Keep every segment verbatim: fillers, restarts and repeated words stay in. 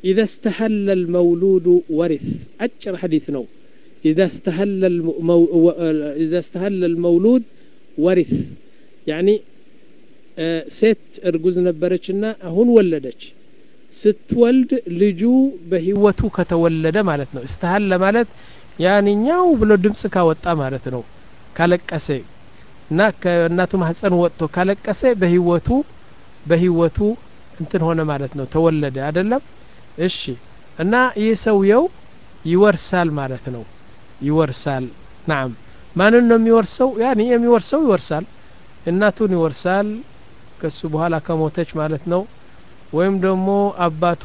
إذا استهل المولود ورث أجر حديث نو إذا استهل المو... إذا استهل المولود ورث يعني ست أرجوز نبرتشنا هون ولدتش ستولد لجو بهوتو كتولد مالتنا استهل مالت يعني نياو بلو دمسكا وطا مالتنا كالكاسي نا كناتو محصن وطو كالكاسي بهوتو بهوتو انتن ሆነ ማለት ነው ተወለደ አይደለም እሺ እና ይሰውየው ይወርሳል ማለት ነው ይወርሳል نعم ማንን ነው የሚወርሰው ያኒ የሚወርሰው ይወርሳል እናቱን ይወርሳል ከሱ በኋላ ከሞተች ማለት ነው ወይም ደግሞ አባቱ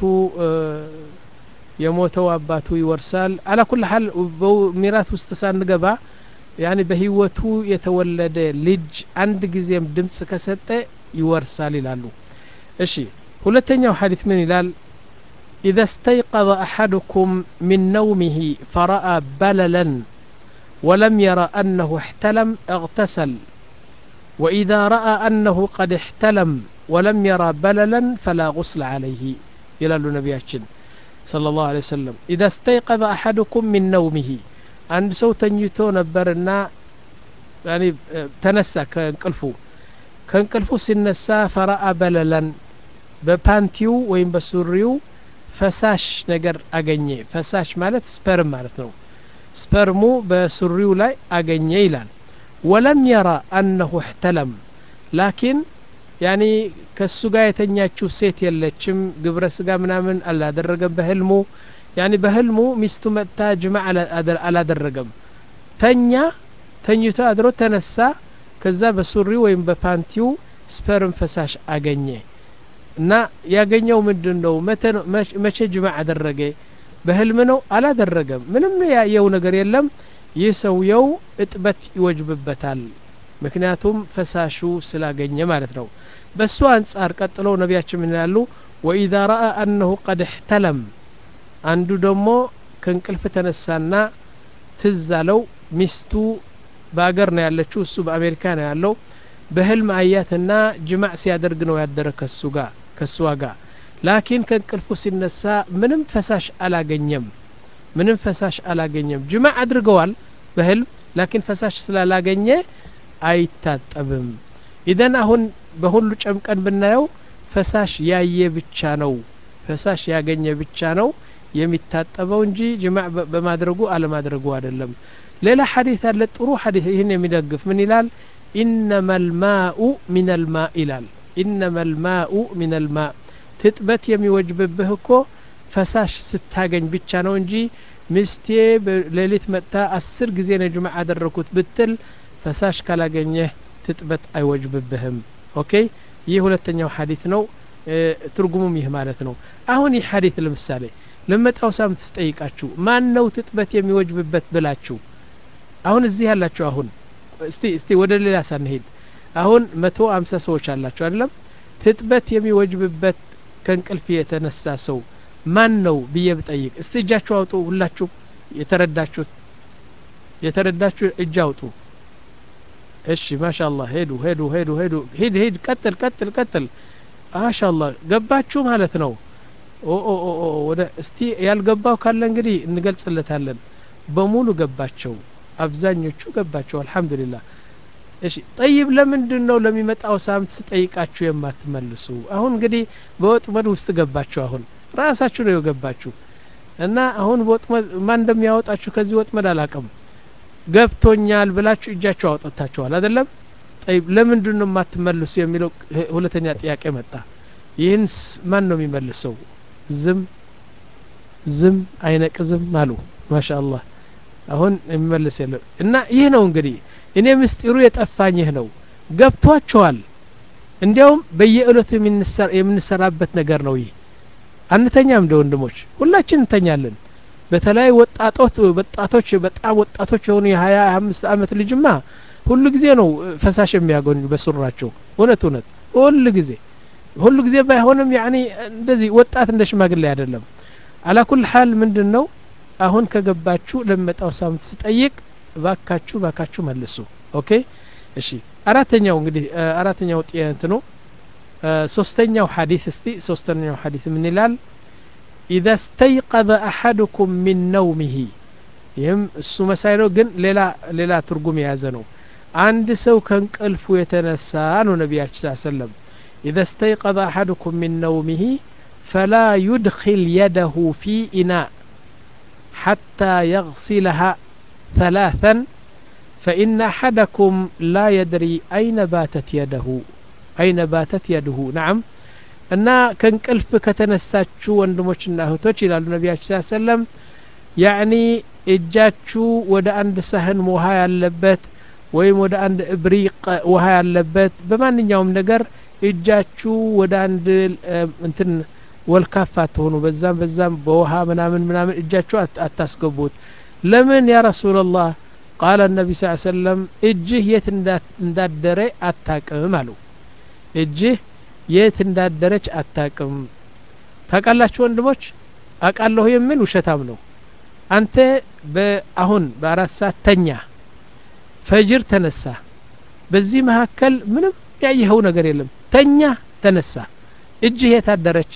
የሞተው አባቱ ይወርሳል على كل حال ሚራስ ውስጥ ሳንገባ ያኒ በህይወቱ የተወለደ ልጅ አንድ ጊዜም ድምጽ ከሰጠ ይወርሳል ይላሉ እሺ ሁለተኛው ሐዲስ ምን ይላል إذا استيقظ أحدكم من نومه فرأى بللا ولم يرى أنه احتلم اغتسل وإذا رأى أنه قد احتلم ولم يرى بللا فلا غسل عليه إلى النبي صلى الله عليه وسلم إذا استيقظ أحدكم من نومه عند صوت نيوتو نبرنا يعني تنسى كنقلفو كنقلفو سنسى فرأى بللا ببانتيو وين بسوريو فساش نجر أغنيه فساش مالت سبرم مالت نو سبرمو بسوريو لاي أغنيه يلان ولم يرى أنه احتلم لكن يعني كالسوغا يتنياتشو سيت يلتشم قبر السوغا منامن ألا درقم بهلمو يعني بهلمو مستو متا جمع على درقم تنيا تنيتو أدرو تنسى كذا بسوريو وين ببانتيو سبرم فساش أغنيه እና ያገኘው ምንድነው መቼ ጅማዕ አደረገ በህልም ነው አላደረገም ምንም ያየው ነገር የለም ይሰውየው እጥበት ይወጅብበታል ምክንያቱም ፈሳሹ ስላገኘ ማለት ነው በሱ አንፃር ቀጥለው ነብያችን ምን ይላሉ وإذا رأى أنه قد احتلم አንዱ ደግሞ ከንቅልፍ ተነሳና ትዛለው ሚስቱ ባገር ነው ያለችው እሱ በአሜሪካ ነው ያለው በህልም አያትና ጅማዕ ሲያደርግ ነው ያደረከሱ ጋር ከሱዋጋ ላኪን ከንቅልፉ ሲነሳ ምንም ፈሳሽ አላገኘም ምንም ፈሳሽ አላገኘም ጅማዕ አድርገዋል በህልም ላኪን ፈሳሽ ስላላገኘ አይታጠብም ኢደን አሁን በሁሉ ጨምቀን ብናየው ፈሳሽ ያየ ብቻ ነው ፈሳሽ ያገኘ ብቻ ነው የሚታጠበው እንጂ ጅማዕ በማድረጉ አለማድረጉ አይደለም ሌላ ሐዲስ አለ ጥሩ ሐዲስ ይሄን የሚደግፍ ምን ይላል إنما الماء من الماء إلال إنما الماء من الماء تثبت يمي وجب بهكو فساش ستاقن بيتشانو انجي مستي ليلت متى أسر قزين جمعة دركوت بتل فساش كالاقنيه تثبت أي وجب بهم أوكي يهو لتنيو حديثنو اه ترقمو ميه مالتنو أهوني حديث المثالي لما تأوسام تستيقاتشو ما نو تثبت يمي وجب بت بلاتشو أهون الزيها لاتشو أهون እስቲ እስቲ ወደ ሌላ ሳንሄድ አሁን መቶ ሃምሳ ሰዎች አላችሁ አይደለም ትጥበት የሚወጅብበት ከንቅልፍ የተነሳ ሰው ማን ነው ብዬ ብጠይቅ እስቲ እጃችሁ አውጡ ሁላችሁ የተረዳችሁ የተረዳችሁ እጅ አውጡ እሺ ማሻአላህ ሄዱ ሄዱ ሄዱ ሄዱ ሂድ ሂድ ቀጥል ቀጥል ቀጥል ማሻአላህ ገባችሁ ማለት ነው ኦ ኦ ኦ ወደ እስቲ ያልገባው ካለ እንግዲህ እንገልጽለታለን በሙሉ ገባቸው አብዛኞቹ ገባቸው አልহামዱሊላህ እሺ طيب ለምንድነው ለሚመጣው ሳምንት ስጠይቃችሁ የማትመልሱ አሁን እንግዲህ በወጥመድ ውስጥ ገባችሁ አሁን ራሳችሁ ነው የገባችሁ እና አሁን በወጥመድ ማን እንደሚያወጣችሁ ከዚህ ወጥመድ አላቀም ገብቶኛል ብላችሁ እጃችሁ አውጣታችኋል አይደለም طيب ለምንድነው የማትመልሱ የሚለው ሁለተኛ ጥያቄ መጣ ይህን ማን ነው የሚመልሰው ዝም ዝም አይነቅዝም አሉ ማሻአላህ አሁን የሚመልስ የለም እና ይህ ነው እንግዲህ እኔ ምስጢሩ የጠፋኝ ይህ ነው ገብቷቸዋል እንዲያውም በየእለቱ የምንሰራበት ነገር ነው ይህ አንተኛም እንደ ወንድሞች ሁላችን እንተኛለን በተለይ ወጣቶች ወጣቶች በጣም ወጣቶች የሆኑ የ20 25 አመት ልጅማ ሁሉ ጊዜ ነው ፈሳሽ የሚያገኙ በሱራቸው እውነት እውነት ሁሉ ጊዜ ሁሉ ጊዜ ባይሆንም ያኒ እንደዚህ ወጣት እንደ ሽማግሌ አይደለም على كل حال ምንድነው አሁን ከገባችሁ ለመጣው ሳምንት ስጠይቅ ባካችሁ ባካችሁ መልሱ ኦኬ እሺ አራተኛው እንግዲህ አራተኛው ጥያንት ነው ሶስተኛው ሐዲስ እስቲ ሶስተኛው ሐዲስ ምን ይላል إذا استيقظ أحدكم من نومه يهم السمسايلو جن للا للا ترجم يازنو عند سو كان قلف يتنسى نبي صلى الله عليه وسلم إذا استيقظ أحدكم من نومه فلا يدخل يده في إناء حتى يغسلها ثلاثا فإن أحدكم لا يدري أين باتت يده أين باتت يده نعم أن كان قلف كتنساتشو وندموشنا هتوش إلى النبي صلى الله عليه وسلم يعني እጃችሁ ወደ አንድ ሳህን ውሃ ያለበት ወይም ወደ አንድ እብሪቅ ውሃ ያለበት በማንኛውም ነገር እጃችሁ ወደ አንድ እንትን ወልካፋ ተሆኑ በዛም በዛም በውሃ ምናምን ምናምን እጃችሁ አታስገቡት ለምን ያ ረሱላህ قال النبي صلى الله عليه وسلم እጅህ የት እንዳደረ አታቅም አሉ እጅህ የት እንዳደረች አታቅም ታቃላችሁ ወንድሞች አቃለሁ የሚል ውሸታም ነው አንተ በአሁን በአራት ሰዓት ተኛ ፈጅር ተነሳ በዚህ መካከል ምንም ያየኸው ነገር የለም ተኛ ተነሳ እጅህ የታደረች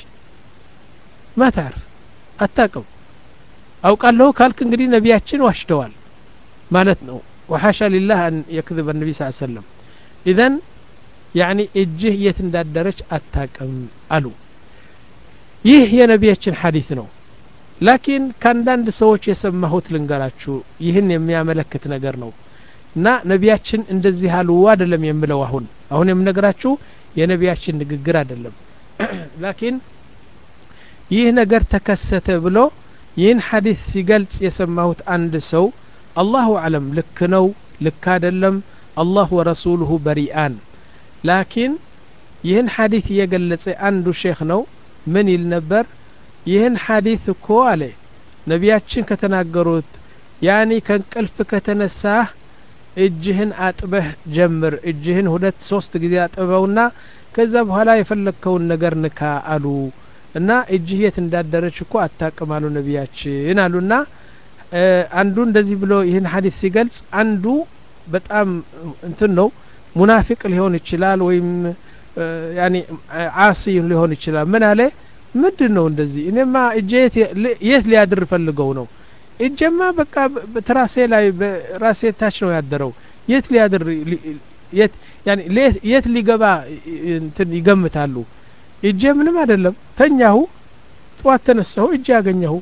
ማታርፍ አታቀው አውቃለሁ ካልክ እንግዲህ ነቢያችን ዋሽተዋል ማለት ነው وحاشا لله أن يكذب النبي صلى الله عليه وسلم إذن يعني እጅህ የት እንዳደረች አታቀም አሉ ይህ የነቢያችን ሐዲስ ነው لكن كان داند سوچ የሰማሁት ልንገራችሁ ይህን የሚያመለክት ነገር ነው እና ነቢያችን እንደዚህ አሉ አይደለም የምለው አሁን አሁን የምነግራችሁ የነቢያችን ንግግር አይደለም لكن ይህ ነገር ተከሰተ ብሎ ይህን ሐዲስ ሲገልጽ የሰማሁት አንድ ሰው الله اعلم ልክ ነው ልክ አይደለም الله ورسوله بريئان لكن ይህን ሐዲስ የገለጸ አንዱ ሼክ ነው ምን ይል ነበር ይህን ሐዲስ እኮ አለ ነቢያችን ከተናገሩት ያኒ ከንቅልፍ ከተነሳህ እጅህን አጥበህ ጀምር እጅህን ሁለት ሶስት ጊዜ አጥበውና ከዛ በኋላ የፈለከውን ነገር ንካ አሉ እና እጅህ የት እንዳደረች እኮ አታቀማሉ ነቢያችን አሉና አንዱ እንደዚህ ብሎ ይህን ሐዲስ ሲገልጽ አንዱ በጣም እንትን ነው ሙናፊቅ ሊሆን ይችላል ወይም ያኒ ዓሲ ሊሆን ይችላል ምን አለ ምንድነው እንደዚህ እኔማ እጄት የት ሊያድር ፈልገው ነው እጀማ በቃ በትራሴ ላይ በራሴ ታች ነው ያደረው የት ሊያድር የት ያኒ የት ሊገባ እንትን ይገምታሉ እጄ ምንም አይደለም ተኛሁ ጧት ተነሳሁ እጄ ያገኘሁ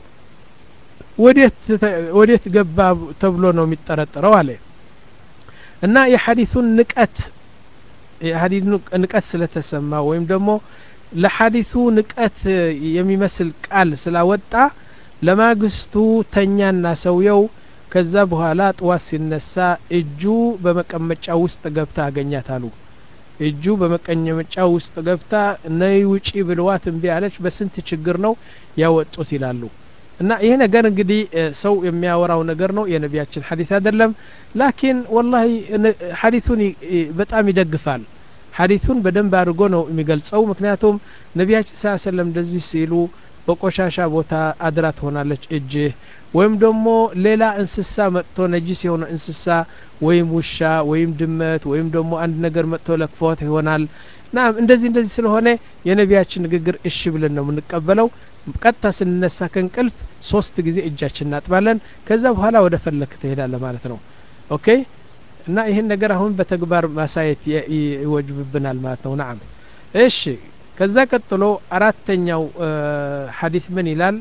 ወዴት ወዴት ገባ ተብሎ ነው የሚጠረጠረው አለ እና የሐዲሱን ንቀት የሐዲሱን ንቀት ስለተሰማ ወይም ደግሞ ለሐዲሱ ንቀት የሚመስል ቃል ስላወጣ ለማግስቱ ተኛና ሰውየው ከዛ በኋላ ጧት ሲነሳ እጁ በመቀመጫ ውስጥ ገብታ አገኛታሉ እጁ በመቀመጫ ውስጥ ገብታ ነይ ውጪ ብለዋት እንቢ አለች በስንት ችግር ነው ያወጡት ይላሉ እና ይሄ ነገር እንግዲህ ሰው የሚያወራው ነገር ነው የነቢያችን ሐዲስ አይደለም ላኪን والله ሐዲሱን በጣም ይደግፋል ሐዲሱን በደንብ አድርጎ ነው የሚገልጸው ምክንያቱም ነቢያችን ሰለላሁ ዐለይሂ ወሰለም እንደዚህ ሲሉ በቆሻሻ ቦታ አድራ ትሆናለች እጅ ወይም ደግሞ ሌላ እንስሳ መጥቶ ነጂስ የሆነ እንስሳ ወይም ውሻ ወይም ድመት ወይም ደግሞ አንድ ነገር መጥቶ ለክፎት ይሆናል ናም እንደዚህ እንደዚህ ስለሆነ የነቢያችን ንግግር እሺ ብለን ነው የምንቀበለው ቀጥታ ስንነሳ ከንቅልፍ ሶስት ጊዜ እጃችን እናጥባለን ከዛ በኋላ ወደ ፈለክ ትሄዳለህ ማለት ነው ኦኬ እና ይሄን ነገር አሁን በተግባር ማሳየት ይወጅብብናል ማለት ነው نعم እሺ ከዛ ቀጥሎ አራተኛው ሐዲስ ምን ይላል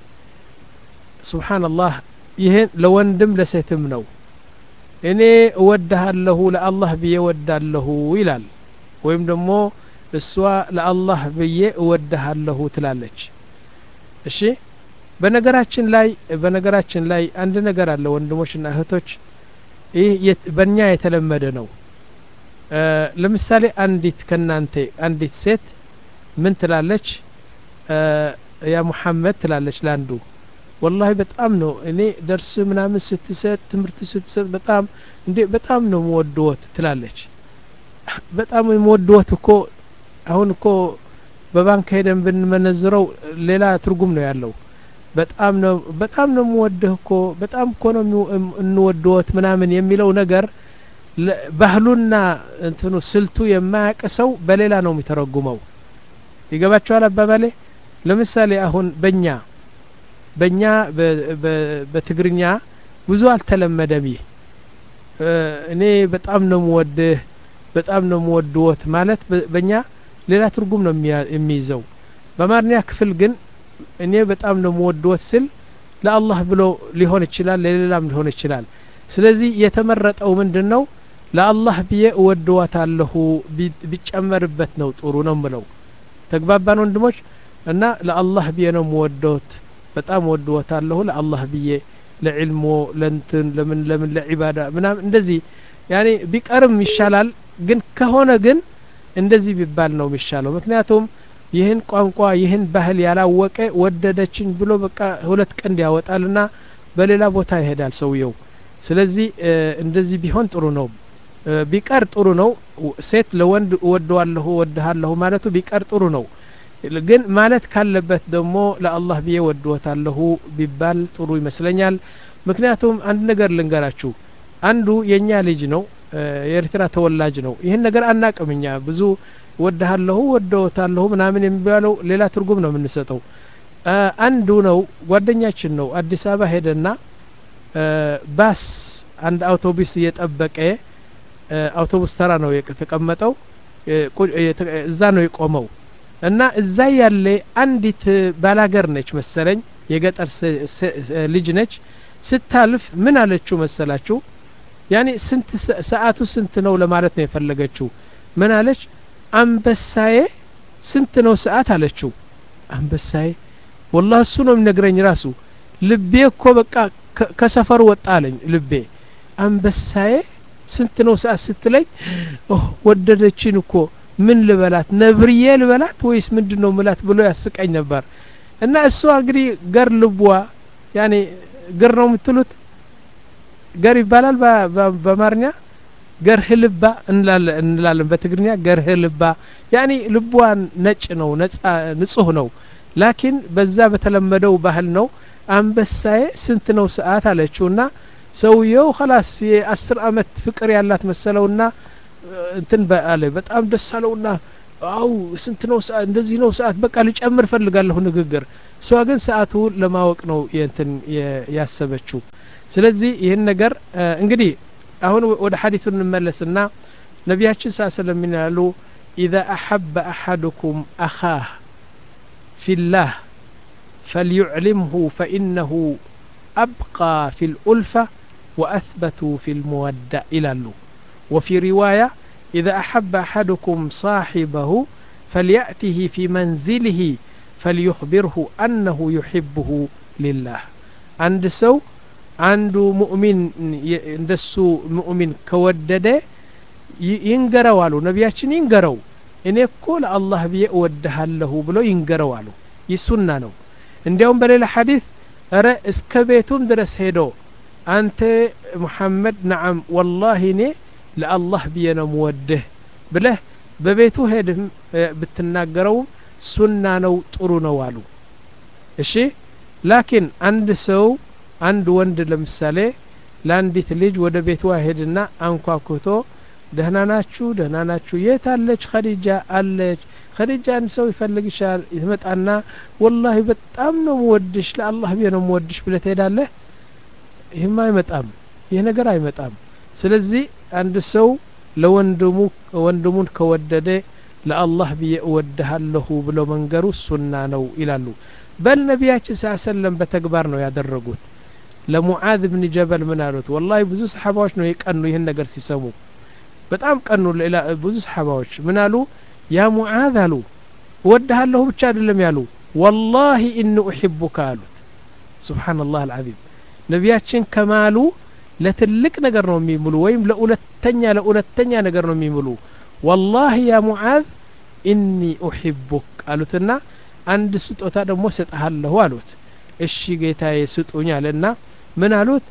ሱብሃንአላህ ይሄን ለወንድም ለሴትም ነው እኔ እወድሃለሁ ለአላህ ብዬ እወዳለሁ ይላል ወይም ደግሞ እሷ ለአላህ ብዬ እወድሃለሁ ትላለች እሺ በነገራችን ላይ በነገራችን ላይ አንድ ነገር አለ ወንድሞችና እህቶች ይህ በእኛ የተለመደ ነው ለምሳሌ አንዲት ከናንተ አንዲት ሴት ምን ትላለች ያ መሐመድ ትላለች ላንዱ والله በጣም ነው እኔ ደርስ ምናምን ስትሰጥ ትምርት ስትሰጥ በጣም እንዴ በጣም ነው ወዶት ትላለች በጣም ወዶት እኮ አሁን እኮ በባንክ ሄደን ብንመነዝረው ሌላ ትርጉም ነው ያለው በጣም ነው በጣም ነው ወደህ እኮ በጣም እኮ ነው እንወዶት ምናምን የሚለው ነገር ባህሉና እንትኑ ስልቱ የማያቀሰው በሌላ ነው የሚተረጉመው ይገባቸዋል አባባሌ ለምሳሌ አሁን በእኛ በእኛ በትግርኛ ብዙ አልተለመደም ይህ እኔ በጣም ነው የምወድህ በጣም ነው የምወድዎት ማለት በእኛ ሌላ ትርጉም ነው የሚይዘው በአማርኛ ክፍል ግን እኔ በጣም ነው የምወድዎት ስል ለአላህ ብሎ ሊሆን ይችላል ለሌላም ሊሆን ይችላል ስለዚህ የተመረጠው ምንድነው ለአላህ ብዬ እወድዎታለሁ ቢጨመርበት ነው ጥሩ ነው ምለው ተግባባን ወንድሞች እና ለአላህ ብዬ ነው የምወድዎት በጣም እወድዎታለሁ ለአላህ ብዬ ለዕልሞ ለንትን ለምን ለምን ለዒባዳ ምናምን እንደዚህ ያኔ ቢቀርም ይሻላል ግን ከሆነ ግን እንደዚህ ቢባል ነው የሚሻለው ምክንያቱም ይህን ቋንቋ ይህን ባህል ያላወቀ ወደደችኝ ብሎ በቃ ሁለት ቀን ያወጣልና በሌላ ቦታ ይሄዳል ሰውየው ስለዚህ እንደዚህ ቢሆን ጥሩ ነው ቢቀር ጥሩ ነው ሴት ለወንድ ወደዋለሁ ወደሃለሁ ማለቱ ቢቀር ጥሩ ነው ግን ማለት ካለበት ደግሞ ለአላህ ብዬ ወደውታለሁ ቢባል ጥሩ ይመስለኛል ምክንያቱም አንድ ነገር ልንገራችሁ አንዱ የኛ ልጅ ነው የኤርትራ ተወላጅ ነው ይሄን ነገር አናቀምኛ ብዙ ወደሃለሁ ወደውታለሁ ምናምን የሚባለው ሌላ ትርጉም ነው የምንሰጠው አንዱ ነው ጓደኛችን ነው አዲስ አበባ ሄደና ባስ አንድ አውቶቡስ እየጠበቀ አውቶቡስ ተራ ነው የተቀመጠው እዛ ነው የቆመው እና እዛ ያለ አንዲት ባላገር ነች መሰለኝ የገጠር ልጅ ነች ስታልፍ ምን አለችው መሰላችሁ ያኔ ስንት ሰዓቱ ስንት ነው ለማለት ነው የፈለገችው ምን አለች አንበሳዬ ስንት ነው ሰዓት አለችው አንበሳዬ والله እሱ ነው የሚነግረኝ ራሱ ልቤ እኮ በቃ ከሰፈር ወጣ አለኝ ልቤ አንበሳዬ ስንት ነው ሰዓት ስትለኝ ወደደችን እኮ ምን ልበላት ነብርዬ ልበላት ወይስ ምንድነው ምላት ብሎ ያስቀኝ ነበር እና እሱ እንግዲህ ገር ልቧ ያኔ ገር ነው የምትሉት ገር ይባላል በአማርኛ ገር ህልባ እንላለን እንላለን በትግርኛ ገር ህልባ ያኔ ልቧ ነጭ ነው ነጻ ንጹህ ነው ላኪን በዛ በተለመደው ባህል ነው አንበሳዬ ስንት ነው ሰዓት አለችውና ሰውየው خلاص የ10 አመት ፍቅር ያላት መሰለውና እንትን ባለ በጣም ደስ አለውና አው ስንት ነው ሰዓት እንደዚህ ነው ሰዓት በቃ ልጨምር ፈልጋለሁ ንግግር ሰው ግን ሰዓቱ ለማወቅ ነው እንትን ያሰበችው ስለዚህ ይሄን ነገር እንግዲህ አሁን ወደ ሐዲሱ እንመለስና ነብያችን ሰለላሁ ዐለይሂ ወሰለም اذا احب احدكم اخاه في الله فليعلمه فانه ابقى في الالفه واثبت في الموده الى له وفي رواية إذا أحب أحدكم صاحبه فليأته في منزله فليخبره أنه يحبه لله عند سو عند مؤمن عند سو مؤمن كودده ينقروا له نبياتشن ينقروا إن يقول الله بي أودها له بلو ينقروا له يسنى نو عندهم بليل حديث أرى اسكبيتم درس هيدو أنت محمد نعم والله ني ለአላህ ብዬ ነው የምወድህ ብለህ በቤቱ ሄደህ ብትናገረው ሱና ነው ጥሩ ነው አሉ እሺ ላኪን አንድ ሰው አንድ ወንድ ለምሳሌ ለአንዲት ልጅ ወደ ቤቷ ሄድና አንኳኩቶ ደህና ናችሁ ደህና ናችሁ የት አለች ኸዲጃ አለች ኸዲጃን ሰው ይፈልግሻል ይመጣና ወላሂ በጣም ነው የምወድሽ ለአላህ ብዬ ነው የምወድሽ ብለህ ትሄዳለህ ይሄማ አይመጣም ይሄ ነገር አይመጣም ስለዚህ አንድ ሰው ለወንድሙ ወንድሙን ከወደደ ለአላህ ብዬ እወድሃለሁ ብሎ መንገሩ ሱና ነው ይላሉ በነቢያችን ሰለላሁ በተግባር ነው ያደረጉት ለሙዓዝ ኢብኑ ጀበል ምን አሉት والله ብዙ ሰሃባዎች ነው የቀኑ ይሄን ነገር ሲሰሙ በጣም ቀኑ ሌላ ብዙ ሰሃባዎች ምን አሉ ያ ሙዓዝ አሉ እወድሃለሁ ብቻ አይደለም ያሉ والله ان احبك አሉት ሱብሃንአላህ العظيم ነቢያችን ከማሉ ለትልቅ ነገር ነው የሚምሉ ወይም ለሁለተኛ ለሁለተኛ ነገር ነው የሚምሉ والله يا معاذ اني احبك አሉትና አንድ ስጦታ ደግሞ ሰጣለሁ አሉት እሺ ጌታዬ ስጡኝ አለና ምን አሉት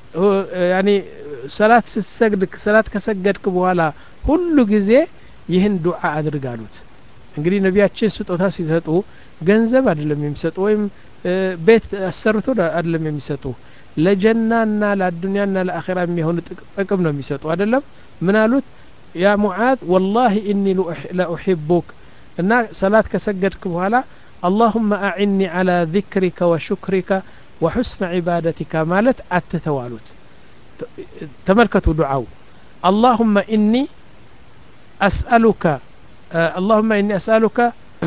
ያኒ ሰላት ስትሰግድ ሰላት ከሰገድክ በኋላ ሁሉ ጊዜ ይህን ዱዓ አድርግ አሉት እንግዲህ ነቢያችን ስጦታ ሲሰጡ ገንዘብ አይደለም የሚሰጡ ወይም ቤት አሰርቶ አይደለም የሚሰጡ ለጀናና ለዱንያና ለአኺራ የሚሆን ጥቅም ነው የሚሰጡ አይደለም ምን አሉት ያ ሙዓዝ والله اني لا احبك እና ሰላት ከሰገድክ በኋላ اللهم أعني على ذكرك وشكرك وحسن عبادتك مالت أتتوالوت تملكتوا دعاو اللهم إني أسألك آه اللهم إني أسألك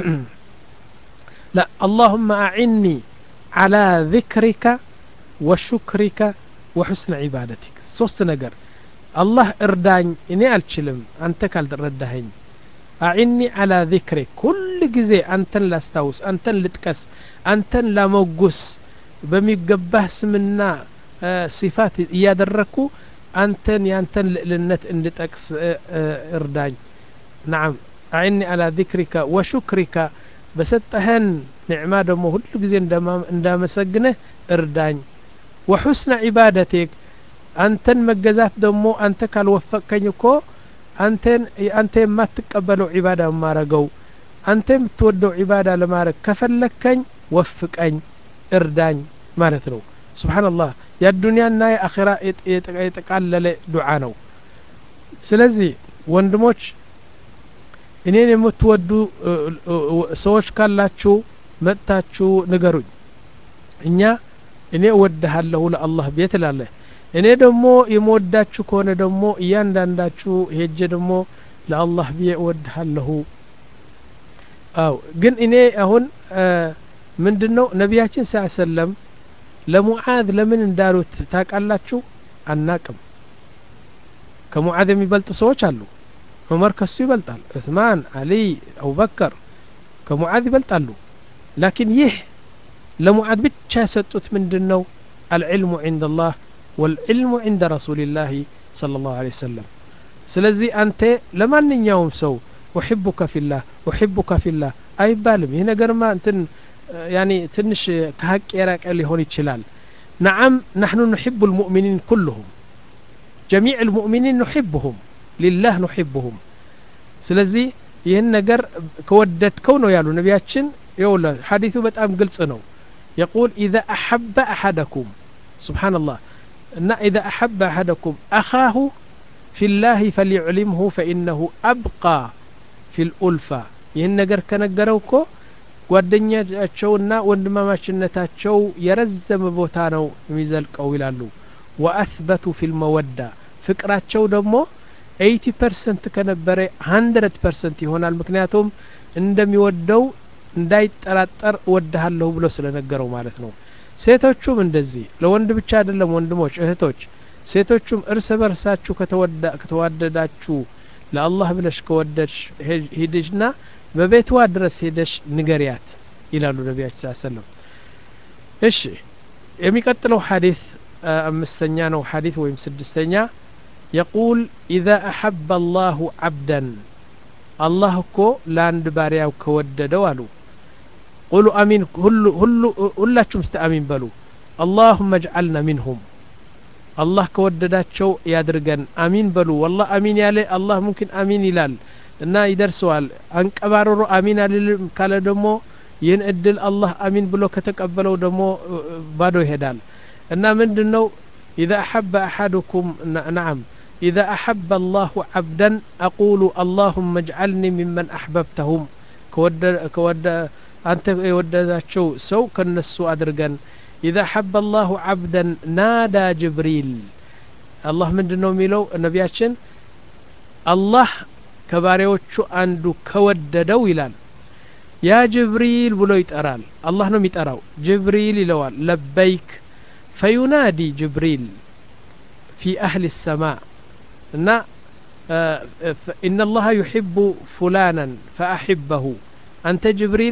لا اللهم أعني على ذكرك وشكرك وحسن عبادتك صوست نجر الله ارداني إني ألتشلم أنت كالردهين أعني على ذكرك كل جزء أنتن لا استوس أنتن لتكس أنتن لا موجس بميقبه سمنا آه صفات يادركو أنتن يانتن للنت إن لتكس آه آه ارداني نعم أعني على ذكرك وشكرك بستهن نعمة دمو كل جزء عندما سجنه ارداني وحسن عبادتك أنتن مجزات دمو أنت كالوفقكنيكو أنتن أنت ما تقبلوا عبادة ما رجو أنت متودوا عبادة لما رج كفلكن وفقن اردان مالتنو سبحان الله يا الدنيا الناي آخرة يتقال دعانو سلزي وندموش إنين متودوا سوش كالاتشو متاتشو نجروي إنيا إني أودها له لله بيت الله እኔ ደግሞ የምወዳችሁ ከሆነ ደግሞ እያንዳንዳችሁ ሄጄ ደግሞ ለአላህ ብዬ እወድሃለሁ አው ግን እኔ አሁን ምንድነው ነብያችን ሰለላሁ ዐለይሂ ወሰለም ለሙዓዝ ለምን እንዳሉት ታውቃላችሁ አናቅም ከሙዓዝ የሚበልጡ ሰዎች አሉ ዑመር ከሱ ይበልጣል ዑስማን አሊ አቡበከር ከሙዓዝ ይበልጣሉ ላኪን ይህ ለሙዓዝ ብቻ የሰጡት ምንድነው العلم عند الله والعلم عند رسول الله صلى الله عليه وسلم سلزي أنت لما نيوم سو أحبك في الله أحبك في الله أي بالم هنا قرما تن يعني تنش كهك يراك اللي هون يتشلال نعم نحن نحب المؤمنين كلهم جميع المؤمنين نحبهم لله نحبهم سلزي يهنا قر كودت كونه يالو نبياتشن يولا حديثه بتأم قلصنو يقول إذا أحب أحدكم سبحان الله إن إذا أحب أحدكم أخاه في الله فليعلمه فإنه أبقى في الألفة يهنجر كنجروكو ጓደኛቸውና ወንድማማችነታቸው የረዘመ ቦታ ነው የሚዘልቀው ይላሉ ወአثبቱ في المودة ፍቅራቸው ደግሞ eighty percent ከነበረ one hundred percent ይሆናል ምክንያቱም እንደሚወደው እንዳይጠራጠር ወደሃለሁ ብሎ ስለነገረው ማለት ነው ሴቶቹም እንደዚህ ለወንድ ብቻ አይደለም ወንድሞች እህቶች ሴቶቹም እርስ በርሳችሁ ከተወዳ ከተዋደዳችሁ ለአላህ ብለሽ ከወደድሽ ሄድሽና በቤቷ ድረስ ሄደሽ ንገሪያት ይላሉ ነብያችን ሰለላሁ ዐለይሂ ወሰለም እሺ የሚቀጥለው ሐዲስ አምስተኛ ነው ሐዲስ ወይም ስድስተኛ يقول إذا أحب الله عبدا الله كو لاند بارياو كوددو አሉ قولوا امين كل كل ሁላችሁም استامين بلو اللهم اجعلنا منهم الله كودداچو ያድርገን አሚን በሉ والله አሚን ያለ الله ممكن አሚን ይላል እና ይደርሰዋል አንቀባረሩ አሚን አልልም ካለ ደግሞ ይህን እድል الله አሚን ብሎ ከተቀበለው ደግሞ ባዶ ይሄዳል እና ምንድነው اذا احب احدكم نعم اذا احب الله عبدا اقول اللهم اجعلني ممن احببتهم كود كود أنت يودداچو سو كنسو أدرغن إذا حب الله عبدا نادى جبريل الله ምንድነው የሚለው ነብያችን الله ከባሪያዎቹ አንዱ ከወደደው ይላል ያ ጅብሪል ብሎ ይጠራል الله ነው የሚጠራው ጅብሪል ይለዋል لبيك فينادي جبريل في أهل السماء إن إن الله يحب فلانا فأحبه أنت جبريل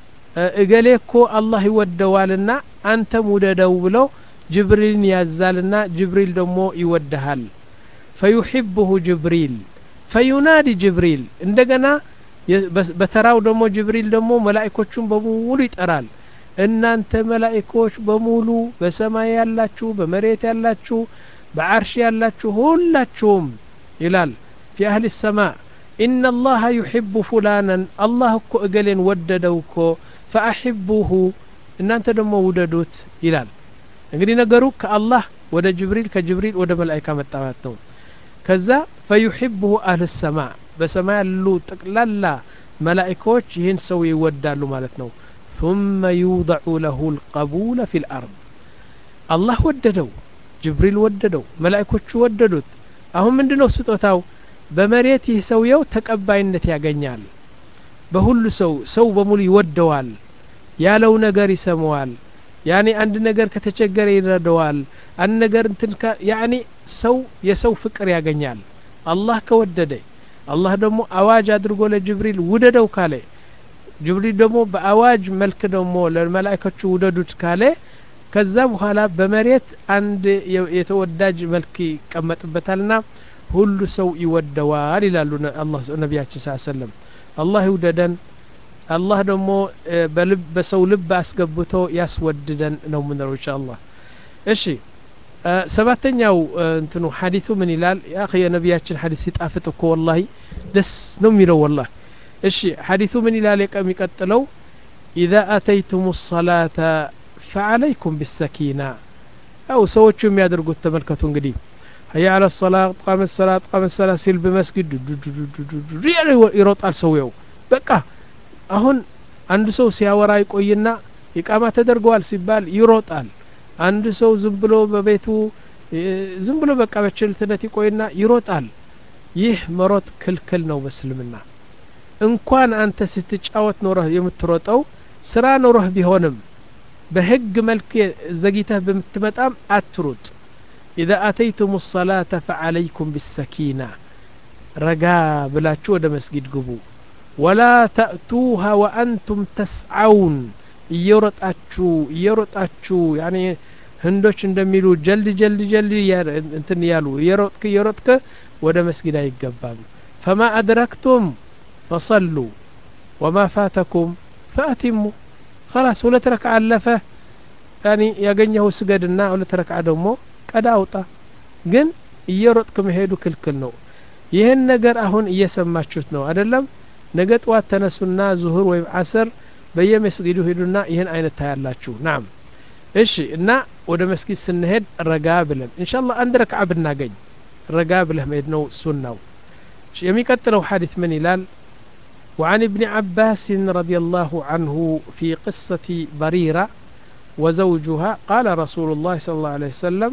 እገሌኮ አላህ ይወደዋልና አንተ ሙደደው ብለው ጅብሪልን ያዛልና ጅብሪል ደግሞ ይወደሃል فيحبه جبريل فينادي جبريل እንደገና በተራው ደግሞ ጅብሪል ደግሞ መላእክቶቹን በሙሉ ይጠራል እናንተ መላእክቶች በሙሉ በሰማይ ያላችሁ በመሬት ያላችሁ በአርሽ ያላችሁ ሁላችሁም ይላል في أهل السماء إن الله يحب فلانا الله كو እገሌን ወደደውኮ فأحبوه إن أنت دم وددوت إلال እንግዲህ ነገሩ ከአላህ ወደ ጅብሪል ከጅብሪል ወደ መላእክታ መጣማት ነው ከዛ فيحبه أهل السماء በሰማይ ያሉ ጠቅላላ መላእክቶች ይህን ሰው ይወዳሉ ማለት ነው ثم يوضع له القبول في الأرض الله وددو ጅብሪል ወደደው መላእክቶቹ ወደዱት አሁን ምንድነው ስጦታው በመሬት ይህ ሰውየው ተቀባይነት ያገኛል በሁሉ ሰው ሰው በሙሉ ይወደዋል ያለው ነገር ይሰማዋል ያኒ አንድ ነገር ከተቸገረ ይረዳዋል አንድ ነገር እንትን ያኒ ሰው የሰው ፍቅር ያገኛል አላህ ከወደደ አላህ ደግሞ አዋጅ አድርጎ ለጅብሪል ውደደው ካለ ጅብሪል ደግሞ በአዋጅ መልክ ደግሞ ለመላእክቶቹ ውደዱት ካለ ከዛ በኋላ በመሬት አንድ የተወዳጅ መልክ ይቀመጥበታልና ሁሉ ሰው ይወደዋል ይላሉ አላህ ነብያችን ሰለላሁ ዐለይሂ ወሰለም አላህ ይውደደን አላህ ደግሞ በልብ በሰው ልብ አስገብቶ ያስወድደን ነው ምን ነው ኢንሻአላህ እሺ ሰባተኛው እንትኑ ሐዲሱ ምን ይላል ያ አኺ የነብያችን ሐዲስ ሲጣፍጥ እኮ ወላሂ ደስ ነው የሚለው ወላሂ እሺ ሐዲሱ ምን ይላል የሚቀጥለው اذا اتيتم الصلاه فعليكم بالسكينه او ሰዎቹ የሚያደርጉት ተመልከቱ እንግዲህ هيا على الصلاه قام الصلاه قام الصلاه ሲል በመስጊድ ይሮጣል ሰውየው በቃ አሁን አንድ ሰው ሲያወራ ይቆይና ኢቃማ ተደርጓል ሲባል ይሮጣል አንድ ሰው ዝም ብሎ በቤቱ ዝም ብሎ በቃ በችልትነት ይቆይና ይሮጣል ይህ መሮጥ ክልክል ነው በእስልምና እንኳን አንተ ስትጫወት ኖረህ የምትሮጠው ስራ ኖረህ ቢሆንም በህግ መልክ ዘግይተህ በምትመጣም አትሩጥ اذا اتيتم الصلاه فعليكم بالسكينه رجا بلاچو ወደ መስጊድ ግቡ ولا تأتوها وأنتم تسعون يرطاچو يرطاچو يعني ህንዶች እንደሚሉ ጀልድ ጀልድ ጀልድ እንትን ያሉ የሮጥክ የሮጥክ ወደ መስጊድ አይገባም فما أدركتم فصلوا وما فاتكم فأتموا خلاص ሁለት ረክዓ አለፈ يعني ያገኘው ስገድና ሁለት ረክዓ ደግሞ ቀዳ አውጣ ግን እየሮጥክ መሄዱ ክልክል ነው ይሄን ነገር አሁን እየሰማችሁት ነው አይደለም ነገ ጧት ተነሱና ዙሁር ወይም ዓስር በየመስጊዱ ሄዱና ይሄን አይነት ታያላችሁ ናም እሺ እና ወደ መስጊድ ስንሄድ ረጋ ብለን ኢንሻአላህ አንድ ረክዓ ብናገኝ ረጋ ብለን መሄድ ነው ሱናው የሚቀጥለው ሐዲስ ምን ይላል وعن ابن عباس رضي الله عنه في قصة بريرة وزوجها قال رسول الله صلى الله عليه وسلم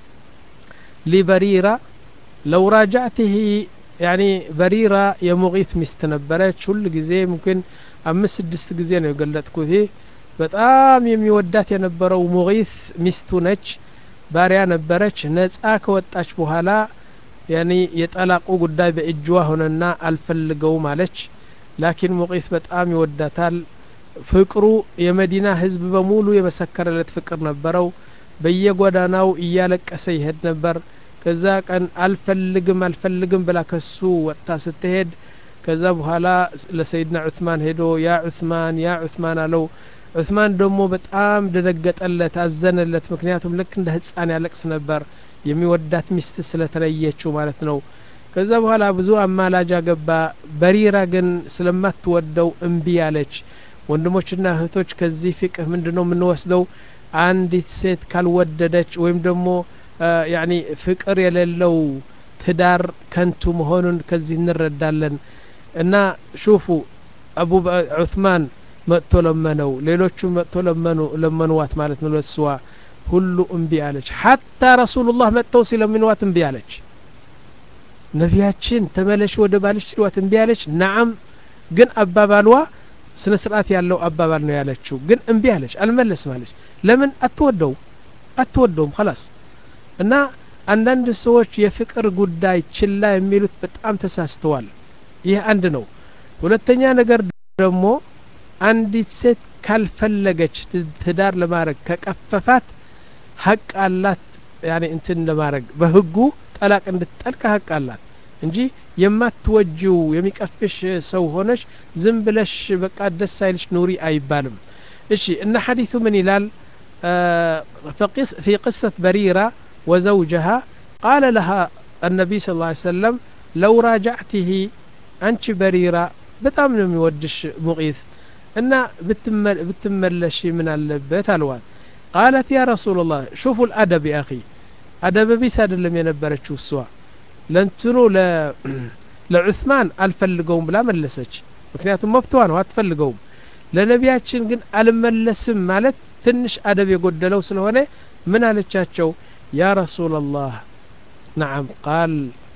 لبريرة لو راجعته يعني بريرة يمغيث مستنبرات كل ጊዜ ممكن አምስት ስድስት ጊዜ ነው የገለጥኩት በጣም የሚወዳት የነበረው ሙጊስ ሚስቱ ነች ባሪያ ነበረች ነፃ ከወጣች በኋላ ያኒ የጠላቁ ጉዳይ በእጅዋ ሆነና አልፈልገው ማለች ላኪን ሙጊስ በጣም ይወዳታል ፍቅሩ የመዲና ህዝብ በሙሉ የመሰከረለት ፍቅር ነበረው በየጎዳናው እያለቀሰ ይሄድ ነበር ከዛ ቀን አልፈልግም አልፈልግም ብላ ከሱ ወጣ ስትሄድ ከዛ በኋላ ለሰይድና ዑስማን ሄዶ ያ ዑስማን ያ ዑስማን አለው ዑስማን ደግሞ በጣም ደነገጠለት አዘነለት ምክንያቱም ልክ እንደ ህፃን ያለቅስ ነበር የሚወዳት ሚስት ስለተለየችው ማለት ነው ከዛ በኋላ ብዙ አማላጅ ገባ በሪራ ግን ስለማትወደው እምቢ ያለች ወንድሞችና እህቶች ከዚህ ፍቅህ ምንድነው የምንወስደው አንዲት ሴት ካልወደደች ወይም ደግሞ ያኒ ፍቅር የሌለው ትዳር ከንቱ መሆኑን ከዚህ እንረዳለን እና ሹፉ አቡ ዑስማን መጥቶ ለመነው ሌሎቹ መጥቶ ለመኑ ለመኑዋት ማለት ነው ለሷ ሁሉ እምቢ አለች حتى ረሱላህ መጥተው ሲለምኑዋት እምቢ አለች ነቢያችን ተመለሽ ወደ ባልሽ ሲሏት እምቢ አለች ነዓም ግን አባባልዋ ስነ ስርዓት ያለው አባባል ነው ያለችው ግን እምቢ አለች አልመለስ ማለች ለምን አትወደው አትወደውም خلاص እና አንዳንድ ሰዎች የፍቅር ጉዳይ ችላ የሚሉት በጣም ተሳስተዋል ይህ አንድ ነው ሁለተኛ ነገር ደግሞ አንዲት ሴት ካልፈለገች ትዳር ለማድረግ ከቀፈፋት ሐቅ አላት ያኔ እንትን ለማድረግ በህጉ ጠላቅ እንድትጠልቅ ሐቅ አላት እንጂ የማትወጂው የሚቀፍሽ ሰው ሆነሽ ዝም ብለሽ በቃ ደስ አይልሽ ኑሪ አይባልም እሺ እና ሐዲሱ ምን ይላል في قصة بريرة وزوجها قال لها النبي صلى الله عليه وسلم لو راجعته أنت بريرة بتام لم يودش مغيث إن بتمل بتملشي من اللبت الوان قالت يا رسول الله شوفوا الأدب يا أخي أدب بيساد لم ينبرتشوا السوا لنتنو ل لعثمان الفلقوم بلا ملسج مكنياتهم مفتوان واتفلقوم ለነቢያችን ግን አልመለስም ማለት ትንሽ አደብ የጎደለው ስለሆነ ምን አለቻቸው ያ ረሱላላህ نعم قال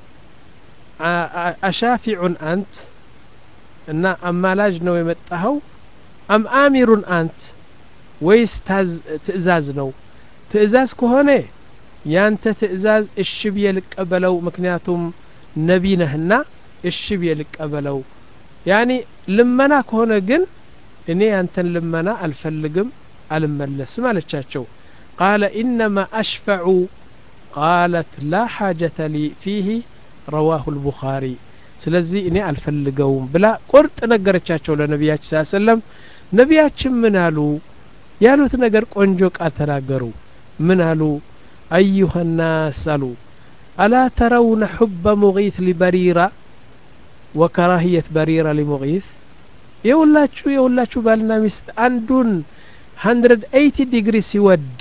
أشافع أنت እና አማላጅ ነው የመጣኸው አም አሚሩን አንት ወይስ ትእዛዝ ነው ትእዛዝ ከሆነ ያንተ ትእዛዝ እሺ ብዬ ልቀበለው ምክንያቱም ነቢ ነህና እሺ ብዬ ልቀበለው ያኒ ልመና ከሆነ ግን እኔ ያንተን ልመና አልፈልግም አልመለስም አለቻቸው قال إنما أشفع قالت لا حاجة لي فيه رواه البخاري ስለዚህ እኔ አልፈልገውም ብላ ቁርጥ ነገረቻቸው ለነቢያችን ሰለላሁ ዐለይሂ ወሰለም ነቢያችን ምን አሉ ያሉት ነገር ቆንጆ ቃል ተናገሩ ምን አሉ أيها الناس አሉ ألا ترون حب مغيث لبريرة وكراهية بريرة لمغيث የሁላችሁ የሁላችሁ ባልና ሚስት አንዱን مئة وثمانين ዲግሪ ሲወድ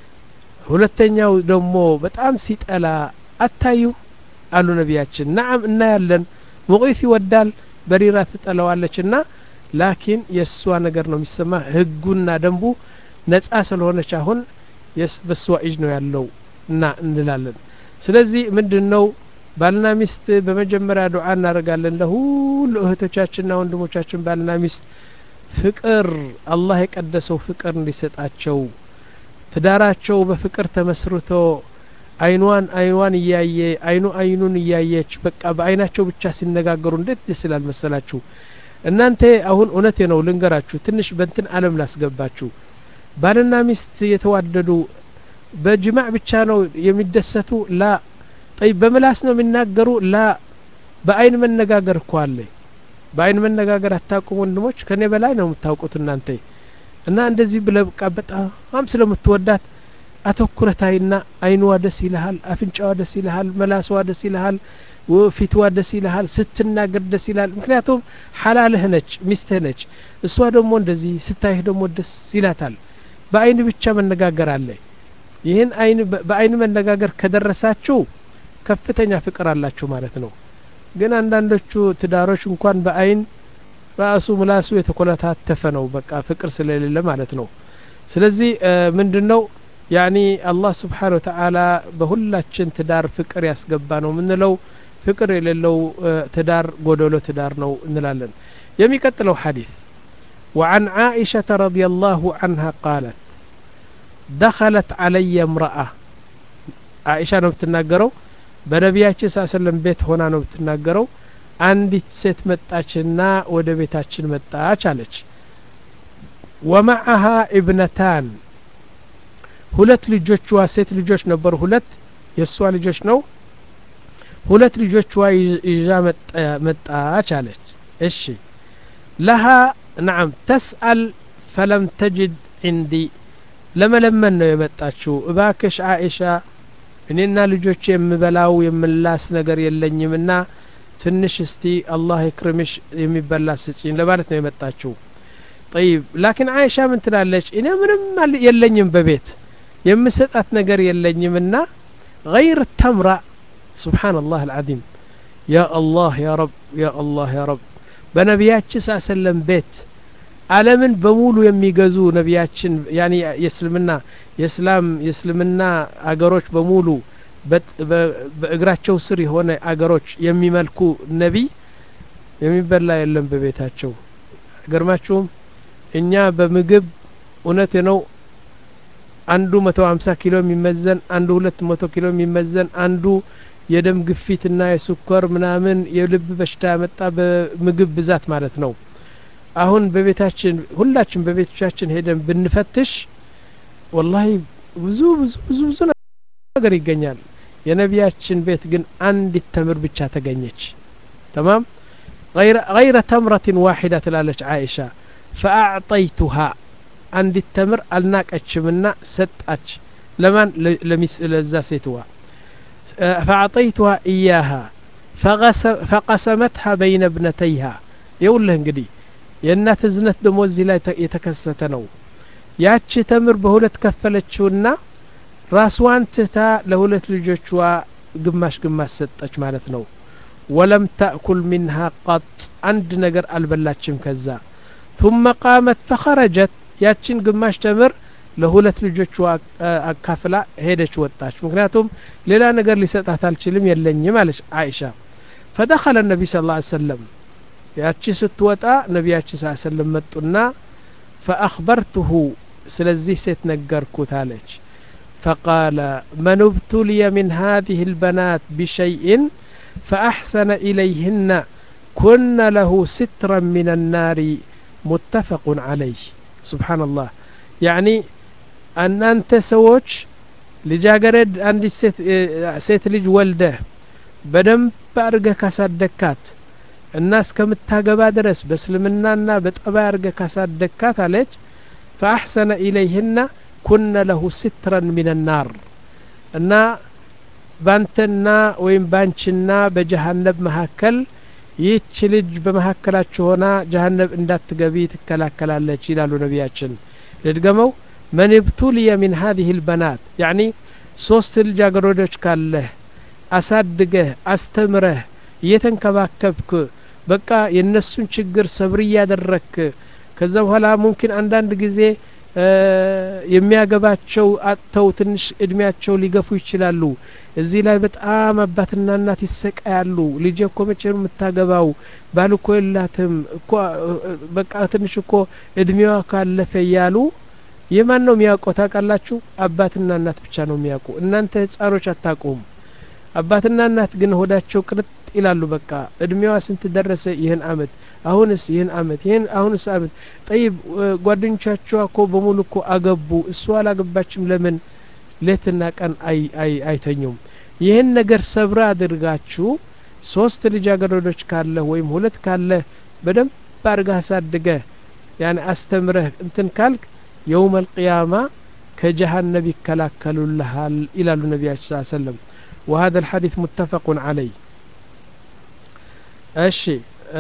ሁለተኛው ደግሞ በጣም ሲጠላ አታዩ አሉ ነቢያችን نعم እናያለን ሙጊስ ይወዳል በሪራ ትጠላዋለችና ላኪን የሷ ነገር ነው የሚሰማ ህጉና ደንቡ ነፃ ስለሆነች አሁን በሷ እጅ ነው ያለው እና እንላለን ስለዚህ ምንድነው ባልና ሚስት በመጀመሪያ ዱዓ እናደርጋለን ለሁሉ እህቶቻችንና ወንድሞቻችን ባልና ሚስት ፍቅር አላህ የቀደሰው ፍቅር እንዲሰጣቸው ትዳራቸው በፍቅር ተመስርቶ አይኗን አይኗን እያየ አይኑ አይኑን እያየች በቃ በአይናቸው ብቻ ሲነጋገሩ እንዴት ደስ ይላል መሰላችሁ እናንተ አሁን እውነቴ ነው ልንገራችሁ ትንሽ በእንትን ዓለም ላስገባችሁ ባልና ሚስት የተዋደዱ በጅማዕ ብቻ ነው የሚደሰቱ ላ طيب በምላስ ነው የሚናገሩ ላ በአይን መነጋገር እኮ አለ በአይን መነጋገር አታውቁም ወንድሞች ከኔ በላይ ነው የምታውቁት እናንተ እና እንደዚህ ብለብቃ በጣም ስለምትወዳት አተኩረታይና አይኗ ደስ ይልሃል አፍንጫዋ ደስ ይልሃል መላስዋ ደስ ይልሃል ወፊትዋ ደስ ይልሃል ስትናገር ደስ ይላል ምክንያቱም ሐላልህ ነች ሚስትህ ነች እሷ ደግሞ እንደዚህ ስታይህ ደግሞ ደስ ይላታል በአይን ብቻ መነጋገር አለ ይህን አይን በአይን መነጋገር ከደረሳችሁ ከፍተኛ ፍቅር አላችሁ ማለት ነው ግን አንዳንዶቹ ትዳሮች እንኳን በአይን ራሱ ምላሱ የተኮለታተፈ ነው በቃ ፍቅር ስለሌለ ማለት ነው ስለዚህ ምንድነው يعني الله سبحانه وتعالى بهلاችን ትዳር ፍቅር ያስገባ ነው ምንለው ፍቅር የሌለው ትዳር ጎዶሎ ትዳር ነው እንላለን የሚቀጥለው ሐዲስ وعن عائشة رضي الله عنها قالت دخلت علي امرأة عائشة ነው የምትናገረው በነቢያችን ሰለላሁ ዐለይሂ ወሰለም ቤት ሆና ነው የምትናገረው አንዲት ሴት መጣችና ወደ ቤታችን መጣች አለች ومعها ابنتان ሁለት ልጆቿ ሴት ልጆች ነበሩ ሁለት የሷ ልጆች ነው ሁለት ልጆቿ ይዛ መጣች አለች እሺ لها نعم تسأل فلم تجد عندي ለመለመን ነው የመጣችው እባክሽ አይሻ እኔና ልጆቼ የምበላው የምላስ ነገር የለኝምና ትንሽ እስቲ አላህ ይክርምሽ የሚበላ ስጪኝ ለማለት ነው የመጣችው طيب لكن عائشة ምን ትላለች እኔ ምንም የለኝም በቤት የምሰጣት ነገር የለኝምና غير التمرة سبحان الله العظيم يا الله يا رب يا الله يا رب በነቢያችን ሰለላሁ ዐለይሂ ወሰለም ቤት ዓለምን በሙሉ የሚገዙ ነቢያችን ያኒ የእስልምና የእስላም የእስልምና አገሮች በሙሉ በእግራቸው ስር የሆነ አገሮች የሚመልኩ ነብይ የሚበላ የለም በቤታቸው ገርማችሁም እኛ በምግብ እውነት ነው አንዱ መቶ ሃምሳ ኪሎ የሚመዘን አንዱ ሁለት መቶ ኪሎ የሚመዘን አንዱ የደም ግፊትና የስኳር ምናምን የልብ በሽታ ያመጣ በምግብ ብዛት ማለት ነው አሁን በቤታችን ሁላችን በቤቶቻችን ሄደን ብንፈትሽ والله ብዙ ብዙ ብዙ ብዙ ነገር ይገኛል የነቢያችን ቤት ግን አንድ ተምር ብቻ ተገኘች تمام غير غير تمرة واحدة تلالش عائشة فأعطيتها عند التمر الناقشمنا ستأج لمن لمس لزاسيتها فأعطيتها إياها فقسمتها بين ابنتيها يقول له انقدي የእናት ዝነት ደሞዝ ላይ የተከሰተ ነው ያቺ ተምር በሁለት ከፈለችውና ራስዋን ትታ ለሁለት ልጆቿ ግማሽ ግማሽ ሰጠች ማለት ነው ولم تأكل منها قط عند ነገር አልበላችም ከዛ ثم قامت فخرجت ያችን ግማሽ ተምር ለሁለት ልጆቿ አካፍላ ሄደች ወጣች ምክንያቱም ሌላ ነገር ሊሰጣት አልችልም የለኝም አለች አይሻ فدخل النبي صلى الله عليه وسلم ያቺ ስትወጣ ነብያችን صلى الله عليه وسلم መጡና فأخبرته ስለዚህ ሴት ነገርኩት አለች فقال من ابتلي من هذه البنات بشيء فأحسن إليهن كن له سترا من النار متفق عليه سبحان الله يعني أن أنت سوتش لجاجرد عندي ست ست لج ولده بدم بأرجع كاسدكات الناس كم تجابا درس بس لمننا بتأبى أرجع كاسدكات عليك فأحسن إليهن كن له سترا من النار أن بانتنا وين بانشنا بجهنم مهكل يتشلج بمهكلاتشو هنا جهنم اندات تقبي تكلاكلا لك يلالو نبياتشن لدقمو من ابتلي من هذه البنات يعني صوست الجاقرودش كالله أصدقه أستمره يتنكباكبك بقى ينسون شجر صبرية درك كذا وهلا ممكن عندنا دقيزي የሚያገባቸው አጥተው ትንሽ እድሜያቸው ሊገፉ ይችላሉ እዚህ ላይ በጣም አባትና እናት ይሰቃያሉ ልጅ እኮ መቼ ነው የምታገባው ባል እኮ የላትም እኮ በቃ ትንሽ እኮ እድሜዋ ካለፈ ያሉ የማን ነው የሚያውቀው ታውቃላችሁ አባትና እናት ብቻ ነው የሚያውቁ እናንተ ህፃኖች አታውቁም አባትና እናት ግን ሆዳቸው ቅርጥ ይላሉ በቃ እድሜዋ ስንት ደረሰ ይሄን አመት አሁንስ ይሄን አመት ይሄን አሁንስ አመት طيب ጓደኞቻቸው እኮ በሙሉ እኮ አገቡ እሷ አላገባችም ለምን ሌትና ቀን አይ አይ አይተኙም ይሄን ነገር ሰብራ አድርጋችሁ ሶስት ልጃገረዶች ካለ ወይም ሁለት ካለ በደንብ ባርጋ ሳድገ يعني አስተምረህ እንትን ካልክ يوم القيامة كجهنم يكلاكلولها الى النبي صلى الله عليه وسلم وهذا الحديث متفق عليه እሺ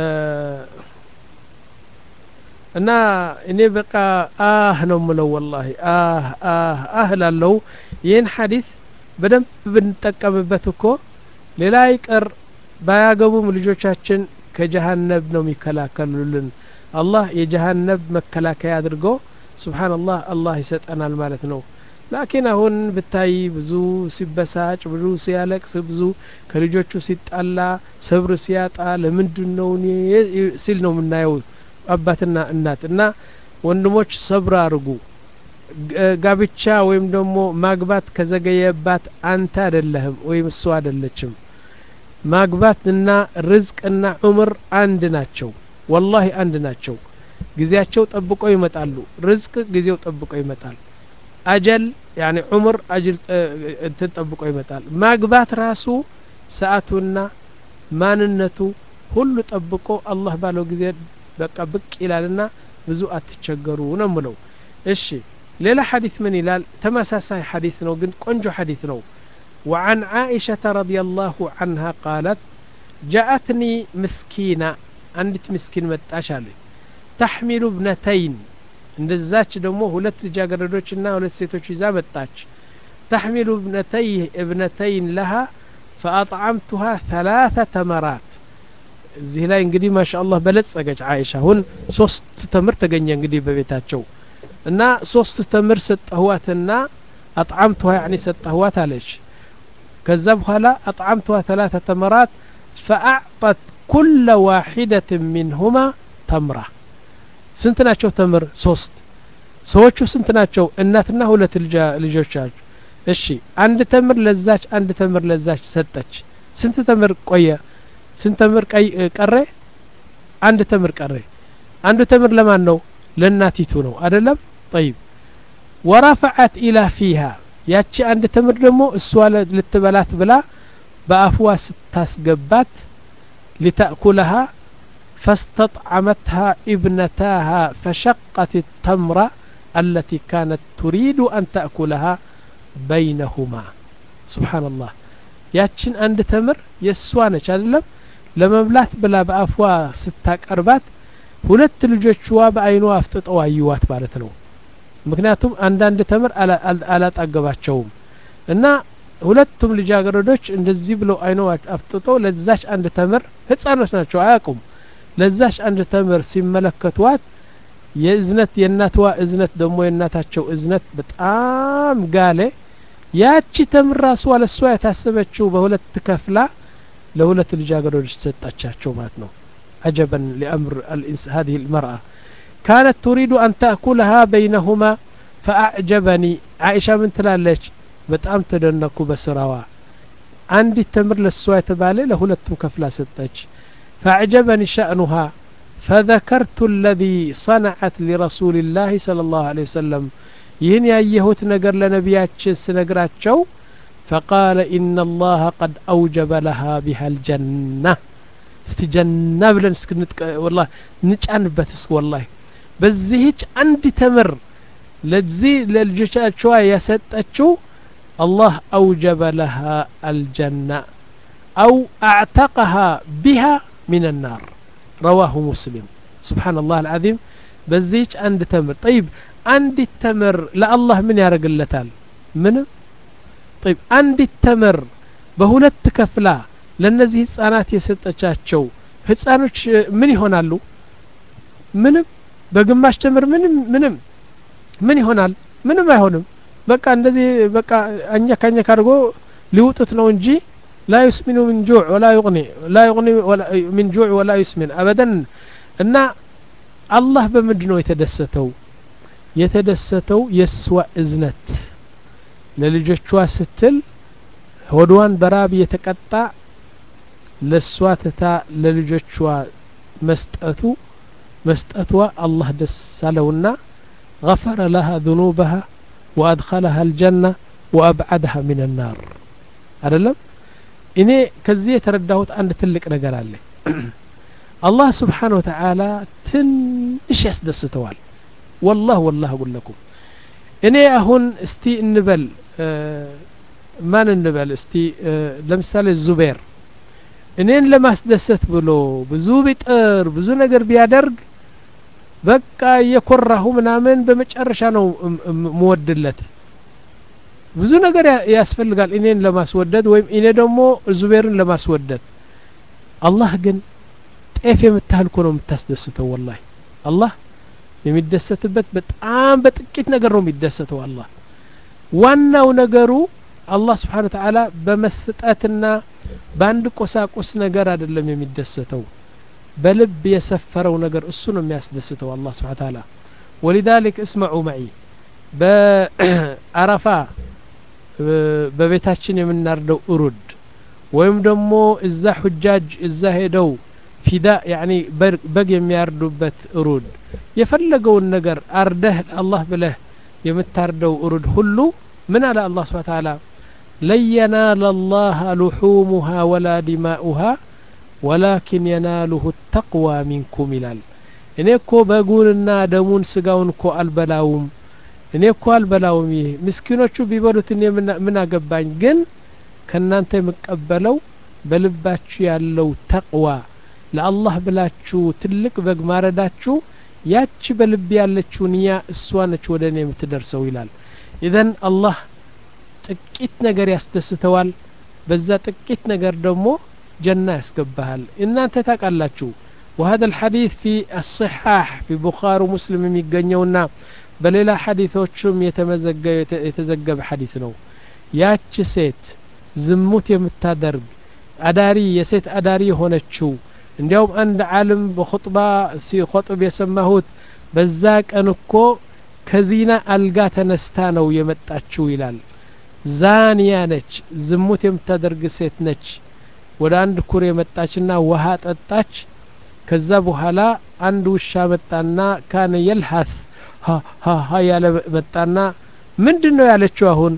እና እኔ በቃ አህ ነው ምለው والله አህ አህ አህ ላለው ይሄን ሐዲስ በደንብ ብንጠቀምበት እኮ ሌላ ይቀር ባያገቡም ልጆቻችን ከጀሃነም ነው የሚከላከሉልን አላህ የጀሃነም መከላከያ አድርጎ ሱብሃንአላህ አላህ ይሰጠናል ማለት ነው ላኪን አሁን ብታይ ብዙ ሲበሳጭ ብዙ ሲያለቅስ ብዙ ከልጆቹ ሲጣላ ሰብር ሲያጣ ለምንድነው ሲል ነው የምናየው አባትና እናት እና ወንድሞች ሰብር አርጉ ጋብቻ ወይም ደግሞ ማግባት ከዘገየባት አንተ አይደለህም ወይም እሱ አይደለችም ማግባትና ርዝቅና ዑምር አንድ ናቸው والله አንድ ናቸው ጊዜያቸው ጠብቆ ይመጣሉ ርዝቅ ጊዜው ጠብቆ ይመጣል አጀል يعني عمر اجل تطبቆ ይመጣል ማግባት ራሱ ሰዓቱና ማንነቱ ሁሉ ጠብቆ አላህ ባለው ጊዜ በቃ ብቅ ይላልና ብዙ አትቸገሩ ነው ምለው እሺ ሌላ ሐዲስ ምን ይላል ተመሳሳይ ሐዲስ ነው ግን ቆንጆ ሐዲስ ነው وعن عائشة رضي الله عنها قالت جاءتني مسكينة عندت مسكين متاشال تحمل ابنتين እንደዛች ደግሞ ሁለት ልጃገረዶችና ሁለት ሴቶች ይዛ መጣች تحمل ابنتي ابنتين لها فأطعمتها ثلاث تمرات እዚህ ላይ እንግዲህ ማሻአላህ በለጸገች አይሻ ሁን ሶስት ተምር ተገኘ እንግዲህ በቤታቸው እና ሶስት ተምር ሰጠዋትና أطعمتها يعني ሰጠዋት አለች ከዛ በኋላ أطعمتها ثلاث تمرات فأعطت كل واحدة منهما تمرة ስንት ናቸው ተምር ሶስት ሰዎቹ ስንት ናቸው እናትና ሁለት ልጆች አሉ እሺ አንድ ተምር ለዛች አንድ ተምር ለዛች ሰጠች ስንት ተምር ቆየ ስንት ተምር ቀረ አንድ ተምር ቀረ አንዱ ተምር ለማን ነው ለናቲቱ ነው አይደለም طيب ورفعت الى فيها ያቺ አንድ ተምር ደግሞ እሷ ልትበላት ብላ በአፍዋ ስታስገባት لتأكلها فاستطعمتها ابنتاها فشقت التمرة التي كانت تريد أن تأكلها بينهما سبحان الله ياتشن عند تمر يسوانش አይደለም ለመብላት ብላ በአፏ ስታቀርባት ሁለት ልጆችዋ በአይኗ አፍጥጠው አዩዋት ማለት ነው ምክንያቱም አንዳንድ ተምር አላጣገባቸውም እና ሁለቱም ልጃገረዶች እንደዚህ ብለው አይኗ አፍጥጠው ለዛች አንድ ተምር ህፃኖች ናቸው አያውቁም ለዛች አንድ ተምር ሲመለከቷት የእዝነት የእናትዋ እዝነት ደግሞ የእናታቸው እዝነት በጣም ጋለ ያቺ ተምር ራሷ ለሷ የታሰበችው በሁለት ከፍላ ለሁለት ልጃገረዶች ተሰጣቻቸው ማለት ነው عجبا لأمر هذه المرأة كانت تريد أن تأكلها بينهما فأعجبني عائشة من تلالج በጣም ተደነቁ በስራዋ አንድ ተምር ለሷ የተባለ ለሁለቱም ከፍላ ሰጠች فأعجبني شأنها فذكرت الذي صنعت لرسول الله صلى الله عليه وسلم ይህን ያየሁት ነገር ለነቢያችን ስነግራቸው فقال إن الله قد أوجب لها بها الجنة استجنة بلن سكنت والله نጫንበት እስኪ والله በዚህች አንድ ተምር ለዚህ ለልጆቻቸው ያሰጠችው الله أوجب لها الجنة أو أعتقها بها من النار رواه مسلم سبحان الله العظيم بزيج عند تمر طيب عند التمر لا الله من يرجلتال من طيب عند التمر بهولت كفلا لنزه ህፃናት የሰጠቻቸው ህፃኖች ምን ይሆናሉ ምንም በግማሽ ተምር ምንም ምንም ምን ይሆናል ምንም አይሆንም በቃ እንደዚህ በቃ አኛ ካኛ ካርጎ ሊውጡት ነው እንጂ لا يسمن من جوع ولا يغني لا يغني ولا من جوع ولا يسمن ابدا እና አላህ በምንድነው የተደሰተው የተደሰተው የስዋ እዝነት ለልጆቿ ስትል ሆዷን በራብ የተቀጣ ለሷ ተታ ለልጆቿ መስጠቱ መስጠቷ አላህ ደስ አለውና غفر لها ذنوبها وادخلها الجنة وابعدها من النار አይደለም እኔ ከዚህ የተረዳሁት አንድ ትልቅ ነገር አለ አላህ Subhanahu Wa Ta'ala ትንሽ ያስደስተዋል والله والله اقول لكم እኔ አሁን እስቲ እንበል ማን እንበል እስቲ ለምሳሌ ዙበይር እኔን ለማስደሰት ብሎ ብዙ ቢጥር ብዙ ነገር ቢያደርግ በቃ የኮራሁ ምናምን በመጨረሻ ነው መወድለት ብዙ ነገር ያስፈልጋል እኔን ለማስወደድ ወይም እኔ ደግሞ ዙበይርን ለማስወደድ አላህ ግን ጤፍ የምታህል እኮ ነው የምታስደስተው والله አላህ የሚደሰትበት በጣም በጥቂት ነገር ነው የሚደሰተው አላህ ዋናው ነገሩ አላህ Subhanahu Wa Ta'ala በመስጠትና በአንድ ቆሳቁስ ነገር አይደለም የሚደሰተው በልብ የሰፈረው ነገር እሱ ነው የሚያስደስተው አላህ Subhanahu Wa Ta'ala ولذلك اسمعوا معي በአረፋ በቤታችን የምናርደው ኡሩድ ወይም ደግሞ እዛ ሁጃጅ እዛ ሄደው ፊዳ يعني በግ የሚያርዱበት ኡሩድ የፈለገውን ነገር አርደህ አላህ ብለህ የምታርደው ኡሩድ ሁሉ ምን አለ አላህ Subhanahu Wa Ta'ala لن ينال الله لحومها ولا دماؤها ولكن يناله التقوى منكم ይላል እኔ እኮ በጉንና ደሙን ስጋውን እኮ አልበላውም እኔ እኮ አልበላውም ይሄ ምስኪኖቹ ቢበሉት እኔ ምን አገባኝ ግን ከናንተ የምቀበለው በልባችሁ ያለው ተቅዋ ለአላህ ብላችሁ ትልቅ በግ ማረዳችሁ ያቺ በልብ ያለችው ንያ እሷ ነች ወደኔ የምትደርሰው ይላል ኢዘን አላህ ጥቂት ነገር ያስደስተዋል በዛ ጥቂት ነገር ደግሞ ጀና ያስገባሃል እናንተ ታቃላችሁ وهذا الحديث في الصحاح في بخاري ومسلم የሚገኘውና በሌላ ሐዲሶችም የተመዘገበ የተዘገበ ሐዲስ ነው ያቺ ሴት ዝሙት የምታደርግ አዳሪ የሴት አዳሪ ሆነችው እንዲያውም አንድ ዓለም በኹጥባ ሲኹጥብ የሰማሁት በዛ ቀን እኮ ከዚና አልጋ ተነስታ ነው የመጣችው ይላል ዛኒያ ነች ዝሙት የምታደርግ ሴት ነች ወደ አንድ ኩሬ መጣችና ውሃ ጠጣች ከዛ በኋላ አንድ ውሻ መጣና ካነ يلحث ها ها ها ያለ መጣና ምንድነው ያለችው አሁን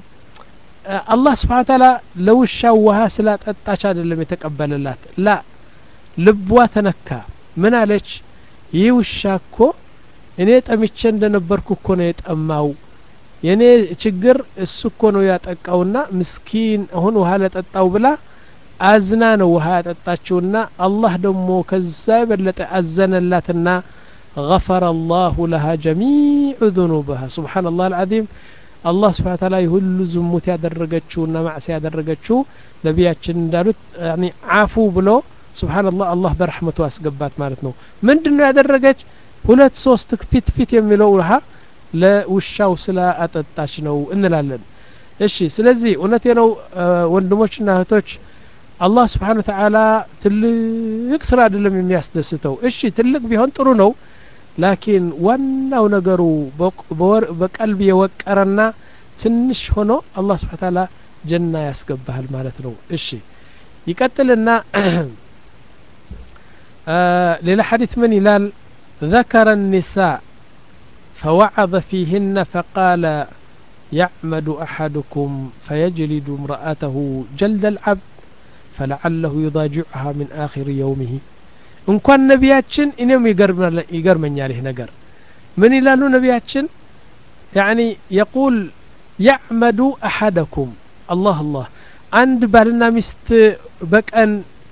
አላህ Subhanahu Wa Ta'ala ለውሻው ውሃ ስላጠጣች አይደለም የተቀበለላት ላ ልቧ ተነካ ምን አለች ይህ ውሻ እኮ እኔ ጠምቼ እንደነበርኩ እኮ ነው የጠማው የኔ ችግር እሱ እኮ ነው ያጠቃውና ምስኪን አሁን ውሃ ለጠጣው ብላ አዝና ነው ውሃ ያጠጣችውና አላህ ደግሞ ከዛ የበለጠ አዘነላትና غفر الله لها جميع ذنوبها سبحان الله العظيم الله سبحانه وتعالى ሁሉ ዝሙት ያደረገችውና ማዕሲያ ያደረገችው ነብያችን እንዳሉት يعني عفو ብሎ سبحان الله الله برحمته አስገባት ማለት ነው ምንድነው ያደረገች ሁለት ሶስት ፊት ፊት የሚለው ውሃ ለውሻው ስላ አጠጣች ነው እንላለን እሺ ስለዚህ እውነቴ ነው ወንድሞችና እህቶች አላህ Subhanahu Wa Ta'ala ትልቅ ስራ አይደለም የሚያስደስተው እሺ ትልቅ ቢሆን ጥሩ ነው ላኪን ዋናው ነገሩ በቀልብ የወቀረና ትንሽ ሆኖ አላህ Subhanahu Wa Ta'ala ጀና ያስገባል ማለት ነው እሺ ይቀጥልና ሌላ ሐዲስ ምን ይላል ذكر النساء فوعظ فيهن فقال يعمد أحدكم فيجلد امرأته جلد العبد فلعله يضاجعها من آخر يومه إن كان نبياتشن إنهم يقرمن عليه نقر من إلى نبياتشن يعني يقول يعمد أحدكم الله الله عند بالنا مست بك أن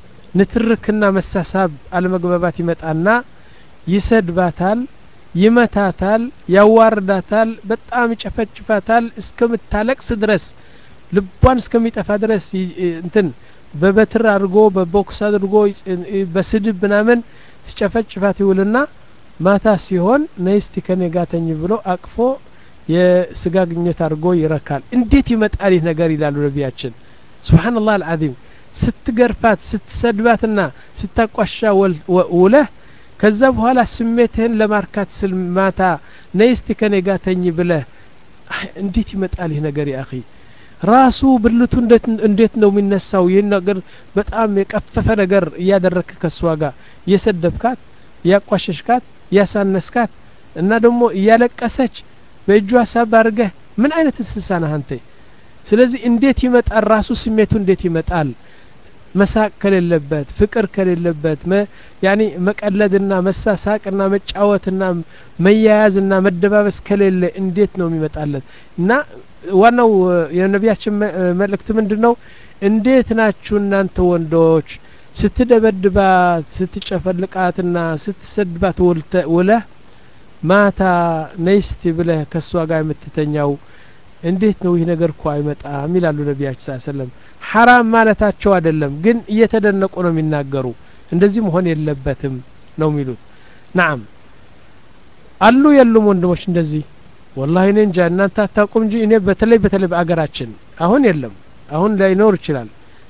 نتركنا مساساب على مقببات يمتعنا يسد باتال يمتاتال يوارداتال በጣም ይጨፈጭፋታል እስከምታለቅስ ድረስ ልቧን እስከሚጠፋ ድረስ እንትን በበትር አድርጎ በቦክስ አድርጎ በስድብ ምናምን ሲጨፈጭፋት ይውልና ማታ ሲሆን ነይስቲ ከኔ ጋር ተኝ ብሎ አቅፎ የስጋ ግንኙነት አድርጎ ይረካል እንዴት ይመጣል ይህ ነገር ይላሉ ነቢያችን ሱብሃንአላህ አልዓዚም ስትገርፋት ስትሰድባትና ስታቋሻ ውለህ ከዛ በኋላ ስሜትህን ለማርካት ስልማታ ነይስቲ ከኔ ጋር ተኝ ብለህ እንዴት ይመጣል ይህ ነገር ያ اخي ራሱ ብልቱ እንዴት እንዴት ነው የሚነሳው ይሄን ነገር በጣም የቀፈፈ ነገር ያደረከ ከሷጋ የሰደብካት ያቋሸሽካት ያሳነስካት እና ደግሞ ያለቀሰች በእጇ ሳባርገህ ምን አይነት እንስሳ ነህ አንተ ስለዚህ እንዴት ይመጣል ራሱ ስሜቱ እንዴት ይመጣል መሳቅ ከሌለበት ፍቅር ከሌለበት ያኒ መቀለድና መሳሳቅና መጫወትና መያያዝና መደባበስ ከሌለ እንዴት ነው የሚመጣለት እና ዋናው የነቢያችን መልእክት ምንድነው እንዴት ናችሁ እናንተ ወንዶች ስትደበድባት ስትጨፈልቃትና ስትሰድባት ወለ ማታ ነይስቲ ብለህ ከሷ ጋር የምትተኛው እንዴት ነው ይሄ ነገር እኮ አይመጣም ይላሉ ነቢያችን ሰለላሁ ዐለይሂ ወሰለም حرام ማለታቸው አይደለም ግን እየተደነቁ ነው የሚናገሩ እንደዚህ መሆን የለበትም ነው የሚሉት نعم አሉ የሉም ወንድሞች እንደዚህ والله እኔ እንጃ እናንተ አታውቁም እንጂ እኔ በተለይ በተለይ በአገራችን አሁን የለም አሁን ላይኖር ይችላል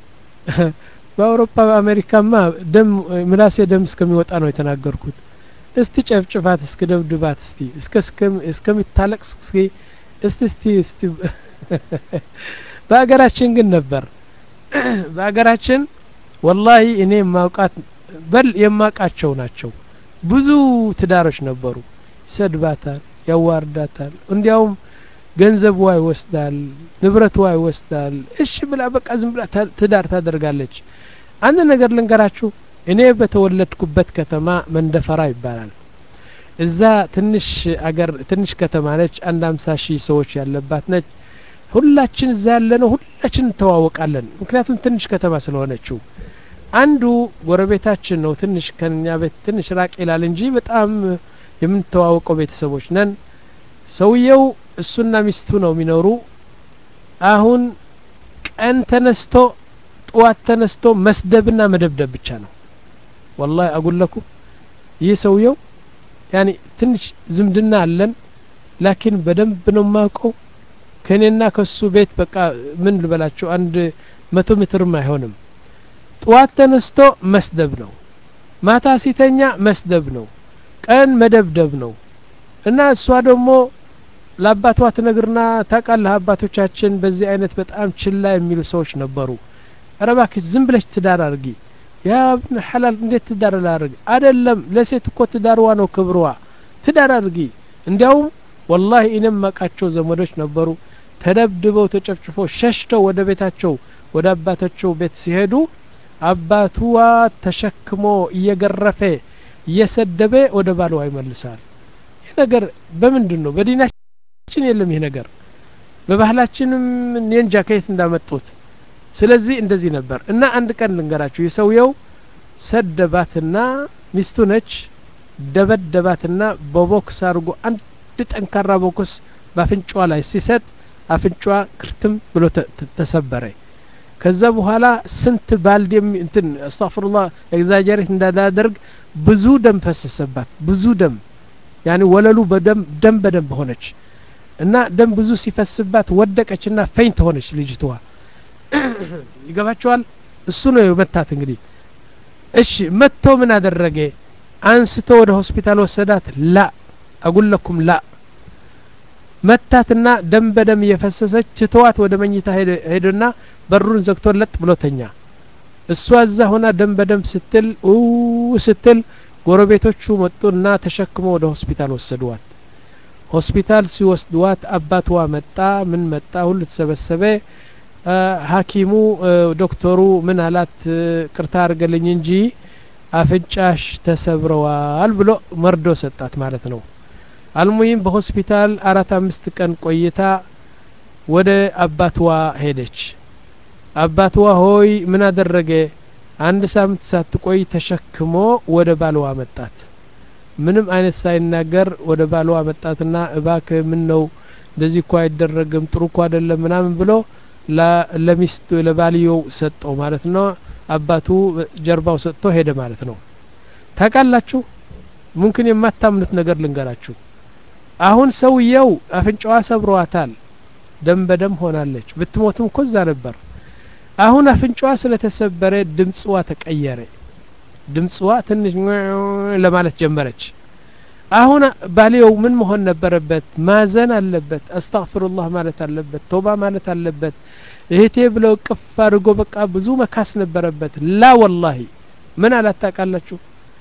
በአውሮፓ በአሜሪካማ ደም ምላሴ ደም እስከሚወጣ ነው የተናገርኩት እስቲ ጨፍጭፋት እስከ ደብድባት እስቲ እስከ እስከሚታለቅስ እስኪ እስቲ እስቲ እስቲ በአገራችን ግን ነበር በአገራችን والله እኔ ማውቃት በል የማቃቸው ናቸው ብዙ ትዳሮች ነበሩ ሰድባታል ያዋርዳታል እንዲያውም ገንዘብ ዋይ ወስዳል ንብረት ዋይ ወስዳል እሺ ብላ በቃ ዝም ብላ ትዳር ታደርጋለች አንድ ነገር ልንገራችሁ እኔ በተወለድኩበት ከተማ መንደፈራ ይባላል እዛ ትንሽ አገር ትንሽ ከተማ ነች አንድ ሃምሳ ሺህ ሰዎች ያለባት ነች ሁላችን እዛ ያለነው ሁላችን ተዋወቃለን ምክንያቱም ትንሽ ከተማ ስለሆነችው አንዱ ጎረቤታችን ነው ትንሽ ከኛ ቤት ትንሽ ራቅ ይላል እንጂ በጣም የምንተዋወቀው ቤተሰቦች ነን ሰውየው እሱና ሚስቱ ነው የሚኖሩ አሁን ቀን ተነስቶ ጧት ተነስቶ መስደብና መደብደብ ብቻ ነው والله اقول لكم ይህ ሰውየው ያኒ ትንሽ ዝምድና አለን ላኪን በደንብ ነው ማውቀው ከኔና ከሱ ቤት በቃ ምን ልበላችሁ አንድ መቶ ሜትርም አይሆንም ጧት ተነስቶ መስደብ ነው ማታ ሲተኛ መስደብ ነው ቀን መደብደብ ነው እና እሷ ደግሞ ለአባቷ ትነግርና ታቃለህ አባቶቻችን በዚህ አይነት በጣም ችላ የሚሉ ሰዎች ነበሩ አረባክሽ ዝም ብለሽ ትዳር አርጊ ያ ابن حلال እንዴት ትዳር ላርግ አይደለም ለሴት እኮ ትዳርዋ ነው ክብርዋ ትዳር አርጊ እንዲያውም والله እኔም ማቃቸው ዘመዶች ነበሩ ተደብድበው ተጨፍጭፈው ሸሽተው ወደ ቤታቸው ወደ አባታቸው ቤት ሲሄዱ አባቱዋ ተሸክሞ እየገረፈ እየሰደበ ወደ ባሏ ይመልሳል ይሄ ነገር በምንድነው በዲናችን የለም ይሄ ነገር በባህላችንም እንጃ ከየት እንዳመጡት ስለዚህ እንደዚህ ነበር እና አንድ ቀን ልንገራችሁ የሰውየው ሰደባትና ሚስቱ ነች ደበደባትና በቦክስ አርጎ አንድ ጠንካራ ቦክስ ባፍንጫዋ ላይ ሲሰጥ አፍንጫዋ ክርትም ብሎ ተሰበረ ከዛ በኋላ ስንት ባልዲም እንትን አስተግፍሩላህ ኤግዛጀሬት እንዳላደርግ ብዙ ደም ፈሰሰባት ብዙ ደም يعني ወለሉ በደም ደም በደም ሆነች እና ደም ብዙ ሲፈስባት ወደቀችና ፈይንት ሆነች ልጅቷ ይገባቸዋል እሱ ነው የመታት እንግዲህ እሺ መጥቶ ምን አደረገ አንስቶ ወደ ሆስፒታል ወሰዳት ላ አقول لكم لا መታትና ደም በደም እየፈሰሰች ትተዋት ወደ መኝታ ሄደና በሩን ዘግቶለት ብሎተኛ እሷ እዛ ሆና ደም በደም ስትል ኡ ስትል ጎረቤቶቹ መጡና ተሸክሞ ወደ ሆስፒታል ወሰዱዋት ሆስፒታል ሲወስዱዋት አባቷ መጣ ምን መጣ ሁሉ ተሰበሰበ ሐኪሙ ዶክተሩ ምን አላት ቅርታ አርገልኝ እንጂ አፍንጫሽ ተሰብረዋል ብሎ መርዶ ሰጣት ማለት ነው አልሙሂም በሆስፒታል አራት አምስት ቀን ቆይታ ወደ አባቷ ሄደች አባቷ ሆይ ምን አደረገ አንድ ሳምንት ሳትቆይ ተሸክሞ ወደ ባልዋ መጣት ምንም አይነት ሳይናገር ወደ ባልዋ መጣትና እባክ ምን ነው እንደዚህ እኮ አይደረግም ጥሩ እኮ አይደለም ምናምን ብሎ ለሚስቱ ለባልየው ሰጠው ማለት ነው አባቱ ጀርባው ሰጥቶ ሄደ ማለት ነው ታቃላችሁ ሙምኪን የማታምኑት ነገር ልንገራችሁ አሁን ሰውየው አፍንጫዋ ሰብሯታል ደም በደም ሆናለች ብትሞትም ኮዛ ነበር አሁን አፍንጫዋ ስለተሰበረ ድምጽዋ ተቀየረ ድምጽዋ ትንሽ ለማለት ጀመረች አሁን ባልየው ምን መሆን ነበረበት ማዘን አለበት አስተግፍሩላህ ማለት አለበት ተውባ ማለት አለበት እህቴ ብለው ቅፍ አድርጎ በቃ ብዙ መካስ ነበረበት ላ ወላሂ ምን አላታቃላችሁ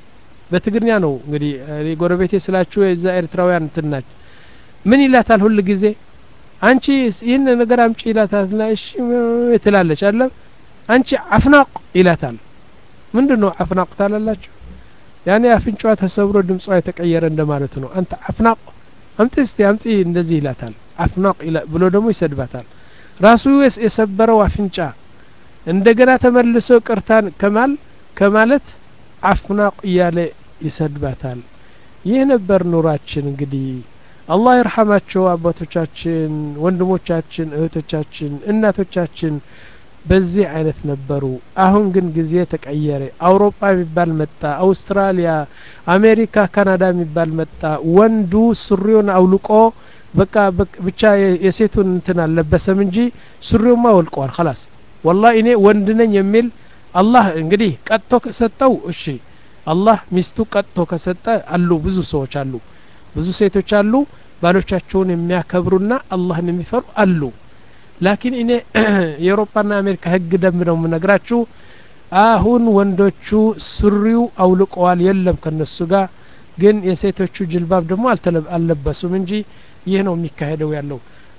በትግርኛ ነው እንግዲህ ጎረቤቴ ስላችሁ የዛ ኤርትራውያን እንትናች ምን ይላታል ሁሉ ጊዜ አንቺ ይሄን ነገር አምጪ ይላታልና እሺ ትላለች አይደል አንቺ አፍናቅ ይላታል ምንድነው አፍናቅ ታላላችሁ ያኔ አፍንጫዋ ተሰብሮ ድምጿ የተቀየረ እንደማለት ነው አንተ አፍናቅ አምጪ እስቲ አምጪ እንደዚህ ይላታል አፍናቅ ብሎ ደግሞ ይሰድባታል ራሱ የሰበረው አፍንጫ እንደገና ተመልሶ ቅርታን ከማል ከማለት አፍናቅ ያለ ይሰድባታል ይህ ነበር ኑራችን እንግዲህ አላህ ይርሐማቸው አባቶቻችን ወንድሞቻችን እህቶቻችን እናቶቻችን በዚህ አይነት ነበሩ አሁን ግን ጊዜ ተቀየረ አውሮፓ የሚባል መጣ አውስትራሊያ አሜሪካ ካናዳ የሚባል መጣ ወንዱ ሱሪውን አውልቆ በቃ ብቻ የሴቱን እንትን አለበሰም እንጂ ሱሪውማ ወልቋል خلاص والله እኔ ወንድ ነኝ የሚል አላህ እንግዲህ ቀጥቶ ከሰጠው እሺ አላህ ሚስቱ ቀጥቶ ከሰጠ አሉ ብዙ ሰዎች አሉ ብዙ ሴቶች አሉ ባሎቻቸውን የሚያከብሩና አላህን የሚፈሩ አሉ ላኪን እኔ የአውሮፓና አሜሪካ ህግ ደንብ ነው የምነግራችሁ አሁን ወንዶቹ ሱሪው አውልቀዋል የለም ከነሱ ጋር ግን የሴቶቹ ጅልባብ ደግሞ አልለበሱም እንጂ ይህ ነው የሚካሄደው ያለው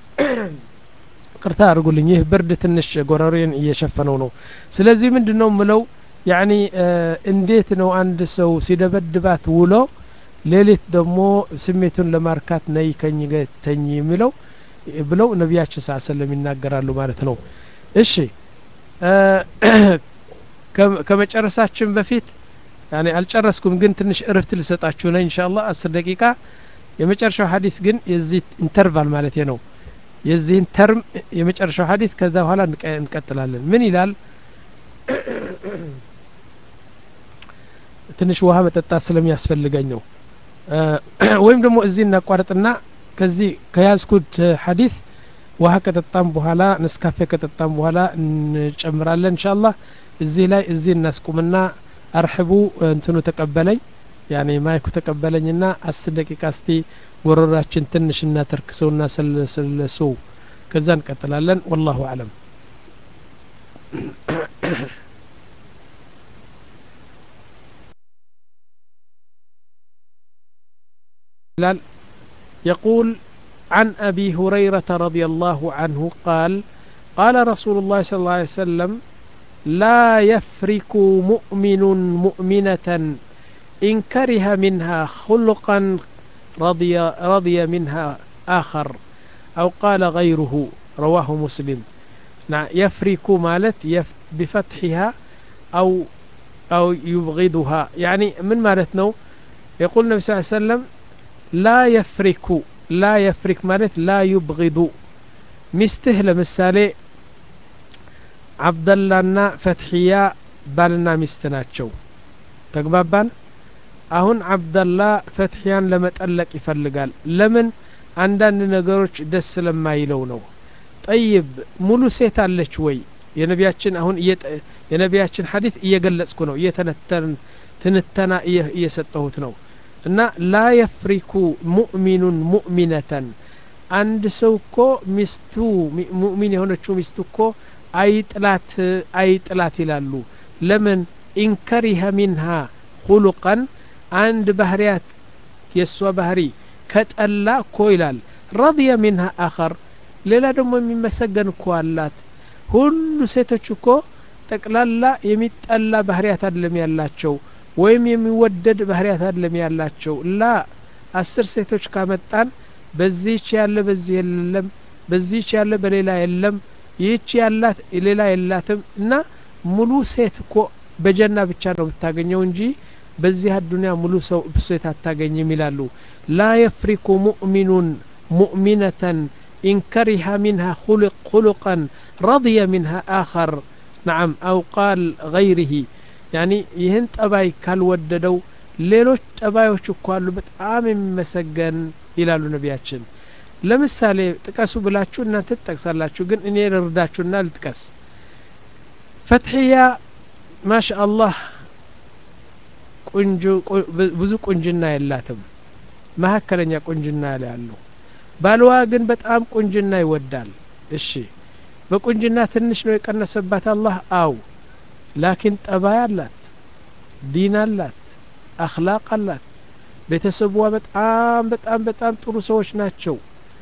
ቅርታ አርጉልኝ ይህ ብርድ ትንሽ ጎረሬን እየሸፈነው ነው ስለዚህ ምንድነው ምለው ያኒ እንዴት ነው አንድ ሰው ሲደበድባት ውሎ ሌሊት ደግሞ ስሜቱን ለማርካት ነይ ከኝ ገተኝ የሚለው ብለው ነብያችን ሰለላሁ ዐለይሂ ወሰለም ይናገራሉ ማለት ነው እሺ ከመጨረሳችን በፊት ያኒ አልጨረስኩም ግን ትንሽ እረፍት ልሰጣችሁ ነው ኢንሻአላህ አስር ደቂቃ የመጨረሻው ሐዲስ ግን የዚህ ኢንተርቫል ማለት ነው የዚህን ተርም የመጨረሻው ሐዲስ ከዛ በኋላ እንቀጥላለን ምን ይላል ትንሽ ውሃ መጠጣት ስለሚያስፈልገኝ ነው ወይም ደግሞ እዚህ እናቋርጥና ከዚህ ከያዝኩት ሐዲስ ውሃ ከጠጣም በኋላ ነስካፌ ከጠጣም በኋላ እንጨምራለን ኢንሻአላህ እዚህ ላይ እዚህ እናስቁምና አርህቡ እንትኑ ተቀበለኝ ያኔ ማይኩ ተቀበለኝና አስር ደቂቃ እስቲ ጎረራችን ትንሽና ተርክሰውና ሰለሰው ከዛ እንቀጥላለን والله اعلم يقول عن أبي هريرة رضي الله عنه قال قال رسول الله صلى الله عليه وسلم لا يفرك مؤمن مؤمنة إن كره منها خلقا رضي, رضي منها آخر أو قال غيره رواه مسلم يفرك مالت يف بفتحها أو أو يبغضها يعني من مالتنا يقول النبي صلى الله عليه وسلم لا يفرك لا يفرك مالت لا يبغض مسته لمثالي عبد الله نا فتحيا بالنا مستناتشو تقبابان አሁን አብደላ ፈትሒያን ለመጠለቅ ይፈልጋል ለምን አንዳንድ ነገሮች ደስ ስለማይለው ነው ጠይብ ሙሉ ሴት አለች ወይ የነቢያችን አሁን የነቢያችን ሐዲስ እየገለጽኩ ነው እየተነተን ትንተና እየሰጠሁት ነው እና ላ የፍሪኩ ሙእሚኑን ሙእሚነተን አንድ ሰው እኮ ሚስቱ ሙእሚን የሆነችው ሚስቱ እኮ አይጥላት አይጥላት ይላሉ ለምን ኢንከሪሀ ሚንሃ ኹሉቀን አንድ ባህሪያት የሷ ባህሪ ከጠላ እኮ ይላል ረضየ ሚንሃ አኸር ሌላ ደግሞ የሚመሰገን እኮ አላት ሁሉ ሴቶች እኮ ጠቅላላ የሚጠላ ባህሪያት አይደለም ያላቸው ወይም የሚወደድ ባህሪያት አይደለም ያላቸው ላ አስር ሴቶች ካመጣን በዚህች ያለ በዚህ የለም በዚህች ያለ በሌላ የለም ይህች ያላት ሌላ የላትም እና ሙሉ ሴት እኮ በጀና ብቻ ነው ብታገኘው እንጂ በዚህ አዱንያ ሙሉ ሰው ሴት አታገኝም ይላሉ ላ የፍሪኩ ሙእሚኑን ሙእሚነተን إن كره منها خلق خلقا رضي منها آخر نعم أو قال غيره يعني يهن تباي كالوددو ሌሎች ጠባዮች እኮ አሉ በጣም የሚመሰገን ይላሉ ነቢያችን ለምሳሌ ጥቀሱ ብላችሁ እናንተ ተጠቅሳላችሁ ግን እኔ ልርዳችሁና ልጥቀስ ፈትሒያ ማሻአላህ ቁንጆ ብዙ ቁንጅና የላትም መሀከለኛ ቁንጅና ያለው ባልዋ ግን በጣም ቁንጅና ይወዳል እሺ በቁንጅና ትንሽ ነው የቀነሰባት አላህ አው ላኪን ጠባይ አላት ዲን አላት አኽላቅ አላት ቤተሰቧ በጣም በጣም በጣም ጥሩ ሰዎች ናቸው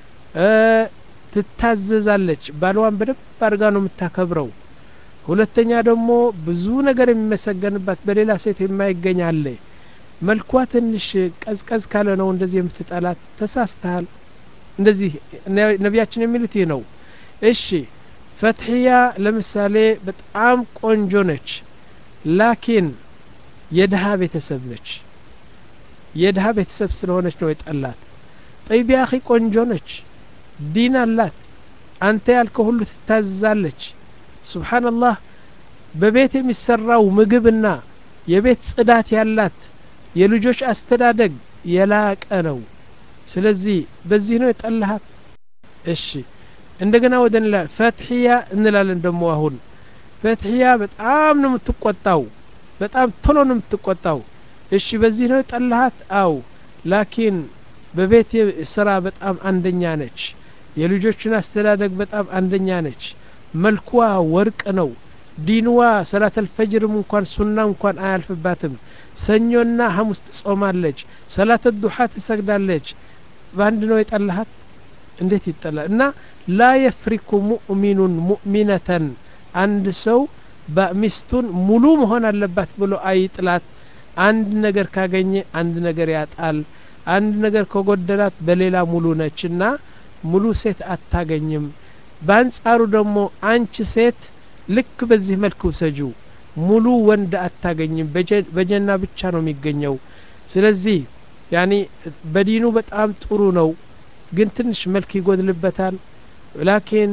ትታዘዛለች ባልዋን በደንብ አድርጋ ነው የምታከብረው ሁለተኛ ደግሞ ብዙ ነገር የሚመሰገንባት በሌላ ሴት የማይገኝ አለ መልኳ ትንሽ ቀዝቀዝ ካለ ነው እንደዚህ የምትጠላት ተሳስተሃል እንደዚህ ነቢያችን የሚሉት ይህ ነው እሺ ፈትሒያ ለምሳሌ በጣም ቆንጆ ነች ላኪን የድሃ ቤተሰብ ነች የድሃ ቤተሰብ ስለሆነች ነው የጠላት ጠይብ ያኺ ቆንጆ ነች ዲን አላት አንተ ያልከው ሁሉ ትታዘዛለች ሱብሃንአላህ በቤት የሚሰራው ምግብና የቤት ጽዳት ያላት የልጆች አስተዳደግ የላቀ ነው ስለዚህ በዚህ ነው የጠላሃት እሺ እንደገና ወደንላ ፈትሒያ እንላለን ደሞ አሁን ፈትሒያ በጣም ነው የምትቆጣው በጣም ቶሎ ነው የምትቆጣው እሺ በዚህ ነው የጠላሃት አው ላኪን በቤት ስራ በጣም አንደኛ ነች የልጆችን አስተዳደግ በጣም አንደኛ ነች መልኳ ወርቅ ነው ዲንዋ ሰላተል ፈጅርም እንኳን ሱና እንኳን አያልፍባትም ሰኞና ሐሙስ ጾማለች ሰላተ ዱሃ ትሰግዳለች ባንድ ነው የጠላሃት እንዴት ይጠላ እና ላ የፍሪኩ ሙእሚኑን ሙእሚነተን አንድ ሰው በሚስቱን ሙሉ መሆን አለባት ብሎ አይጥላት አንድ ነገር ካገኘ አንድ ነገር ያጣል አንድ ነገር ከጎደላት በሌላ ሙሉ ነችና ሙሉ ሴት አታገኝም ባንጻሩ ደግሞ አንቺ ሴት ልክ በዚህ መልኩ ሰጁ ሙሉ ወንድ አታገኝም በጀና ብቻ ነው የሚገኘው ስለዚህ ያኒ በዲኑ በጣም ጥሩ ነው ግን ትንሽ መልክ ይጎድልበታል ላኪን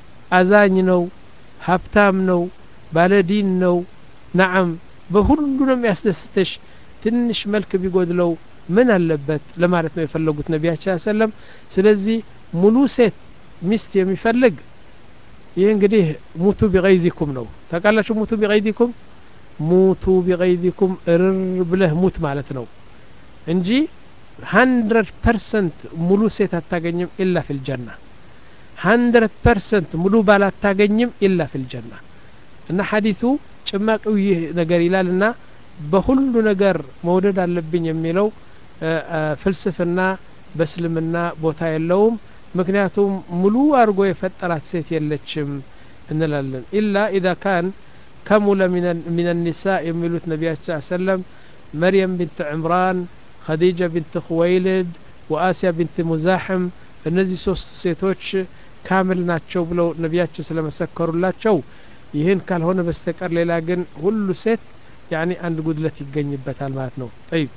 አዛኝ ነው ሀብታም ነው ባለዲን ነው نعم በሁሉ ነው የሚያስደስተሽ ትንሽ መልክ ቢጎድለው ምን አለበት ለማለት ነው የፈለጉት ነቢያችን ሰለም ስለዚህ ሙሉ ሴት ሚስት የሚፈልግ ይህ እንግዲህ ሙቱ ቢገይዚኩም ነው ታውቃላችሁ ሙቱ ቢገይዚኩም ሙቱ ቢገይዚኩም እርር ብለህ ሙት ማለት ነው እንጂ one hundred percent ሙሉ ሴት አታገኝም ኢላ ፊል ጀና one hundred percent ሙሉ ባል አታገኝም ኢላ ፊል ጀና እና ሐዲሱ ጭማቂው ይህ ነገር ይላልና በሁሉ ነገር መውደድ አለብኝ የሚለው ፍልስፍና በእስልምና ቦታ የለውም ምክንያቱም ሙሉ አርጎ የፈጠራት ሴት የለችም እንላለን ኢላ اذا كان كمل من من النساء የሚሉት ነቢያችን ሰለም መርየም ቢንት ዕምራን خديجة بنت خويلد وآسيا بنت مزاحم እነዚህ ሶስት ሴቶች ካምል ናቸው ብለው ነቢያችን ስለመሰከሩላቸው ይህን ካልሆነ በስተቀር ሌላ ግን ሁሉ ሴት ያኒ አንድ ጉድለት ይገኝበታል ማለት ነው طيب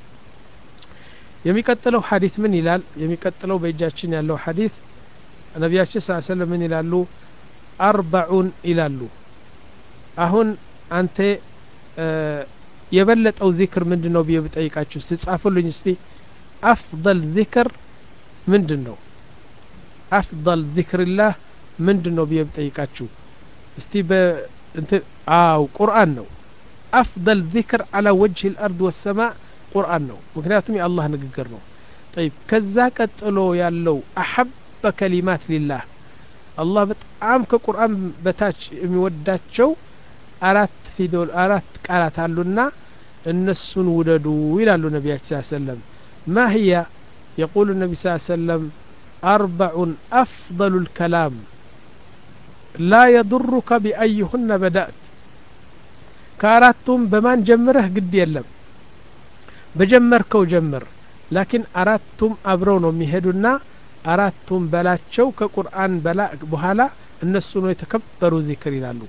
የሚቀጥለው ሐዲስ ምን ይላል የሚቀጥለው በእጃችን ያለው ሐዲስ ነቢያችን ሰለላሁ ዐለይሂ ወሰለም ምን ይላሉ አርባዑን ይላሉ አሁን አንተ የበለጠው ዚክር ምንድነው ብዬ ብጠይቃችሁ ስትጻፉልኝ እስቲ አፍضل ዚክር ምንድነው አፍضل ዚክርላህ ምንድነው ብዬ ብጠይቃችሁ እስቲ በእንት አው ቁርአን ነው አፍضل ዚክር على وجه الارض والسماء ቁርአን ነው ምክንያቱም የአላህ ንግግር ነው طيب ከዛ ቀጥሎ ያለው አሐበ ከሊማት ሊላህ አላህ በጣም ከቁርአን በታች የሚወዳቸው አራት ፊደል አራት ቃላት አሉና እነሱን ውደዱ ይላሉ ነብያችን ሰለላሁ ዐለይሂ ወሰለም ما هي يقول النبي صلى الله عليه وسلم أربع أفضل الكلام لا يضرك بأيهن بدأت كاراتهم بمان جمره قد يلم بجمركو جمر لكن أراتهم أبرونو ميهدنا أراتهم بلاتشو كقرآن بلا بحالا النسونو يتكبروا ذكر لالو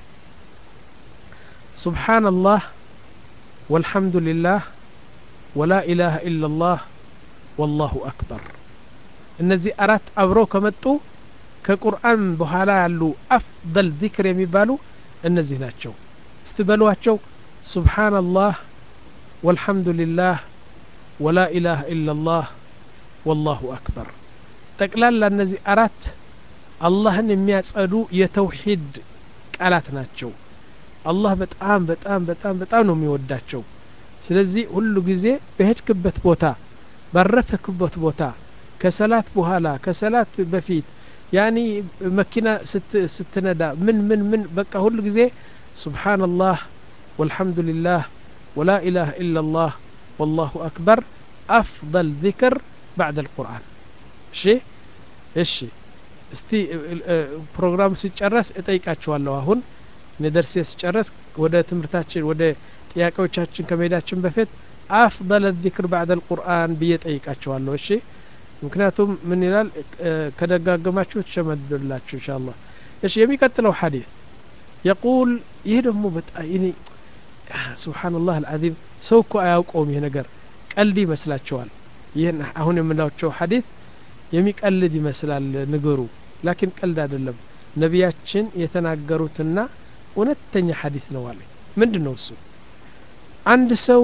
سبحان الله والحمد لله ولا إله إلا الله والله أكبر እነዚህ አራት አብረው ከመጡ ከቁርአን በኋላ ያሉ አፍضل ذكر የሚባሉ እነዚህ ናቸው استبلواቸው سبحان الله والحمد لله ولا إله إلا الله والله أكبر ጠቅላላ እነዚህ አራት አላህን የሚያጸዱ የተውሂድ ቃላት ናቸው አላህ በጣም በጣም በጣም በጣም ነው የሚወዳቸው ስለዚህ ሁሉ ጊዜ በሄድክበት ቦታ ባረፈክበት ቦታ ከሰላት በኋላ ከሰላት በፊት ያኒ መኪና ስትነዳ ምን ምን ምን በቃ ሁሉ ጊዜ سبحان الله والحمد لله ولا إله إلا الله والله أكبر أفضل ذكر بعد القرآن شيء እሺ እስቲ ፕሮግራም ሲጨረስ እጠይቃችኋለሁ አሁን ነደርስ ሲጨረስ ወደ ትምርታችን ወደ ጥያቄዎቻችን ከመሄዳችን በፊት أفضل الذكر بعد القرآن بيጠይቃችኋለሁ እሺ ምክንያቱም ምን ይላል ከደጋገማችሁ ተሸመድላችሁ ኢንሻአላህ እሺ የሚቀጥለው ሐዲስ يقول ይሄደሙ በጣይኒ سبحان الله العظيم ሰውኮ አያውቀውም ይሄ ነገር ቀልድ ይመስላችኋል ይሄን አሁን የምናውቀው ሐዲስ የሚቀልድ ይመስላል ነገሩ ላኪን ቀልድ አይደለም ነብያችን የተናገሩትና እውነተኛ ሐዲስ ነው አለ ምንድነው እሱ አንድ ሰው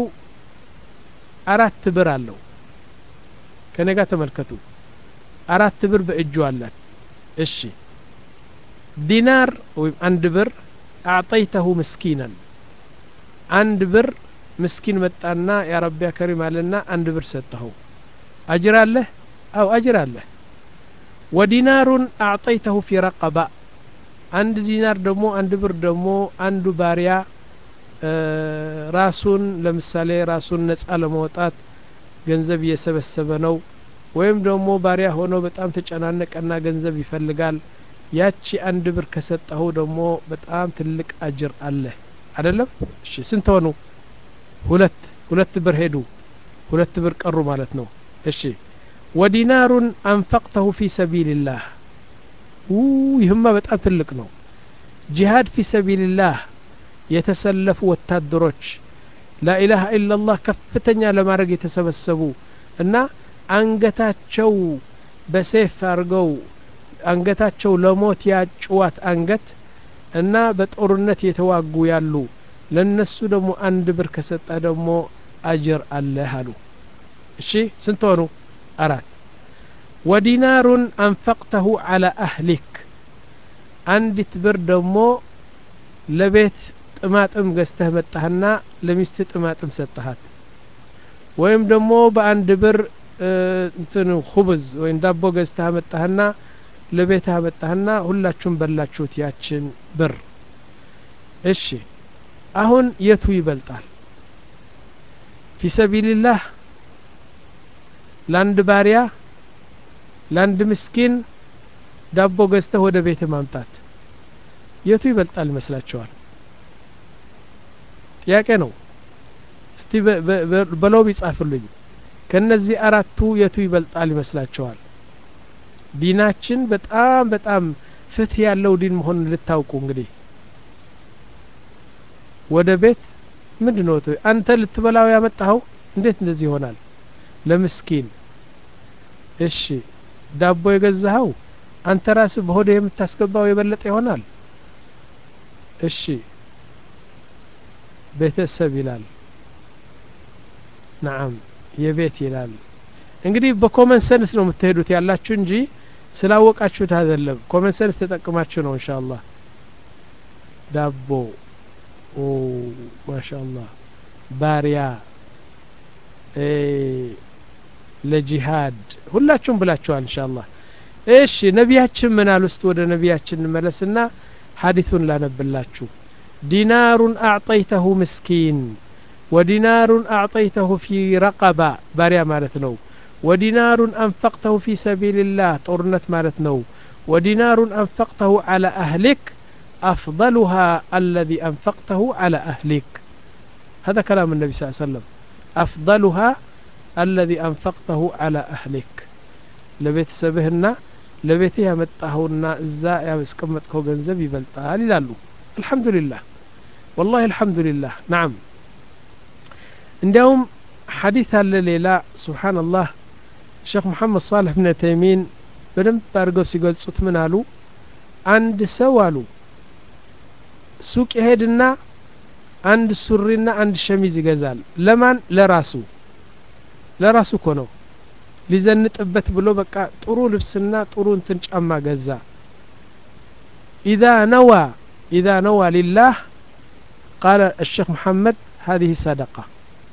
አራት ብር አለው ከነጋ ተመልከቱ አራት ብር በእጁ አለ እሺ ዲናር ወይ አንድ ብር አعطيته مسكينا አንድ ብር ምስኪን መጣና ያ ረቢ ከሪም አለና አንድ ብር ሰጠው አጅር አለ አው አጅር አለ ودينار اعطيته في رقبه አንድ ዲናር ደግሞ አንድ ብር ደግሞ አንዱ ባሪያ ራሱን ለምሳሌ ራሱን ነፃ ለማውጣት ገንዘብ እየሰበሰበ ነው ወይም ደግሞ ባሪያ ሆኖ በጣም ተጨናነቀና ገንዘብ ይፈልጋል ያቺ አንድ ብር ከሰጠው ደግሞ በጣም ትልቅ አጅር አለ አይደለም እሺ ስንት ሆኑ ሁለት ሁለት ብር ሄዱ ሁለት ብር ቀሩ ማለት ነው እሺ ودينار أنفقته في سبيل الله ويهم በጣም ትልቅ ነው ጂሃድ في سبيل الله የተሰለፉ ወታደሮች لا إله إلا الله ከፍተኛ ለማድረግ የተሰበሰቡ እና አንገታቸው በሰይፍ አርገው አንገታቸው ለሞት ያጭዋት አንገት እና በጦርነት የተዋጉ ያሉ ለነሱ ደግሞ አንድ ብር ከሰጣ ደግሞ አጅር አለ አሉ እሺ ስንት ሆኑ አራት ودينار أنفقته على أهلك አንዲት ብር ደግሞ ለቤት ጥማጥም ገዝተህ መጣህና ለሚስት ጥማጥም ሰጣሃት ወይም ደግሞ በአንድ ብር እንትን ኹብዝ ወይ ዳቦ ገዝተህ መጣህና ለቤት አመጣህና ሁላችሁም በላችሁት ያችን ብር እሺ አሁን የቱ ይበልጣል في سبيل الله ላንድ ባሪያ ላንድ ምስኪን ዳቦ ገዝተህ ወደ ቤት ማምጣት የቱ ይበልጣል መስላችኋል ጥያቄ ነው እስቲ በለው ቢጻፍልኝ ከነዚህ አራቱ የቱ ይበልጣል ይመስላችኋል ዲናችን በጣም በጣም ፍትህ ያለው ዲን መሆኑን ልታውቁ እንግዲህ ወደ ቤት ምንድነው አንተ ልትበላው ያመጣው እንዴት እንደዚህ ይሆናል ለምስኪን እሺ ዳቦ የገዛው አንተ ራስ በሆደ የምታስገባው የበለጠ ይሆናል እሺ ቤተሰብ ይላል نعم የቤት ይላል እንግዲህ በኮመን ሰንስ ነው የምትሄዱት ያላችሁ እንጂ ስላወቃችሁት አይደለም ኮመን ሰንስ ተጠቅማችሁ ነው ኢንሻአላህ ዳቦ ኦ ማሻአላህ ባሪያ ለጂሃድ ሁላችሁም ብላችኋል ኢንሻአላህ እሺ ነቢያችን ምን አሉ እስቲ ወደ ነቢያችን መለስና ሐዲሱን ላነብላችሁ ዲናሩን አዕጠይተሁ ምስኪን ودينار أعطيته في رقبة باريا مالتنو ودينار أنفقته في سبيل الله طورنت مالتنو ودينار أنفقته على أهلك أفضلها الذي أنفقته على أهلك هذا كلام النبي صلى الله عليه وسلم أفضلها الذي أنفقته على أهلك لبيت سبهنا لبيتها متهونا إزاء يسكمتكو جنزب يبلطها لالو الحمد لله والله الحمد لله نعم عندهم حديث على ليلى سبحان الله الشيخ محمد صالح بن تيمين بدم بارغو ሲገልጹት ምን አሉ አንድ ሰው አሉ ሱቅ ይሄድና አንድ ሱሪና አንድ ሸሚዝ ይገዛል ለማን ለራሱ ለራሱ እኮ ነው ሊዘንጥበት ብሎ በቃ ጥሩ ልብስና ጥሩ እንትን ጫማ ገዛ اذا نوى اذا نوى لله قال الشيخ محمد هذه صدقه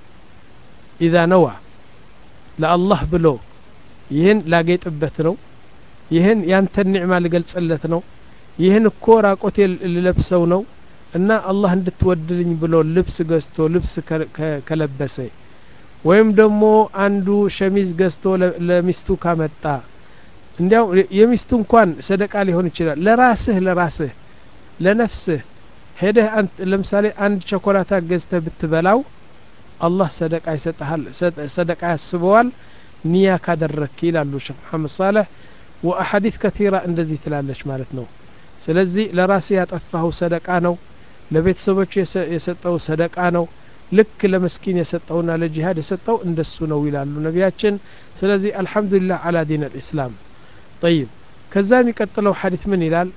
إذا نوى لا الله بلو يهن لاقيت أبتنو يهن يانت النعمة اللي قلت سألتنو يهن الكورة قتل اللي لبسونو إن الله عند تودلني بلو لبس قستو لبس كلبسي ويم دمو عنده شميز قستو لمستو كامتا እንዲያው የሚስቱ እንኳን ሰደቃ ሊሆን ይችላል ለራስህ ለራስህ ለነፍስህ ሄደህ አንተ ለምሳሌ አንድ ቸኮላታ ገዝተህ ብትበላው الله صدق يسطحل صدق يسبوال نيا كادرك ይላሉ ሼክ መሐመድ صالح واحاديث كثيره እንደዚህ ትላለች ማለት ነው ስለዚህ ለራስ ያጠፋው ሰደቃ ነው ለቤተሰቦች የሰጠው ሰደቃ ነው ልክ ለመስኪን የሰጠውና ለጂሃድ የሰጠው እንደሱ ነው ይላሉ ነቢያችን ስለዚህ አልহামዱሊላህ على دين الاسلام طيب ከዛ የሚቀጥለው ሐዲስ ምን ይላል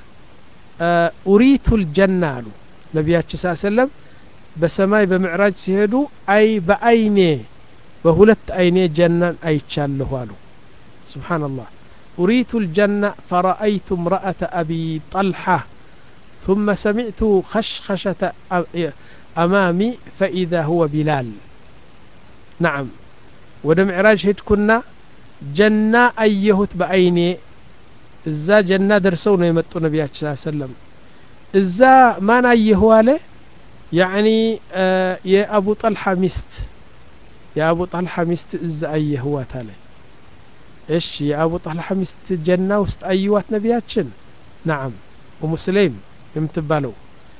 ኡሪቱ الجنه አሉ ነቢያችን ሰለላሁ ዐለይሂ ወሰለም በሰማይ በመዕራጅ ሲሄዱ አይ በአይኔ በሁለት አይኔ ጀናን አይቻለሁ አሉ ሱብሃንአላህ أريت الجنة فرأيت امرأة أبي طلحة ثم سمعت خشخشة أمامي فإذا هو بلال نعم ودم معراج هيد كنا جنة أيهت بأيني إذا جنة درسونا يمتو نبياتي صلى الله عليه وسلم إذا ما نأيه عليه يعني آه يا أبو طلحة مست يا أبو طلحة مست إذا أيه هو تالي إيش يا أبو طلحة مست جنة وست أيوات نبياتشن نعم ومسلم يمتبالو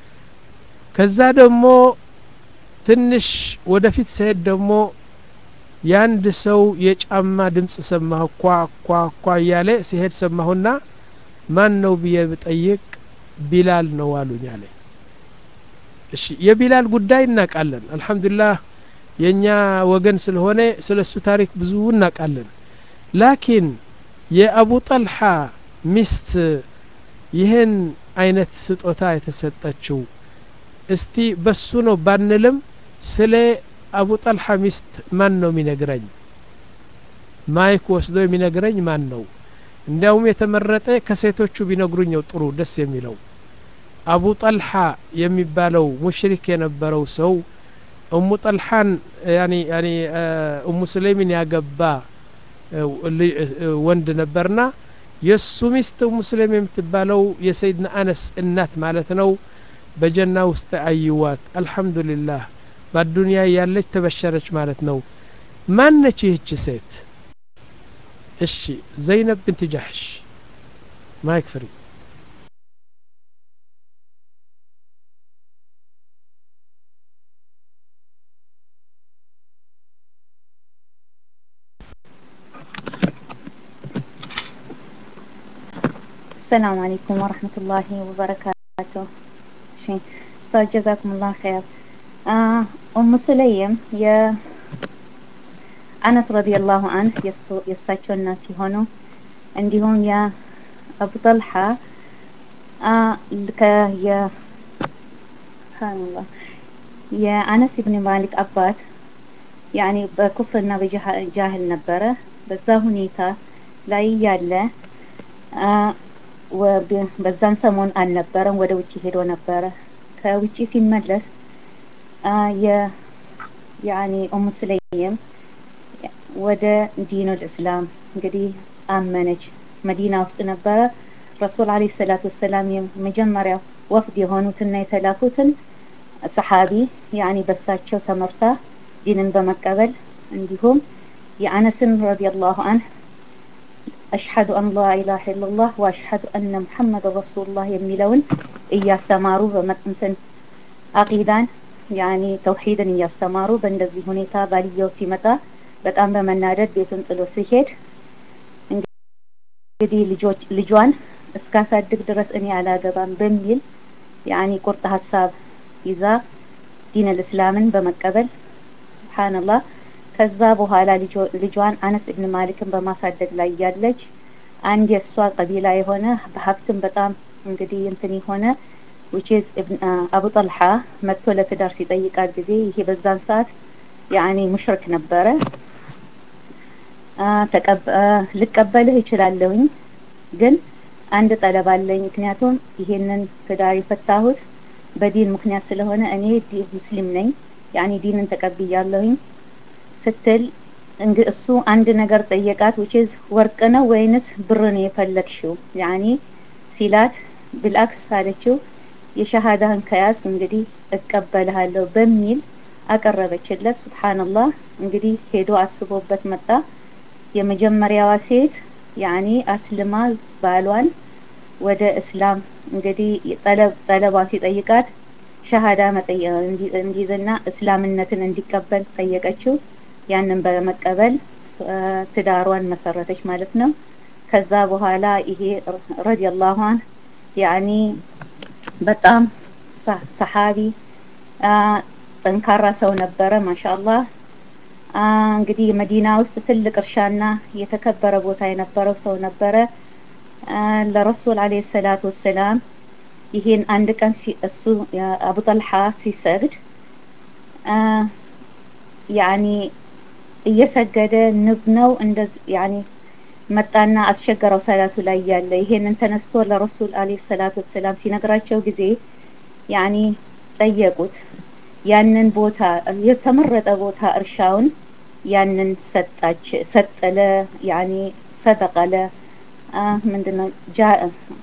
كذا دمو تنش ودفيت سيد دمو ياند سو يجأما دمس سماه كوا كوا كوا يالي سيهد سماهنا ما نو بيه بتأيك بلال نوالو يالي እሺ የቢላል ጉዳይ እናቃለን አልহামዱሊላህ የኛ ወገን ስለሆነ ስለሱ ታሪክ ብዙ እናቃለን ላኪን የአቡ ጠልሃ ሚስት ይሄን አይነት ስጦታ የተሰጠችው እስቲ በሱ ነው ባንልም ስለ አቡ ጠልሃ ሚስት ማን ነው የሚነግረኝ ማይክ ወስዶ የሚነግረኝ ማን ነው እንዲያውም የተመረጠ ከሴቶቹ ቢነግሩኝ ነው ጥሩ ደስ የሚለው አቡ ጠልሃ የሚባለው ሙሽሪክ የነበረው ሰው ኡሙ ጠልሃን ያኒ ያኒ ኡሙ ሰለይምን ያገባ ወንድ ነበርና የሱ ሚስት ኡሙ ሰለይም የምትባለው የሰይድና አነስ እናት ማለት ነው በጀና ውስጥ አይዋት አልহামዱሊላህ በዱንያ ያለች ተበሸረች ማለት ነው ማነች ይህች ሴት እሺ ዘይነብ بنت جحش ማይክ ፍሪ السلام عليكم ورحمة الله وبركاته. شين استاذ جزاكم الله خير. آه أم سليم يا أنس رضي الله عنه يسو يساتشو الناس هونو عندهم يا أبو طلحة آه لك يا سبحان الله يا أنس بن مالك أبات ያኒ በኩፍርና በጃህል ነበረ። በዛ ሁኔታ ላይ ያለ በዛን ሰሞን አልነበረም፣ ወደ ውጪ ሄዶ ነበረ። ከውጪ ሲመለስ የ ያኒ ኡም ሰለይም ወደ ዲኑል እስላም እንግዲህ አመነች። መዲና ውስጥ ነበረ ረሱል አለይሂ ሰላቱ ወሰላም የመጀመሪያው ወፍድ የሆኑትና የተላኩትን ሰሃቢ ያኒ በሳቸው ተመርታ ዲንን በመቀበል እንዲሁም የአነስን ረዲየላሁ ዐንሁ አሽሀዱ አን ላ ኢላሀ ኢለላህ ወአሽሀዱ አነ ሙሐመድ ረሱሉላህ የሚለውን እያስተማሩ በመጥንትን አቂዳን ያኒ ተውሂድን እያስተማሩ በእንደዚህ ሁኔታ ባልየው ሲመጣ በጣም በመናደድ ቤቱን ጥሎ ሲሄድ እንግዲህ ልጆች ልጇን እስካሳድግ ድረስ እኔ አላገባም በሚል ያኒ ቁርጥ ሐሳብ ይዛ ዲኑል እስላምን በመቀበል ሱብሃንአላህ ከዛ በኋላ ልጇን አነስ ኢብኑ ማሊክን በማሳደግ ላይ ያለች አንድ የሷ ቀቢላ የሆነ በሀብትም በጣም እንግዲህ እንትን የሆነ which is አቡ ጠልሃ መጥቶ ለትዳር ሲጠይቃት ጊዜ ይሄ በዛን ሰዓት ያኒ ሙሽሪክ ነበረ። ተቀበ ልቀበልህ እችላለሁኝ ግን አንድ ጠለብ አለኝ፣ ምክንያቱም ይሄንን ትዳር የፈታሁት በዲን ምክንያት ስለሆነ እኔ ሙስሊም ነኝ ያኒ ዲንን ተቀብያለሁኝ ስትል እሱ አንድ ነገር ጠየቃት which is ወርቅ ነው ወይንስ ብር ነው የፈለግሽው ያኒ ሲላት بالعكس አለችው የሸሃዳህን ከያዝ እንግዲህ እቀበልሃለሁ በሚል አቀረበችለት። ሱብሃንአላህ እንግዲህ ሄዶ አስቦበት መጣ። የመጀመሪያዋ ሴት ያኒ አስልማ ባሏን ወደ እስላም እንግዲህ ጠለብ ጠለቧን ሲጠይቃት ሸሃዳ መጠየቅ እንዲዝና እስላምነትን እንዲቀበል ጠየቀችው። ያንን በመቀበል ትዳሯን መሰረተች ማለት ነው። ከዛ በኋላ ይሄ ረዲየላሁ ዐንሁ ያኒ በጣም ሰሃቢ ጠንካራ ሰው ነበረ ማሻአላህ። እንግዲህ መዲና ውስጥ ትልቅ እርሻና የተከበረ ቦታ የነበረው ሰው ነበረ። ለረሱል አለይሂ ሰላቱ ወሰላም ይሄን አንድ ቀን እሱ አቡ ጠልሃ ሲሰግድ ያኒ እየሰገደ ንብ ነው እንደዚህ ያኒ መጣና አስቸገረው ሰላቱ ላይ ያለ ይሄንን ተነስቶ ለረሱል አለይሂ ሰላቱ ወሰላም ሲነግራቸው ጊዜ ያኒ ጠየቁት። ያንን ቦታ የተመረጠ ቦታ እርሻውን ያንን ሰጣች ሰጠለ ያኒ ሰደቀለ ምንድነው ጃ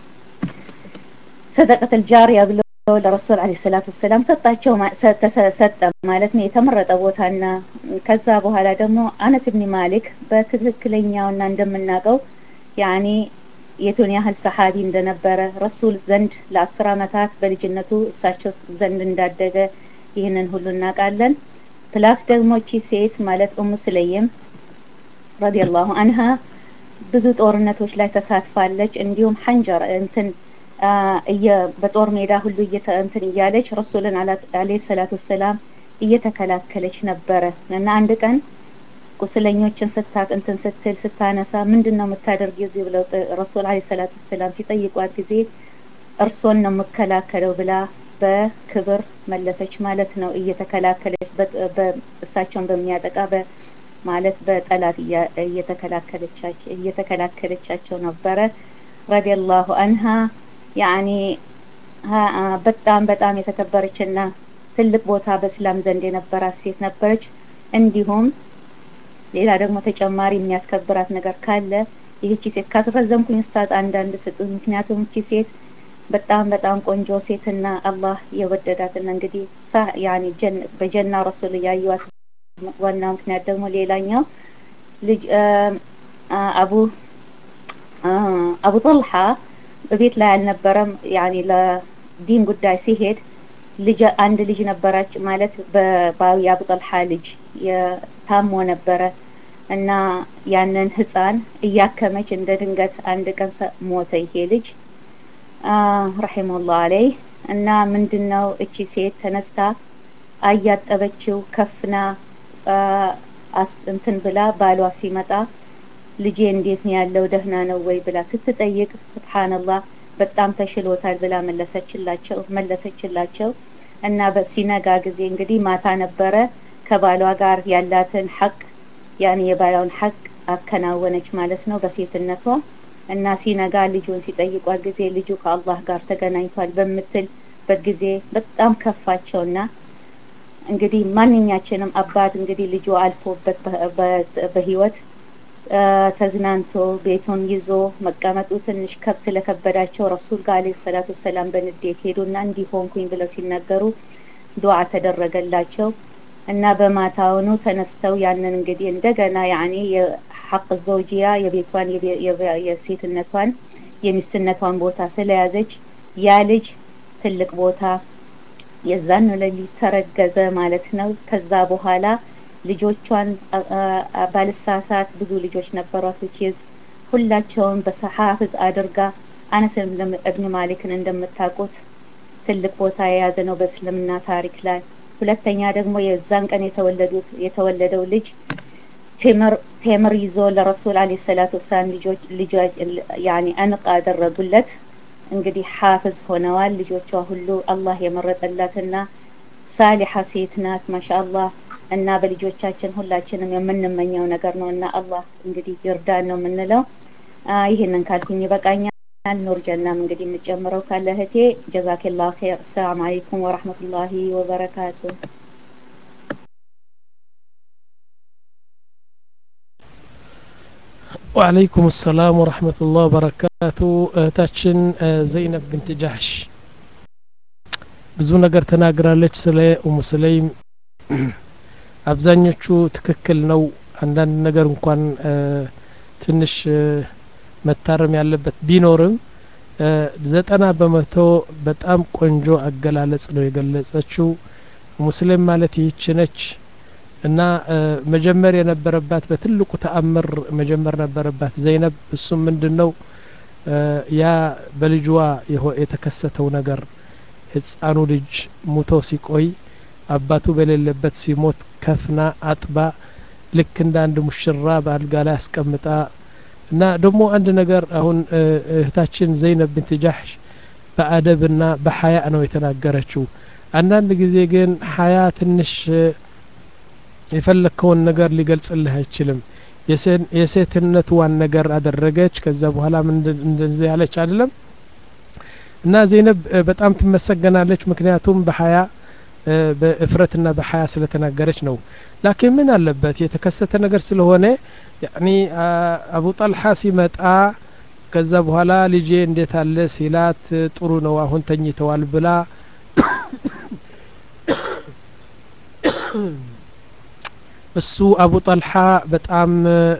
ሰደቀተል ጃሪያ ብሎ ለረሱል አለይሂ ሰላቱ ወሰላም ሰጣቸው ሰጠ ማለት ነው የተመረጠ ቦታና። ከዛ በኋላ ደግሞ አነስ ኢብኑ ማሊክ በትክክለኛውና እንደምናውቀው ያኒ የቱን ያህል ሰሃቢ እንደነበረ ረሱል ዘንድ ለአስር አመታት በልጅነቱ እሳቸው ዘንድ እንዳደገ ይህንን ሁሉ እናውቃለን። ፕላስ ደግሞ እቺ ሴት ማለት ኡም ሰለይም ረዲየላሁ ዐንሃ ብዙ ጦርነቶች ላይ ተሳትፋለች። እንዲሁም ሐንጀር እንትን በጦር ሜዳ ሁሉ እየተንትን እያለች ረሱልን አለይሂ ሰላቱ ወሰላም እየተከላከለች ነበረ። እና አንድ ቀን ቁስለኞችን ስታት እንትን ስትል ስታነሳ ምንድነው የምታደርጊው እዚህ ብለው ረሱል አለይሂ ሰላቱ ወሰላም ሲጠይቋት ጊዜ እርሶን ነው የምከላከለው ብላ በክብር መለሰች ማለት ነው። እየተከላከለች በእሳቸውን በሚያጠቃ ማለት በጠላት እየተከላከለቻቸው እየተከላከለቻቸው ነበረ ረዲየላሁ ዐንሃ። ያኒ በጣም በጣም የተከበረችና ትልቅ ቦታ በእስላም ዘንድ የነበራት ሴት ነበረች። እንዲሁም ሌላ ደግሞ ተጨማሪ የሚያስከብራት ነገር ካለ ይህቺ ሴት ካስረዘምኩኝ ስታት አንዳንድ ስጡ። ምክንያቱም እቺ ሴት በጣም በጣም ቆንጆ ሴትና አላህ የወደዳትና እንግዲህ ያኒ በጀና ረሱል ያዩዋት ዋናው ምክንያት ደግሞ ሌላኛው ልጅ አቡ አቡ ጠልሃ በቤት ላይ አልነበረም። ያኒ ለዲን ጉዳይ ሲሄድ ልጅ አንድ ልጅ ነበራች ማለት በባው የአቡ ጠልሃ ልጅ የታሞ ነበረ እና ያንን ህፃን እያከመች እንደ ድንገት አንድ ቀን ሞተ ይሄ ልጅ ረሂመሁላህ አለይህ። እና ምንድነው እቺ ሴት ተነስታ አያጠበችው ከፍና እንትን ብላ ባሏ ሲመጣ ልጄ እንዴት ነው ያለው ደህና ነው ወይ ብላ ስትጠይቅ ሱብሃንአላህ በጣም ተሽሎታል ብላ መለሰችላቸው መለሰችላቸው። እና በሲነጋ ጊዜ እንግዲህ ማታ ነበረ ከባሏ ጋር ያላትን ሐቅ ያኔ የባሏን ሐቅ አከናወነች ማለት ነው በሴትነቷ እና ሲነጋ ልጁን ሲጠይቋት ጊዜ ልጁ ከአላህ ጋር ተገናኝቷል በምትል በጊዜ በጣም ከፋቸውና እንግዲህ ማንኛችንም አባት እንግዲህ ልጁ አልፎበት በህይወት ተዝናንቶ ቤቱን ይዞ መቀመጡ ትንሽ ከብ ስለከበዳቸው ረሱል ጋር አለይሂ ሰላቱ ሰላም በንዴት ሄዱና እንዲሆንኩኝ ብለው ሲናገሩ ዱዓ ተደረገላቸው እና በማታውኑ ተነስተው ያንን እንግዲህ እንደገና ያኔ የሐቅ ዘውጂያ የቤቷን የሴትነቷን የሚስትነቷን ቦታ ስለያዘች ያ ልጅ ትልቅ ቦታ የዛን ለሊት ተረገዘ ማለት ነው ከዛ በኋላ ልጆቿን ባልሳሳት ብዙ ልጆች ነበሯት ወይስ ሁላቸውም በሰሐፍዝ አድርጋ አነስ ኢብኑ ማሊክን እንደምታውቁት ትልቅ ቦታ የያዘ ነው በእስልምና ታሪክ ላይ ሁለተኛ ደግሞ የዛን ቀን የተወለዱት የተወለደው ልጅ ቴምር ቴምር ይዞ ለረሱል አለይሂ ሰላቱ ሰላም ልጆች ልጆች ያኒ አንቃ አደረጉለት እንግዲህ ሐافظ ሆነዋል ልጆቿ ሁሉ አላህ የመረጠላትና ሳሊሃ ሴት ናት ማሻአላህ እና በልጆቻችን ሁላችንም የምንመኘው ነገር ነውና አላህ እንግዲህ ይርዳን ነው የምንለው ይሄንን ካልኩኝ በቃኛል ኑር ጀናም እንግዲህ የምጨምረው ካለ እህቴ ጀዛከላሁ ኸይር ሰላም አለይኩም ወራህመቱላሂ ወበረካቱ وعليكم السلام ورحمة الله وبركاته እህታችን ዘይነብ ቢንት ጃህሽ ብዙ ነገር ተናግራለች ስለ ኡሙ ሰለይም አብዛኞቹ ትክክል ነው አንዳንድ ነገር እንኳን ትንሽ መታረም ያለበት ቢኖርም ዘጠና በመቶ በጣም ቆንጆ አገላለጽ ነው የገለጸችው ሙስሊም ማለት ይህች ነች እና መጀመር የነበረባት በትልቁ ተአምር መጀመር ነበረባት ዘይነብ እሱም ምንድነው ያ በልጅዋ የተከሰተው ነገር ህፃኑ ልጅ ሙቶ ሲቆይ አባቱ በሌለበት ሲሞት ከፍና አጥባ ልክ እንደ አንድ ሙሽራ በአልጋ ላይ አስቀምጣ እና ደግሞ አንድ ነገር አሁን እህታችን ዘይነብ ቢንት ጃህሽ በአደብና በሐያ ነው የተናገረችው አንዳንድ ጊዜ ግን ሐያ ትንሽ የፈለከውን ነገር ሊገልጽልህ አይችልም የሴትነቷን ነገር አደረገች ከዛ በኋላ ምን እንደዚህ ያለች አይደለም እና ዘይነብ በጣም ትመሰገናለች ምክንያቱም በሐያ በእፍረትና በሐያ ስለተናገረች ነው ላኪን ምን አለበት የተከሰተ ነገር ስለሆነ ያኒ አቡ ጣልሃ ሲመጣ ከዛ በኋላ ልጄ እንዴት አለ ሲላት ጥሩ ነው አሁን ተኝተዋል ብላ እሱ አቡ ጣልሃ በጣም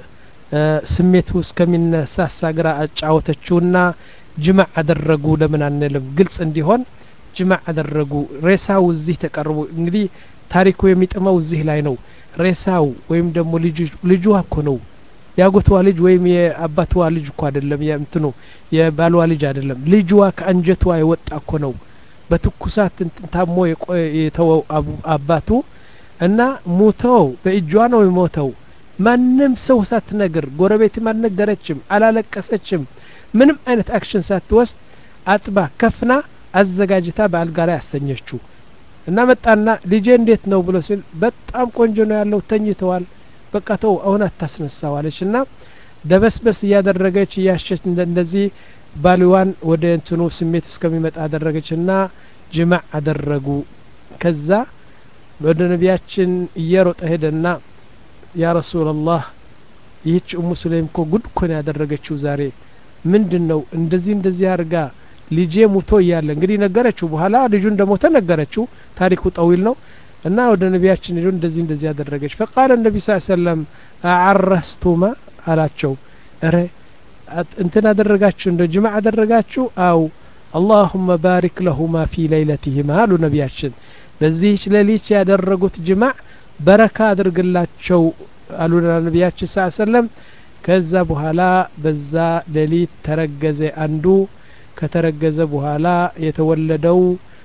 ስሜቱ እስከሚነሳ ሳግራ አጫወተችውና ጅማዕ አደረጉ ለምን አንልም ግልጽ እንዲሆን ጅማዕ አደረጉ ሬሳው እዚህ ተቀርቦ እንግዲህ ታሪኩ የሚጥመው እዚህ ላይ ነው ሬሳው ወይም ደግሞ ልጅ ልጅ እኮ ነው ያጎቷ ልጅ ወይም የአባቷ ልጅ እኮ አይደለም የእንትኑ የባሏ ልጅ አይደለም ልጅዋ ከአንጀቷ የወጣ እኮ ነው በትኩሳት ታሞ የተወው አባቱ እና ሞተው በእጇ ነው የሞተው ማንም ሰው ሳትነግር ጎረቤትም አልነገረችም አላለቀሰችም ምንም አይነት አክሽን ሳትወስድ አጥባ ከፍና አዘጋጅታ በአልጋ ላይ አስተኛችው እና መጣና ልጄ እንዴት ነው ብሎ ሲል በጣም ቆንጆ ነው ያለው ተኝተዋል በቃ ተው አሁን አታስነሳዋለችና ደበስበስ ያደረገች ያሸች እንደዚህ ባልዋን ወደ እንትኑ ስሜት እስከሚመጣ አደረገችና ጅማዕ አደረጉ ከዛ ወደ ነቢያችን እየሮጠ ሄደና ያ ረሱላህ ይህች ኡሙ ሰለይም እኮ ጉድ እኮ ነው ያደረገችው ዛሬ ምንድነው እንደዚህ እንደዚህ አርጋ ልጄ ሙቶ እያለ እንግዲህ ነገረችው በኋላ ልጁ እንደሞተ ነገረችው ታሪኩ ጠዊል ነው እና ወደ ነቢያችን ልጁ እንደዚህ እንደዚህ ያደረገች فقال النبي صلى الله عليه وسلم اعرستما አላቸው እረ እንትን አደረጋችሁ እንደ ጅማዕ አደረጋችሁ አው اللهم بارك لهما في ليلتهما አሉ ነቢያችን በዚህ ሌሊት ያደረጉት ጅማዕ በረካ አድርግላቸው አሉ ነቢያችን ሰለላሁ ዐለይሂ ወሰለም ከዛ በኋላ በዛ ሌሊት ተረገዘ አንዱ ከተረገዘ በኋላ የተወለደው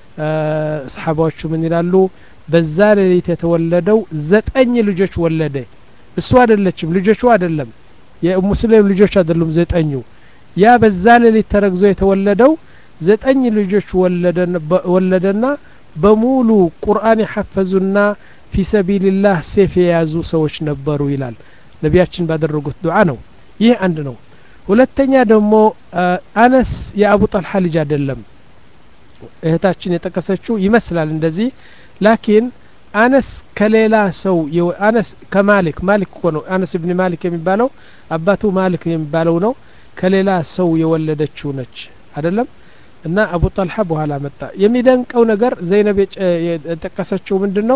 ሰሃባዎቹ ምን ይላሉ በዛ ሌሊት የተወለደው ዘጠኝ ልጆች ወለደ እሱ አይደለችም ልጆቹ አይደለም የሙስሊም ልጆች አይደሉም ዘጠኙ ያ በዛ ሌሊት ተረግዞ የተወለደው ዘጠኝ ልጆች ወለደና ወለደና በሙሉ ቁርአን የሐፈዙና ፊ ሰቢልላህ ሴፍ የያዙ ሰዎች ነበሩ ይላል ነቢያችን ባደረጉት ዱዓ ነው። ይህ አንድ ነው። ሁለተኛ ደግሞ አነስ የአቡ ጠልሓ ልጅ አይደለም። እህታችን የጠቀሰችው ይመስላል እንደዚህ ላኪን አነስ ከሌላ ሰው አነስ ከማሊክ ማሊክ እኮ ነው አነስ ኢብኑ ማሊክ የሚባለው አባቱ ማሊክ የሚባለው ነው ከሌላ ሰው የወለደችው ነች አይደለም። እና አቡ ጠልሓ በኋላ መጣ። የሚደንቀው ነገር ዘይነብ የጠቀሰችው ምንድነው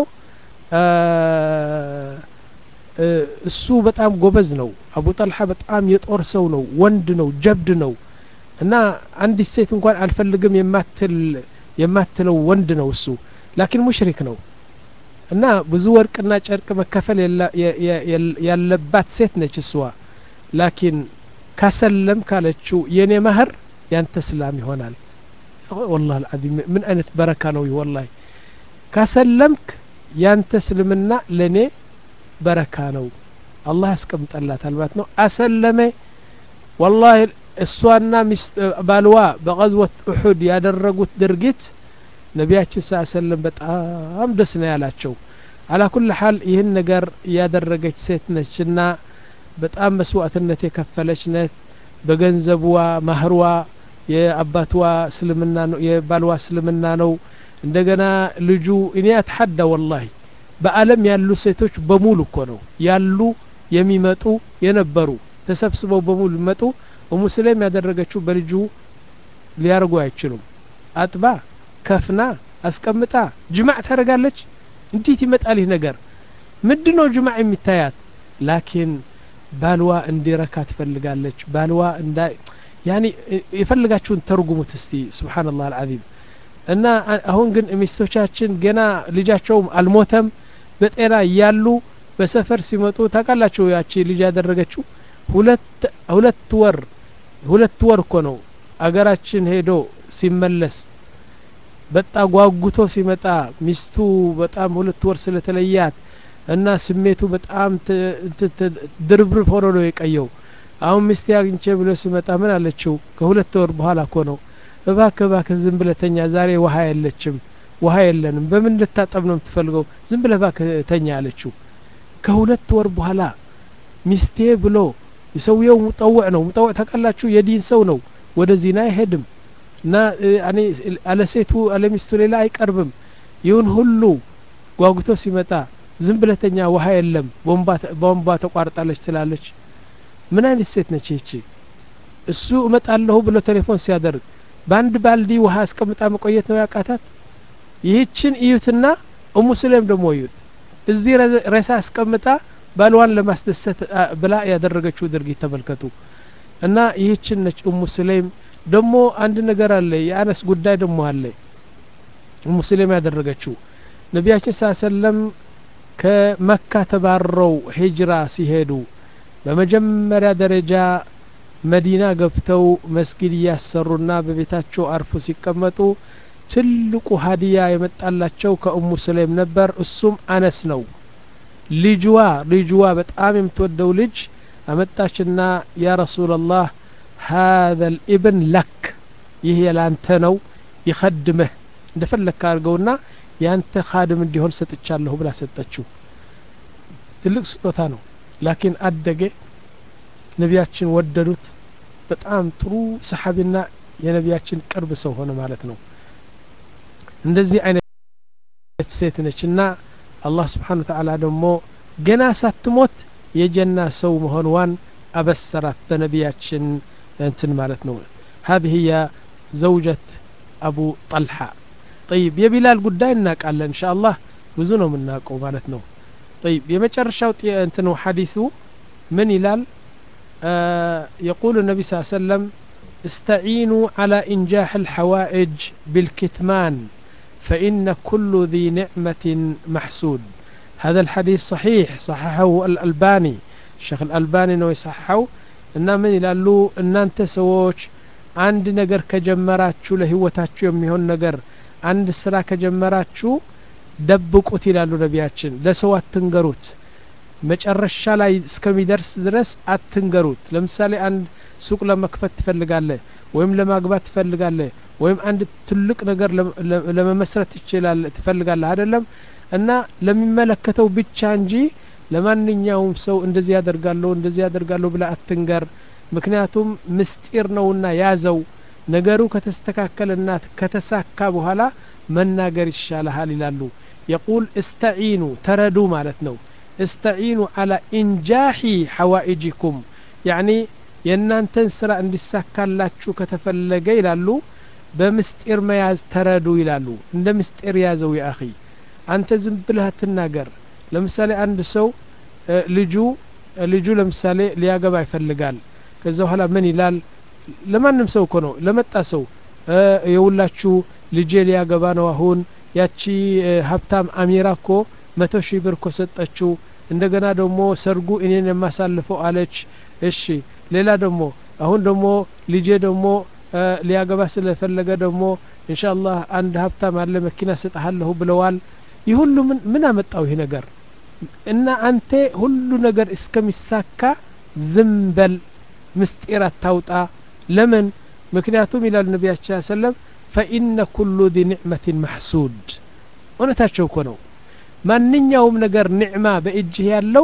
እሱ በጣም ጎበዝ ነው። አቡ ጠልሓ በጣም የጦር ሰው ነው፣ ወንድ ነው፣ ጀብድ ነው። እና አንዲት ሴት እንኳን አልፈልግም የማትል የማትለው ወንድ ነው እሱ። ላኪን ሙሽሪክ ነው እና ብዙ ወርቅና ጨርቅ መከፈል ያለባት ሴት ነች እሷ። ላኪን ካሰለም ካለችው የኔ ማህር ያንተ እስላም ይሆናል። والله العظيم ምን አይነት በረካ ነው والله ካሰለምክ ያንተ እስልምና ለኔ በረካ ነው አላህ ያስቀምጠላታል ማለት ነው። አሰለመ والله እሷና ባልዋ በغزوة احد ያደረጉት ድርጊት ነቢያችን ሰለላሁ ዐለይሂ ወሰለም በጣም ደስ ነው ያላቸው። على كل حال ይህን ነገር ያደረገች ሴት ነችና በጣም መስዋዕትነት የከፈለች ነች። በገንዘብዋ ማህርዋ የአባትዋ እስልምና ነው የባልዋ እስልምና ነው። እንደገና ልጁ እኔ አትሐዳ والله በአለም ያሉ ሴቶች በሙሉ እኮ ነው ያሉ የሚመጡ የነበሩ ተሰብስበው በሙሉ መጡ። ሙስሊም ያደረገችው በልጁ ሊያርጉ አይችሉም። አጥባ ከፍና አስቀምጣ ጅማዕ ታረጋለች። እንዴት ይመጣል ይህ ነገር? ምንድነው ጅማዕ የሚታያት? ላኪን ባልዋ እንዲረካ ትፈልጋለች። ባልዋ እንዳ ያኒ ይፈልጋችሁን ተርጉሙት እስቲ ሱብሃንአላህ አልዓዚም። እና አሁን ግን ሚስቶቻችን ገና ልጃቸውም አልሞተም በጤና ያሉ በሰፈር ሲመጡ ታውቃላችሁ ያቺ ልጅ ያደረገችው ሁለት ሁለት ወር ሁለት ወር እኮ ነው አገራችን ሄዶ ሲመለስ በጣ ጓጉቶ ሲመጣ ሚስቱ በጣም ሁለት ወር ስለተለያት እና ስሜቱ በጣም ድርብርብ ሆኖ ነው የቀየው። አሁን ሚስት ያግኝቼ ብሎ ሲመጣ ምን አለችው? ከሁለት ወር በኋላ እኮ ነው እባክህ እባክህ ዝም ብለህ ተኛ፣ ዛሬ ውሃ የለችም፣ ውሃ የለንም፣ በምን ልታጠብ ነው የምትፈልገው? ዝም ብለህ እባክህ ተኛ አለችው። ከሁለት ወር በኋላ ሚስቴ ብሎ የሰውየው ሙጠወዕ ነው። ሙጠወዕ ታውቃላችሁ የዲን ሰው ነው። ወደ ዚና አይሄድም እና እኔ አለ ሴቱ አለ ሚስቱ ሌላ አይቀርብም። ይሁን ሁሉ ጓጉቶ ሲመጣ ዝም ብለህ ተኛ ውሃ የለም ቦምባ ቦምባ ተቋርጣለች ትላለች። ምን አይነት ሴት ነች ይቺ? እሱ እመጣለሁ ብሎ ቴሌፎን ሲያደርግ በአንድ ባልዲ ውሃ አስቀምጣ መቆየት ነው ያቃታት? ይህችን እዩትና ኡሙ ሰለም ደግሞ እዩት። እዚህ ሬሳ አስቀምጣ ባልዋን ለማስደሰት ብላ ያደረገችው ድርጊት ተመልከቱ። እና ይህችን ነች ኡሙ ሰለም። ደግሞ አንድ ነገር አለ፣ የአነስ ጉዳይ ደግሞ አለ። ኡሙ ሰለም ያደረገችው ነቢያችን ሰለላሁ ዐለይሂ ወሰለም ከመካ ተባረው ሂጅራ ሲሄዱ በመጀመሪያ ደረጃ መዲና ገብተው መስጊድ ያሰሩና በቤታቸው አርፎ ሲቀመጡ ትልቁ ሀዲያ የመጣላቸው ከኡሙ ሰለም ነበር። እሱም አነስ ነው። ልጅዋ ልጅዋ በጣም የምትወደው ልጅ አመጣችና ያ ረሱላህ هذا الابن لك ይሄ ላንተ ነው ይخدمه እንደፈለክ አድርገውና ያንተ ኻድም እንዲሆን ሰጥቻለሁ ብላ ሰጠችው። ትልቅ ስጦታ ነው። ላኪን አደገ፣ ነቢያችን ወደዱት። በጣም ጥሩ ሰሐቢና የነቢያችን ቅርብ ሰው ሆነ ማለት ነው። እንደዚህ አይነት ሴት ነችና አላህ Subhanahu Wa Ta'ala ደግሞ ገና ሳትሞት የጀና ሰው መሆኗን አበሰራት በነቢያችን እንትን ማለት ነው። هذه هي زوجة أبو طلحة. طيب የቢላል ጉዳይ እናውቃለን ኢንሻአላህ ብዙ ነው የምናውቀው ማለት ነው። طيب የመጨረሻው እንትኑ ሐዲሱ ምን ይላል? يقول النبي صلى الله عليه وسلم استعينوا على إنجاح الحوائج بالكتمان فإن كل ذي نعمة محسود. هذا الحديث صحيح، صححه الألباني، الشيخ الألباني نو يصححه. እና ምን ይላሉ? እናንተ ሰዎች አንድ ነገር ከጀመራችሁ ለህይወታችሁ የሚሆን ነገር አንድ ስራ ከጀመራችሁ ደብቁት ይላሉ ነቢያችን። ለሰው አትንገሩት፣ መጨረሻ ላይ እስከሚደርስ ድረስ አትንገሩት። ለምሳሌ አንድ ሱቅ ለመክፈት ትፈልጋለህ ወይም ለማግባት ትፈልጋለህ ወይም አንድ ትልቅ ነገር ለመመስረት ይችላል ትፈልጋለህ አይደለም እና ለሚመለከተው ብቻ እንጂ ለማንኛውም ሰው እንደዚህ ያደርጋለሁ እንደዚህ ያደርጋለሁ ብላ አትንገር ምክንያቱም ምስጢር ነውና ያዘው ነገሩ ከተስተካከለና ከተሳካ በኋላ መናገር ይሻላል ይላሉ يقول استعينوا تردوا ማለት ነው استعينوا على انجاح حوائجكم يعني የናንተን ስራ እንዲሳካላችሁ ከተፈለገ ይላሉ በምስጢር መያዝ ተረዱ ይላሉ እንደ ምስጢር ያዘው ያ اخي አንተ ዝም ብለህ አትናገር ለምሳሌ አንድ ሰው ልጁ ልጁ ለምሳሌ ሊያገባ ይፈልጋል ከዛ በኋላ ምን ይላል ለማንም ሰው እኮ ነው ለመጣ ሰው የውላችሁ ልጄ ሊያገባ ነው አሁን ያቺ ሀብታም አሚራ እኮ መቶ ሺህ ብር እኮ ሰጠችው እንደገና ደግሞ ሰርጉ እኔን የማሳልፈው አለች እሺ ሌላ ደግሞ አሁን ደግሞ ልጄ ደግሞ ሊያገባ ስለፈለገ ደግሞ ኢንሻአላህ አንድ ሀብታም አለ መኪና ሰጣለሁ ብለዋል ይሁሉ ምን ምን አመጣው ይሄ ነገር እና አንተ ሁሉ ነገር እስከሚሳካ ዝምበል ምስጢር አታውጣ ለምን ምክንያቱም ይላል ነብያችን ሰለላሁ ዐለይሂ ወሰለም فإن كل ذي نعمة محسود እውነታቸው እኮ ነው ማንኛውም ነገር ኒዕማ በእጅህ ያለው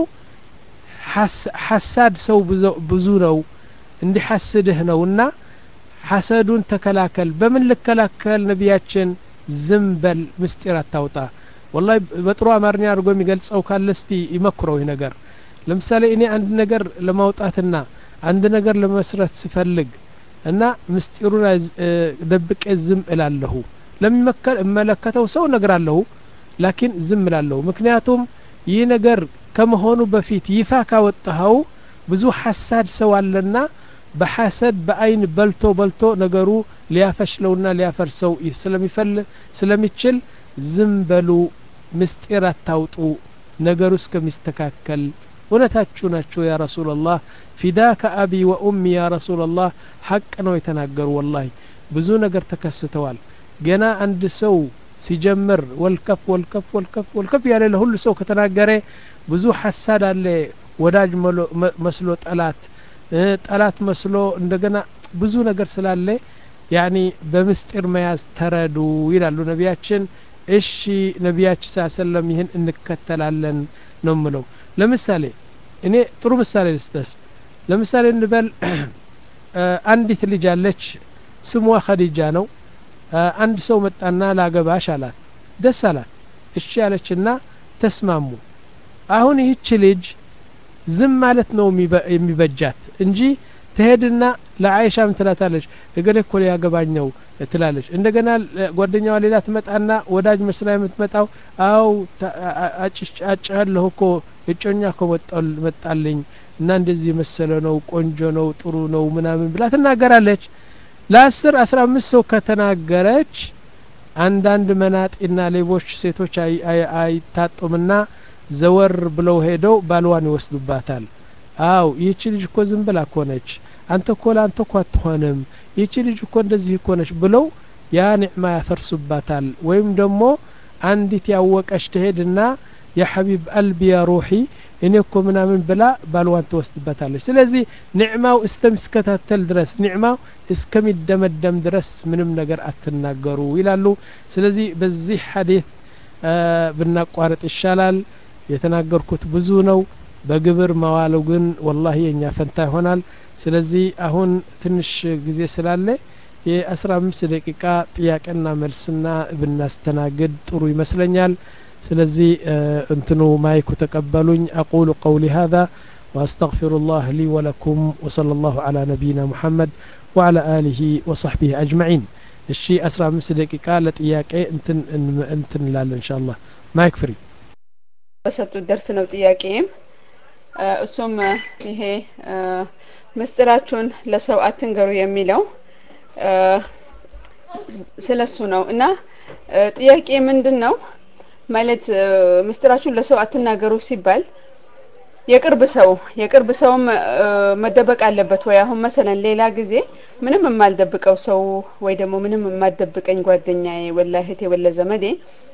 ሐሳድ ሰው ብዙ ነው እንዲሐስድህ ነውና ሐሰዱን ተከላከል በምን ልከላከል ነብያችን ዝምበል ምስጢር አታውጣ والله በጥሩ አማርኛ አድርጎ የሚገልጸው ካለስቲ ይመክረው ይሄ ነገር ለምሳሌ እኔ አንድ ነገር ለማውጣትና አንድ ነገር ለመስራት ስፈልግ እና ምስጢሩን ደብቄ ዝም እላለሁ ለሚመከር እመለከተው ሰው ነግራለሁ ላኪን ዝም እላለሁ ምክንያቱም ይህ ነገር ከመሆኑ በፊት ይፋ ካወጣው ብዙ ሐሳድ ሰው አለና በሐሰድ በአይን በልቶ በልቶ ነገሩ ሊያፈሽለውና ሊያፈርሰው ስለሚፈል ስለሚችል ዝም በሉ ምስጢር አታውጡ ነገሩ እስከሚስተካከል እውነታችሁ ናችሁ ያ ረሱላህ ፊዳከ አቢ ወኡሚ ያ ረሱላህ ሐቅ ነው የተናገሩ والله ብዙ ነገር ተከስተዋል ገና አንድ ሰው ሲጀምር ወልከፍ ወልከፍ ወልከፍ ወልከፍ ያለ ለሁሉ ሰው ከተናገረ ብዙ ሐሳድ አለ ወዳጅ መስሎ ጠላት ጠላት መስሎ እንደገና ብዙ ነገር ስላለ ያኒ በምስጢር መያዝ ተረዱ ይላሉ ነብያችን እሺ ነብያችን ሰለላሁ ይህን እንከተላለን ነው ምለው ለምሳሌ እኔ ጥሩ ምሳሌ ልስጥስ ለምሳሌ እንበል አንዲት ልጅ አለች ስሟ ኸዲጃ ነው አንድ ሰው መጣና ላገባሽ አላት ደስ አላት እሺ ያለችና ተስማሙ አሁን ይህች ልጅ ዝም ማለት ነው የሚበጃት እንጂ ትሄድና ለአይሻ ምትላታለች እገሌ እኮ ሊያገባኛው ትላለች እንደገና ጓደኛዋ ሌላ ትመጣና ወዳጅ መስላ የምትመጣው አው አጭቻለሁ እኮ እጮኛ እኮ መጣልኝ እና እንደዚህ መሰለ ነው ቆንጆ ነው ጥሩ ነው ምናምን ብላ ትናገራለች ለአስር አስራ አምስት ሰው ከተናገረች አንዳንድ መናጢና ሌቦች ሴቶች አይታጡምና ዘወር ብለው ሄደው ባልዋን ይወስዱባታል አው ይቺ ልጅ እኮ ዝም ብላ ኮነች አንተ እኮ ላንተ እኮ አትሆንም ይቺ ልጅ እኮ እንደዚህ ኮነች ብለው ያ ኒዕማ ያፈርሱባታል ወይም ደግሞ አንዲት ያወቀች ትሄድና ያ ሐቢብ ቀልቢ ያ ሩሂ እኔ እኮ ምናምን ብላ ባልዋን ትወስድባታለች ስለዚህ ኒዕማው እስተምስከታተል ድረስ ኒዕማው እስከሚደመደም ድረስ ምንም ነገር አትናገሩ ይላሉ ስለዚህ በዚህ ሐዲስ ብናቋርጥ ይሻላል የተናገርኩት ብዙ ነው በግብር ማዋሉ ግን والله የኛ ፈንታ ይሆናል ስለዚህ አሁን ትንሽ ጊዜ ስላለ የ15 ደቂቃ ጥያቄና መልስና ብናስተናግድ ጥሩ ይመስለኛል ስለዚህ እንትኑ ማይኩ ተቀበሉኝ اقول قولي هذا واستغفر الله لي ولكم وصلى الله على نبينا محمد وعلى اله وصحبه اجمعين እሺ አስራ አምስት ደቂቃ ለጥያቄ እንትን እንትን ላለ ኢንሻአላህ ማይክ ፍሪ በሰጡት ደርስ ነው ጥያቄም እሱም ይሄ ምስጢራችሁን ለሰው አትንገሩ የሚለው ስለሱ ነው እና ጥያቄ ምንድነው ማለት ምስጢራችሁን ለሰው አትናገሩ ሲባል የቅርብ ሰው የቅርብ ሰውም መደበቅ አለበት ወይ አሁን መሰለን ሌላ ጊዜ ምንም የማልደብቀው ሰው ወይ ደግሞ ምንም የማልደብቀኝ ጓደኛዬ ወላሂ እህቴ ወለ ዘመዴ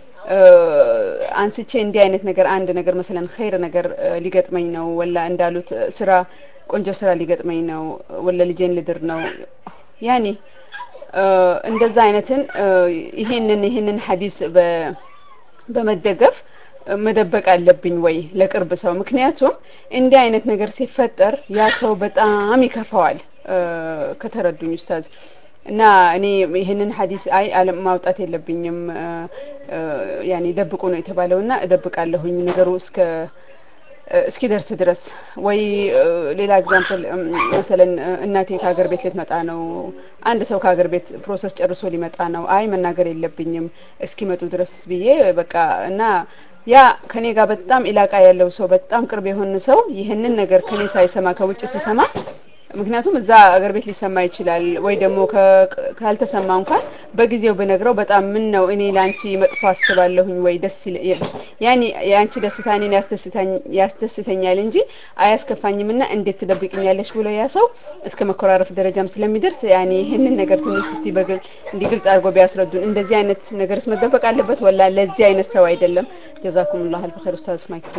አንስቼ እንዲህ አይነት ነገር አንድ ነገር መሰለን ኸይር ነገር ሊገጥመኝ ነው ወላ እንዳሉት ስራ ቆንጆ ስራ ሊገጥመኝ ነው ወላ ልጄን ልድር ነው ያኒ እንደዛ አይነትን ይሄንን ይሄንን ሐዲስ በመደገፍ መደበቅ አለብኝ ወይ ለቅርብ ሰው? ምክንያቱም እንዲህ አይነት ነገር ሲፈጠር ያ ሰው በጣም ይከፋዋል ከተረዱኝ ኡስታዝ። እና እኔ ይሄንን ሐዲስ አይ አለም ማውጣት የለብኝም ያኒ ደብቁ ነው የተባለውና እደብቃለሁኝ ነገሩ እስከ እስኪ ደርስ ድረስ። ወይ ሌላ ኤግዛምፕል መሰለን እናቴ ከሀገር ቤት ልትመጣ ነው፣ አንድ ሰው ከሀገር ቤት ፕሮሰስ ጨርሶ ሊመጣ ነው፣ አይ መናገር የለብኝም እስኪመጡ ድረስ ብዬ በቃ እና ያ ከኔ ጋር በጣም ኢላቃ ያለው ሰው በጣም ቅርብ የሆነ ሰው ይሄንን ነገር ከኔ ሳይሰማ ከውጭ ሲሰማ፣ ምክንያቱም እዛ አገር ቤት ሊሰማ ይችላል ወይ ደግሞ ካልተሰማ እንኳን በጊዜው በነግረው በጣም ምን ነው እኔ ላንቺ መጥፎ አስባለሁኝ ወይ ደስ ያኒ ያንቺ ደስታ እኔን ያስደስተኝ ያስደስተኛል እንጂ አያስከፋኝምና እንዴት ትደብቅኛለሽ ብሎ ያ ሰው እስከ መኮራረፍ ደረጃም ስለሚደርስ ያኒ ይሄንን ነገር ትንሽ እስቲ በግል እንዲግልጽ አድርጎ ቢያስረዱን። እንደዚህ አይነት ነገርስ መደበቅ አለበት ወላ ለዚህ አይነት ሰው አይደለም? ጀዛኩሙላህ አልፍ ኸይር ኡስታዝ ማይክቱ።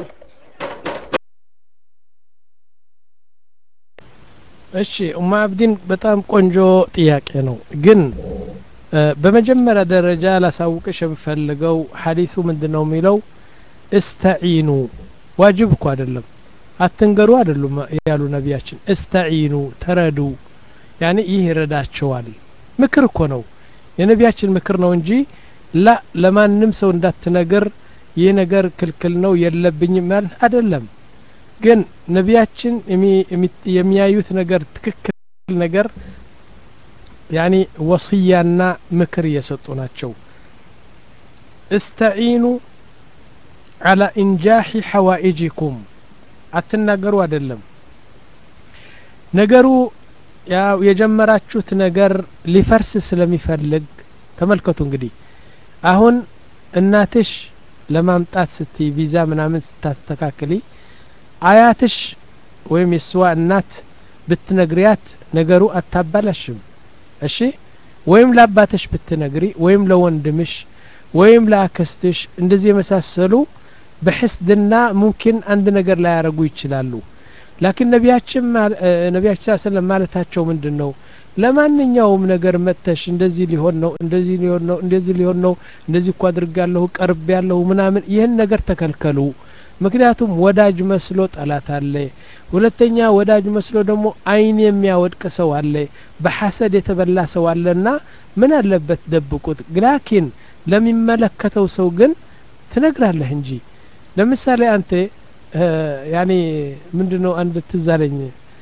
እሺ ኡማ አብዲን በጣም ቆንጆ ጥያቄ ነው። ግን በመጀመሪያ ደረጃ ላሳውቅሽ የምፈልገው ሐዲሱ ምንድነው የሚለው? እስተዒኑ ዋጅብ እኮ አይደለም፣ አትንገሩ አይደሉም ያሉ ነቢያችን። እስተዒኑ ተረዱ፣ ያኔ ይህ ይረዳቸዋል። ምክር እኮ ነው፣ የነቢያችን ምክር ነው እንጂ ላ ለማንም ሰው እንዳትነግር ይህ ነገር ክልክል ነው የለብኝም ማለት አይደለም። ግን ነቢያችን የሚያዩት ነገር ትክክል ነገር ያኒ ወصያና ምክር እየሰጡ ናቸው። استعيኑ على انجاح حوائجكم አትናገሩ አይደለም። ነገሩ ያው የጀመራችሁት ነገር ሊፈርስ ስለሚፈልግ ተመልከቱ። እንግዲህ አሁን እናትሽ ለማምጣት ስቲ ቪዛ ምናምን ስታስተካክሊ አያትሽ ወይም የሷ እናት ብትነግሪያት ነገሩ አታባላሽም። እሺ ወይም ለአባትሽ ብትነግሪ ወይም ለወንድምሽ ወይም ለአክስትሽ እንደዚህ የመሳሰሉ በሕስድና ሙምኪን አንድ ነገር ላይ ያረጉ ይችላሉ። ላኪን ነቢያችን ነቢያችን ሰለላሁ ዐለይሂ ወሰለም ማለታቸው ምንድነው? ለማንኛውም ነገር መተሽ እንደዚህ ሊሆን ነው እንደዚህ ሊሆን ነው እንደዚህ ሊሆን ነው እንደዚህ እኮ አድርጋለሁ ቀርብ ያለው ምናምን ይሄን ነገር ተከልከሉ። ምክንያቱም ወዳጅ መስሎ ጠላት አለ። ሁለተኛ ወዳጅ መስሎ ደግሞ አይን የሚያወድቅ ሰው አለ፣ በሐሰድ የተበላ ሰው አለና ምን አለበት ደብቁት። ላኪን ለሚመለከተው ሰው ግን ትነግራለህ እንጂ። ለምሳሌ አንተ ያኔ ምንድነው አንድ ትዛለኝ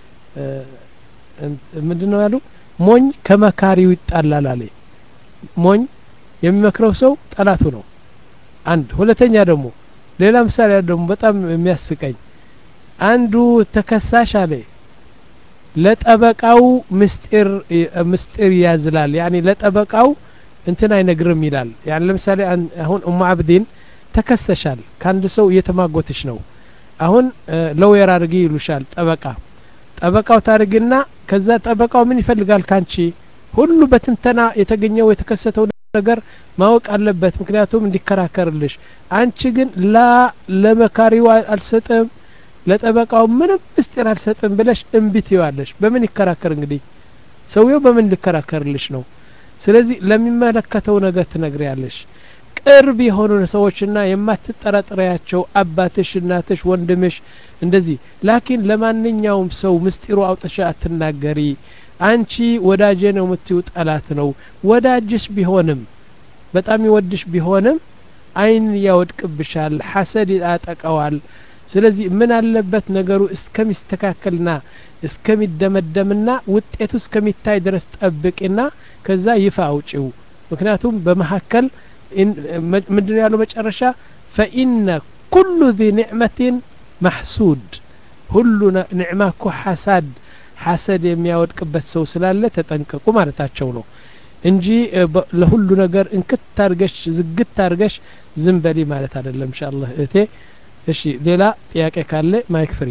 ምንድነው ያሉ ሞኝ ከመካሪው ይጣላል አለ። ሞኝ የሚመክረው ሰው ጠላቱ ነው። አንድ ሁለተኛ ደግሞ ሌላ ምሳሌ ደግሞ በጣም የሚያስቀኝ አንዱ ተከሳሽ አለ ለጠበቃው ምስጢር ምስጢር ያዝላል። ያኒ ለጠበቃው እንትን አይነግርም ይላል። ያኒ ለምሳሌ አሁን ኡሙ አብዲን ተከሰሻል፣ ካንድ ሰው እየተማጎትሽ ነው። አሁን ሎየር አድርጊ ይሉሻል ጠበቃ። ጠበቃው ታርግና ከዛ ጠበቃው ምን ይፈልጋል ካንቺ? ሁሉ በትንተና የተገኘው የተከሰተው ነገር ማወቅ አለበት፣ ምክንያቱም እንዲከራከርልሽ። አንቺ ግን ላ ለመካሪው አልሰጥም ለጠበቃው ምንም ምስጢር አልሰጥም ብለሽ እንብት ይዋለሽ። በምን ይከራከር እንግዲህ ሰውየው በምን ሊከራከርልሽ ነው? ስለዚህ ለሚመለከተው ነገር ትነግሪያለሽ። ቅርብ የሆኑ ሰዎችና የማትጠራጥሪያቸው አባትሽ፣ እናትሽ፣ ወንድምሽ እንደዚህ። ላኪን ለማንኛውም ሰው ምስጢሩ አውጥሽ አትናገሪ። አንቺ ወዳጄ ነው የምትዩ ጠላት ነው። ወዳጅሽ ቢሆንም በጣም ይወድሽ ቢሆንም አይን ያወድቅብሻል፣ ሐሰድ ያጠቃዋል። ስለዚህ ምን አለበት ነገሩ እስከሚስተካከልና እስከሚደመደምና ውጤቱ እስከሚታይ ድረስ ጠብቂና ከዛ ይፋ አውጪው። ምክንያቱም በመሐከል ምንድነው ያለው መጨረሻ? فإن كل ذي نعمة محسود ሁሉ ንዕማ እኮ ሐሳድ ሐሰድ የሚያወድቅበት ሰው ስላለ ተጠንቀቁ ማለታቸው ነው እንጂ ለሁሉ ነገር እንክት ታርገሽ ዝግት ታርገሽ ዝም በሊ ማለት አይደለም። ኢንሻአላህ እቴ እሺ ሌላ ጥያቄ ካለ ማይክ ፍሪ።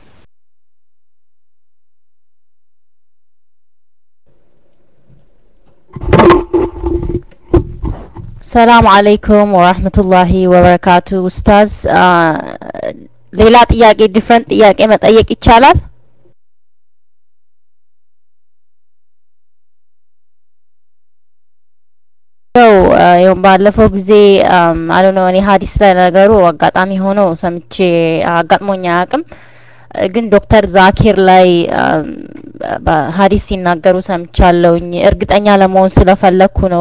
ሰላም አለይኩም ወራህመቱላሂ ወበረካቱ። ኡስታዝ ሌላ ጥያቄ ዲፈረንት ጥያቄ መጠየቅ ይቻላል? ያው ባለፈው ጊዜ አይ ዶንት ኖ እኔ ሀዲስ ላይ ነገሩ አጋጣሚ ሆኖ ሰምቼ አጋጥሞኛ አያውቅም ግን ዶክተር ዛኪር ላይ ሀዲስ ሲናገሩ ሰምቻለሁኝ እርግጠኛ ለመሆን ስለፈለኩ ነው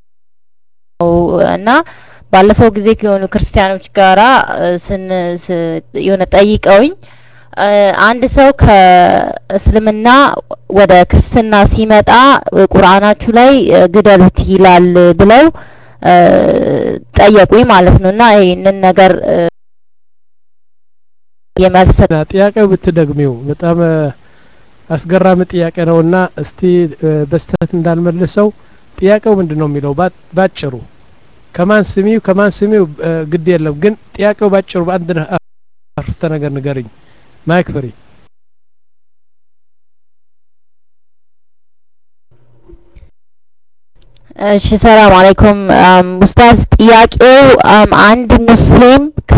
እና ባለፈው ጊዜ ከሆኑ ክርስቲያኖች ጋራ ስን የሆነ ጠይቀውኝ አንድ ሰው ከእስልምና ወደ ክርስትና ሲመጣ ቁርአናችሁ ላይ ግደሉት ይላል ብለው ጠየቁኝ ማለት ነውና ይሄንን ነገር የማሰና ጥያቄው ብትደግሚው በጣም አስገራሚ ጥያቄ ነውና እስቲ በስተት እንዳልመልሰው ጥያቄው ምንድነው የሚለው ባጭሩ ከማን ስሚው ከማን ስሚው ግድ የለም ግን ጥያቄው ባጭሩ በአንድ አፍተ ነገር ንገሪኝ ማይክ ፍሪ እሺ ሰላም አለይኩም ኡስታዝ ጥያቄው አንድ ሙስሊም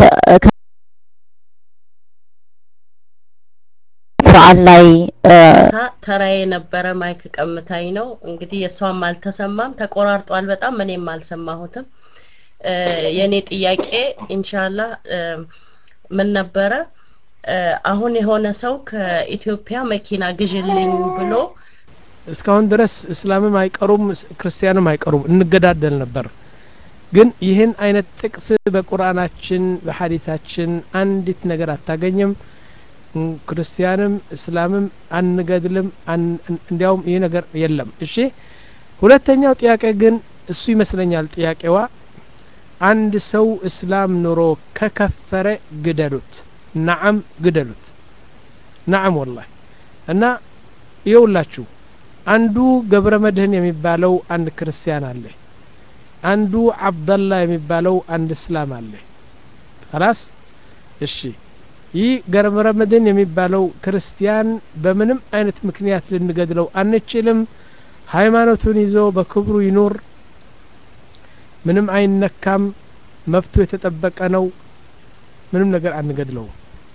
ቁርአን ላይ ተራዬ ነበረ ማይክ ቀምታኝ ነው እንግዲህ የሷም አልተሰማም ተቆራርጧል በጣም እኔም አልሰማሁትም የኔ ጥያቄ ኢንሻአላህ ምን ነበረ አሁን የሆነ ሰው ከኢትዮጵያ መኪና ግዥልኝ ብሎ እስካሁን ድረስ እስላምም አይቀሩም ክርስቲያንም አይቀሩም እንገዳደል ነበር ግን ይህን አይነት ጥቅስ በቁርአናችን በሐዲሳችን አንዲት ነገር አታገኝም ክርስቲያንም እስላምም አንገድልም እንዲያውም ይሄ ነገር የለም እሺ ሁለተኛው ጥያቄ ግን እሱ ይመስለኛል ጥያቄዋ አንድ ሰው እስላም ኑሮ ከከፈረ ግደሉት نعم ግደሉት نعم والله እና ይውላችሁ አንዱ ገብረ መድህን የሚባለው አንድ ክርስቲያን አለ አንዱ አብደላ የሚባለው አንድ እስላም አለ خلاص እሺ ይህ ገብረ መድህን የሚባለው ክርስቲያን በምንም አይነት ምክንያት ልንገድለው አንችልም ሃይማኖቱን ይዞ በክብሩ ይኖር ምንም አይነካም መብቱ የተጠበቀ ነው ምንም ነገር አንገድለው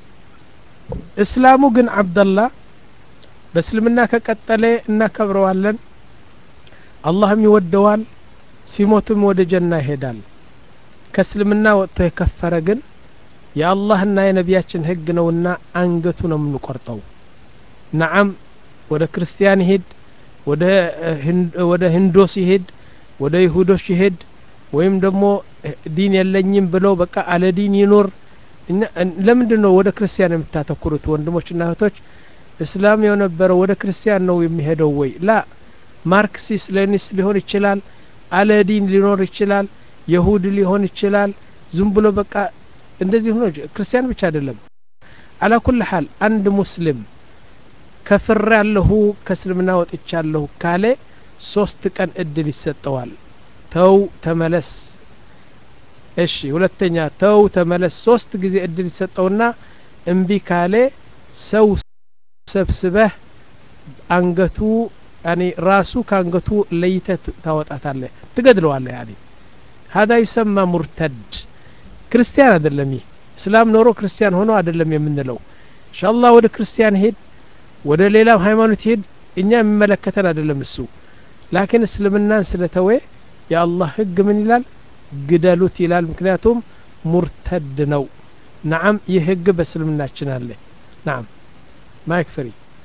እስላሙ ግን አብደላ በእስልምና ከቀጠለ እናከብረዋለን አላህም ይወደዋል ሲሞትም ወደ ጀና ይሄዳል ከእስልምና ወጥቶ የከፈረ ግን የአላህና የነቢያችን ህግ ነውና አንገቱ ነው የምንቆርጠው نعم ወደ ክርስቲያን ይሄድ ወደ ወደ ህንዶስ ይሄድ ወደ ይሁዶች ይሄድ ወይም ደግሞ ዲን የለኝም ብሎ በቃ አለ ዲን ይኖር ለምንድነው ወደ ክርስቲያን የምታተኩሩት ወንድሞችና እህቶች እስላም የነበረው ወደ ክርስቲያን ነው የሚሄደው ወይ ላ ማርክሲስት ሌኒስ ሊሆን ይችላል አለ ዲን ሊኖር ይችላል ይሁድ ሊሆን ይችላል ዝም ብሎ በቃ እንደዚህ ሆኖ ክርስቲያን ብቻ አይደለም على كل حال አንድ ሙስሊም ከፍር ያለሁ ከእስልምና ወጥቻለሁ ካለ ሶስት ቀን እድል ይሰጠዋል ተው ተመለስ እሺ ሁለተኛ ተው ተመለስ ሶስት ጊዜ እድል ይሰጠውና እምቢ ካለ ሰው ሰብስበህ አንገቱ ያኒ ራሱ ካንገቱ ለይተህ ታወጣታለህ ትገድለዋለህ ያኒ هذا يسمى مرتد ክርስቲያን አይደለም እስላም ኖሮ ክርስቲያን ሆኖ አይደለም የምንለው ኢንሻአላህ ወደ ክርስቲያን ሄድ ወደ ሌላ ሃይማኖት ሄድ እኛ የሚመለከተን አይደለም እሱ ላኪን እስልምናን ስለተወ የአላህ ህግ ምን ይላል ግደሉት ይላል ምክንያቱም ሙርተድ ነው نعم ይህ ህግ በእስልምናችን አለ نعم ማይክ ፍሪ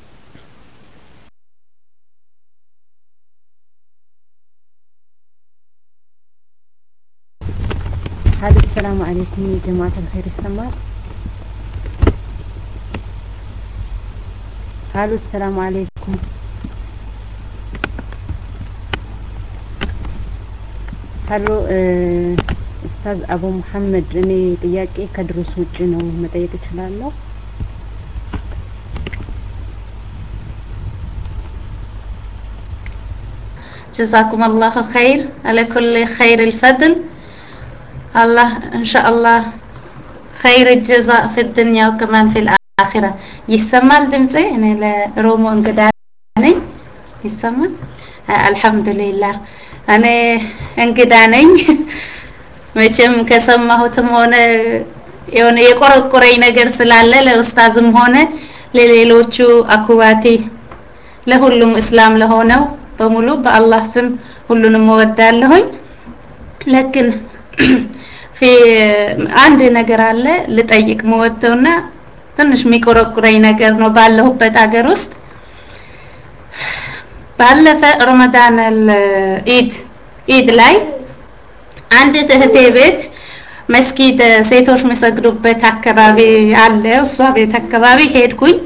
هذا السلام عليكم يا جماعة الخير السماء هذا السلام عليكم هلو استاذ ابو محمد እኔ ጥያቄ ከድሩስ ውጪ ነው መጠየቅ እችላለሁ جزاكم الله خير على كل خير الفضل الله ان شاء الله خير الجزاء في الدنيا وكمان في الآخرة يسمى الدمزي انا لرومو انقداني يسمى الحمد لله እኔ እንግዳ ነኝ መቼም ከሰማሁትም ሆነ የሆነ የቆረቆረኝ ነገር ስላለ ለኡስታዝም ሆነ ለሌሎቹ አኩባቲ ለሁሉም እስላም ለሆነው በሙሉ በአላህ ስም ሁሉንም ወዳለሁኝ لكن في عندي ነገር አለ ልጠይቅ መወደውና ትንሽ የሚቆረቁረኝ ነገር ነው ባለሁበት ሀገር ውስጥ ባለፈ ረመዳን ኢድ ኢድ ላይ አንድ እህቴ ቤት መስጊድ ሴቶች የሚሰግዱበት አካባቢ አለ እሷ ቤት አካባቢ ሄድኩኝ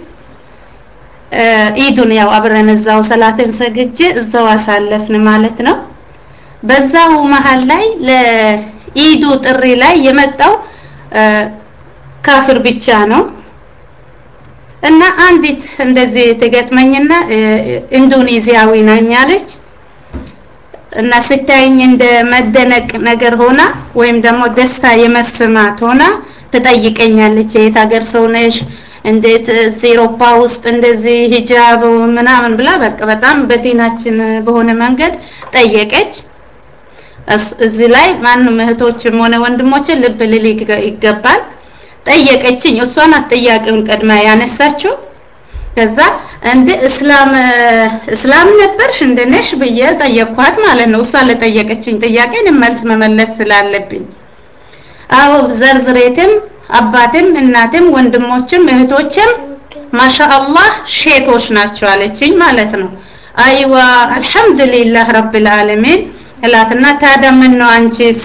ኢዱን ያው አብረን እዛው ሰላትን ሰግጄ እዛው አሳለፍን ማለት ነው በዛው መሃል ላይ ለኢዱ ጥሪ ላይ የመጣው ካፍር ብቻ ነው እና አንዲት እንደዚህ ተገጥመኝና ኢንዶኔዚያዊ ነኛለች እና ስታይኝ እንደ መደነቅ ነገር ሆና ወይም ደግሞ ደስታ የመስማት ሆና ተጠይቀኛለች የት ሀገር ሰው ነሽ እንዴት አውሮፓ ውስጥ እንደዚህ ሂጃብ ምናምን ብላ በቃ በጣም በዲናችን በሆነ መንገድ ጠየቀች እዚህ ላይ ማንንም እህቶችም ሆነ ወንድሞች ልብ ልል ይገባል ጠየቀችኝ እሷን አጥያቄውን ቀድማ ያነሳችው ከዛ እንደ እስላም እስላም ነበርሽ እንደነሽ ብዬ ጠየቅኳት ማለት ነው እሷ ለጠየቀችኝ ጥያቄን መልስ መመለስ ስላለብኝ አው ዘርዝሬትም አባቴም እናቴም ወንድሞችም እህቶችም ማሻአላህ ሼኮች ናቸው አለችኝ ማለት ነው አይዋ አልহামዱሊላህ ረብል ዓለሚን እላትና ታዲያ ምን ነው አንቺስ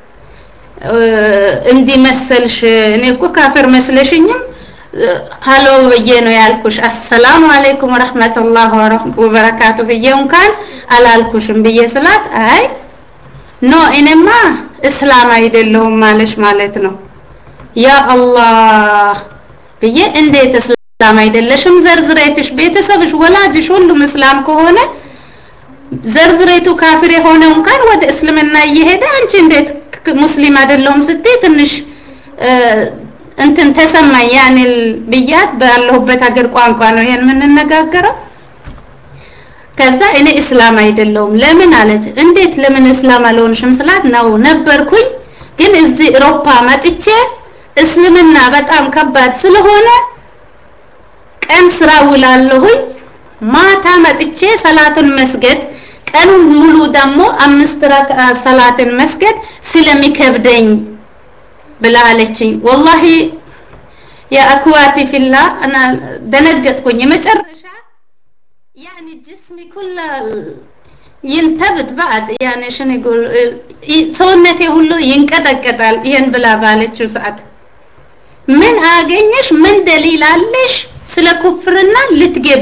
እንዲ መሰልሽ እኔ እኮ ካፍር መስለሽኝም ሃሎ ብዬ ነው ያልኩሽ አሰላሙ አለይኩም ወራህመቱላሂ ወበረካቱ ብዬው እንኳን አላልኩሽም ብዬ ስላት አይ ኖ እኔማ እስላም አይደለሁም ማለሽ ማለት ነው ያ አላህ ብዬ እንዴት እስላም አይደለሽም ዘርዝሬትሽ ቤተሰብሽ ወላጅሽ ሁሉም እስላም ከሆነ ዘርዝሬቱ ካፍር የሆነው እንኳን ወደ እስልምና እየሄደ አንቺ እንዴት ሙስሊም አይደለም ስትይ ትንሽ እንትን ተሰማኝ ያኔ ብያት ባለሁበት ሀገር ቋንቋ ነው ይሄን ምንነጋገረው ከዛ እኔ እስላም አይደለሁም ለምን አለች እንዴት ለምን እስላም አልሆንሽም ስላት ነው ነበርኩኝ ግን እዚህ አውሮፓ መጥቼ እስልምና በጣም ከባድ ስለሆነ ቀን ስራ ውላለሁኝ ማታ መጥቼ ሰላቱን መስገድ ቀን ሙሉ ደግሞ አምስት ረካ ሰላትን መስገድ ስለሚከብደኝ ብላለችኝ والله يا اخواتي في الله انا ደነገጥኩኝ መጨረሻ يعني جسمي كله ينتبت بعد يعني شنو يقول ሰውነቴ ሁሉ ይንቀጠቀጣል ይሄን ብላ ባለችው ሰዓት ምን አገኘሽ ምን ደሊል አለሽ ስለ ኩፍርና ልትገቢ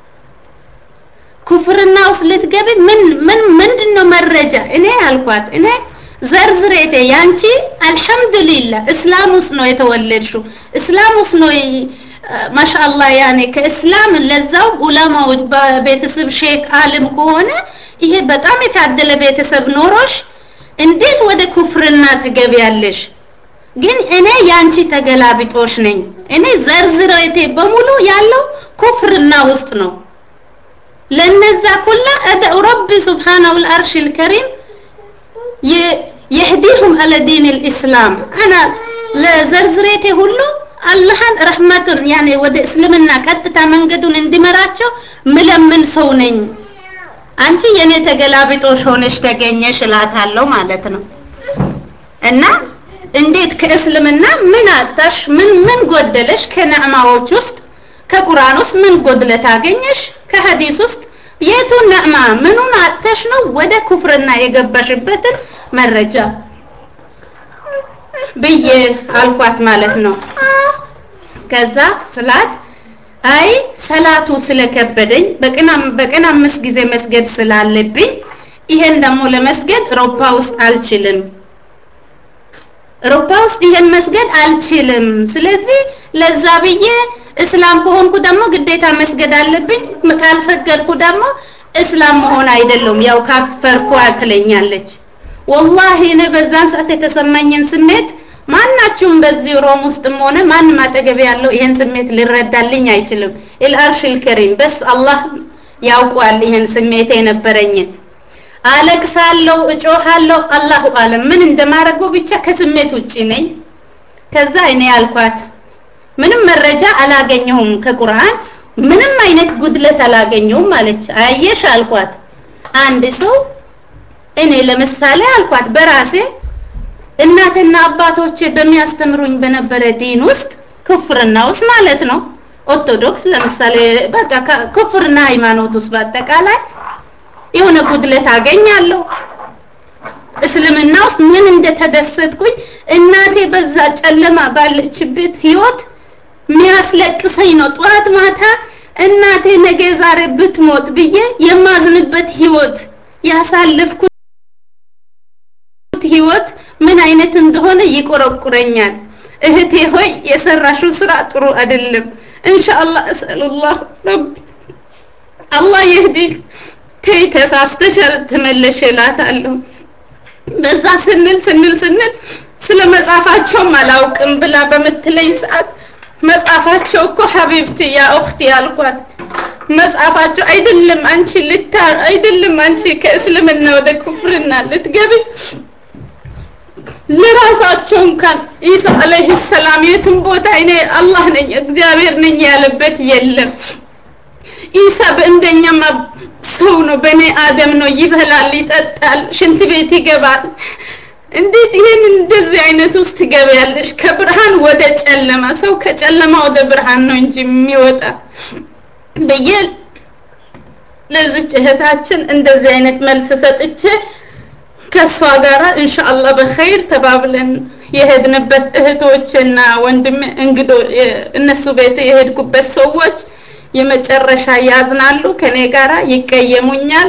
ኩፍርና ውስጥ ልትገቢ ምን ምን ምንድነው መረጃ እኔ አልኳት እኔ ዘርዝሬቴ ያንቺ አልহামዱሊላህ እስላም ውስጥ ነው የተወለድሽው እስላም ውስጥ ነው ማሻአላህ ያኔ ከእስላም ለዛው ዑለማዎች በቤተሰብ ሼክ ዓለም ከሆነ ይሄ በጣም የታደለ ቤተሰብ ኖሮሽ እንዴት ወደ ኩፍርና ትገቢያለሽ ግን እኔ ያንቺ ተገላቢጦሽ ነኝ እኔ ዘርዝሬቴ በሙሉ ያለው ኩፍርና ውስጥ ነው ለነዛ ኩላ ادعو ربي سبحانه والعرش الكريم يهديهم على دين الاسلام انا ለዘርዝሬቴ ሁሉ አላህን ረህመቱን ያኔ ወደ እስልምና ቀጥታ መንገዱን እንዲመራቸው ምለምን ሰው ነኝ አንቺ የኔ ተገላቢጦሽ ሆነሽ ተገኘሽ እላታለሁ ማለት ነው እና እንዴት ከእስልምና ምን አጣሽ ምን ምን ጎደለሽ ከነዕማዎች ውስጥ ከቁርአን ውስጥ ምን ጎድለት አገኘሽ ከሐዲስ ውስጥ የቱ ነዕማ ምኑን አጣሽ ነው ወደ ኩፍርና የገባሽበትን መረጃ ብዬ አልኳት ማለት ነው ከዛ ሰላት አይ ሰላቱ ስለከበደኝ በቀን በቀን አምስት ጊዜ መስገድ ስላለብኝ ይሄን ደግሞ ለመስገድ አውሮፓ ውስጥ አልችልም አውሮፓ ውስጥ ይሄን መስገድ አልችልም ስለዚህ ለዛ ብዬ እስላም ከሆንኩ ደግሞ ግዴታ መስገድ አለብኝ ካልሰገድኩ ደግሞ እስላም መሆን አይደለም ያው ካፈርኩ አትለኛለች والله እኔ በዛን ሰዓት የተሰማኝን ስሜት ማናችሁም በዚህ ሮም ውስጥም ሆነ ማንም አጠገብ ያለው ይሄን ስሜት ሊረዳልኝ አይችልም الارش الكريم بس الله ያውቃል ይሄን ስሜት የነበረኝ አለቅሳለሁ እጮሃለሁ አላሁ አለም ምን እንደማረገው ብቻ ከስሜት ውጪ ነኝ ከዛ እኔ ያልኳት ምንም መረጃ አላገኘሁም ከቁርአን ምንም አይነት ጉድለት አላገኘሁም ማለች አየሽ አልኳት አንድ ሰው እኔ ለምሳሌ አልኳት በራሴ እናትና አባቶቼ በሚያስተምሩኝ በነበረ ዲን ውስጥ ክፍርና ውስጥ ማለት ነው ኦርቶዶክስ ለምሳሌ በቃ ክፍርና ሃይማኖት ውስጥ በአጠቃላይ የሆነ ጉድለት አገኛለሁ እስልምና ውስጥ ምን እንደተደሰትኩኝ እናቴ በዛ ጨለማ ባለችበት ህይወት ሚያስለቅሰኝ ነው ጧት ማታ እናቴ ነገ ዛሬ ብትሞት ብዬ የማዝንበት ህይወት ያሳለፍኩት ህይወት ምን አይነት እንደሆነ ይቆረቁረኛል እህቴ ሆይ የሰራሽው ስራ ጥሩ አይደለም ኢንሻአላህ አስአሉላህ ረብ አላህ ይህዲክ ተይ ተሳስተሻል ተመለሽላታለሁ በዛ ስንል ስንል ስንል ስለ መጻፋቸው ማላውቅም ብላ በመትለኝ ሰዓት መጻፋቸው እኮ ሐቢብቲ ያ እخቲ ያልኳት መጻፋቸው አይደለም አንቺ ልታ አይደለም አንቺ ከእስልምና ወደ ኩፍርና ልትገቢ ለራሳቸው እንኳን ኢሳ አለይሂ ሰላም የትም ቦታ እኔ አላህ ነኝ እግዚአብሔር ነኝ ያለበት የለም ኢሳ በእንደኛማ ሰው ነው በኔ አደም ነው ይበላል ይጠጣል ሽንት ቤት ይገባል እንዴት ይሄን እንደዚህ አይነት ውስጥ ትገበያለሽ ከብርሃን ወደ ጨለማ ሰው ከጨለማ ወደ ብርሃን ነው እንጂ የሚወጣ በየል ለዚህ እህታችን እንደዚህ አይነት መልስ ሰጥቼ ከሷ ጋራ ኢንሻአላህ በخير ተባብለን የሄድንበት እህቶችና ወንድም እንግዶ እነሱ ቤት የሄድኩበት ሰዎች የመጨረሻ ያዝናሉ ከኔ ጋራ ይቀየሙኛል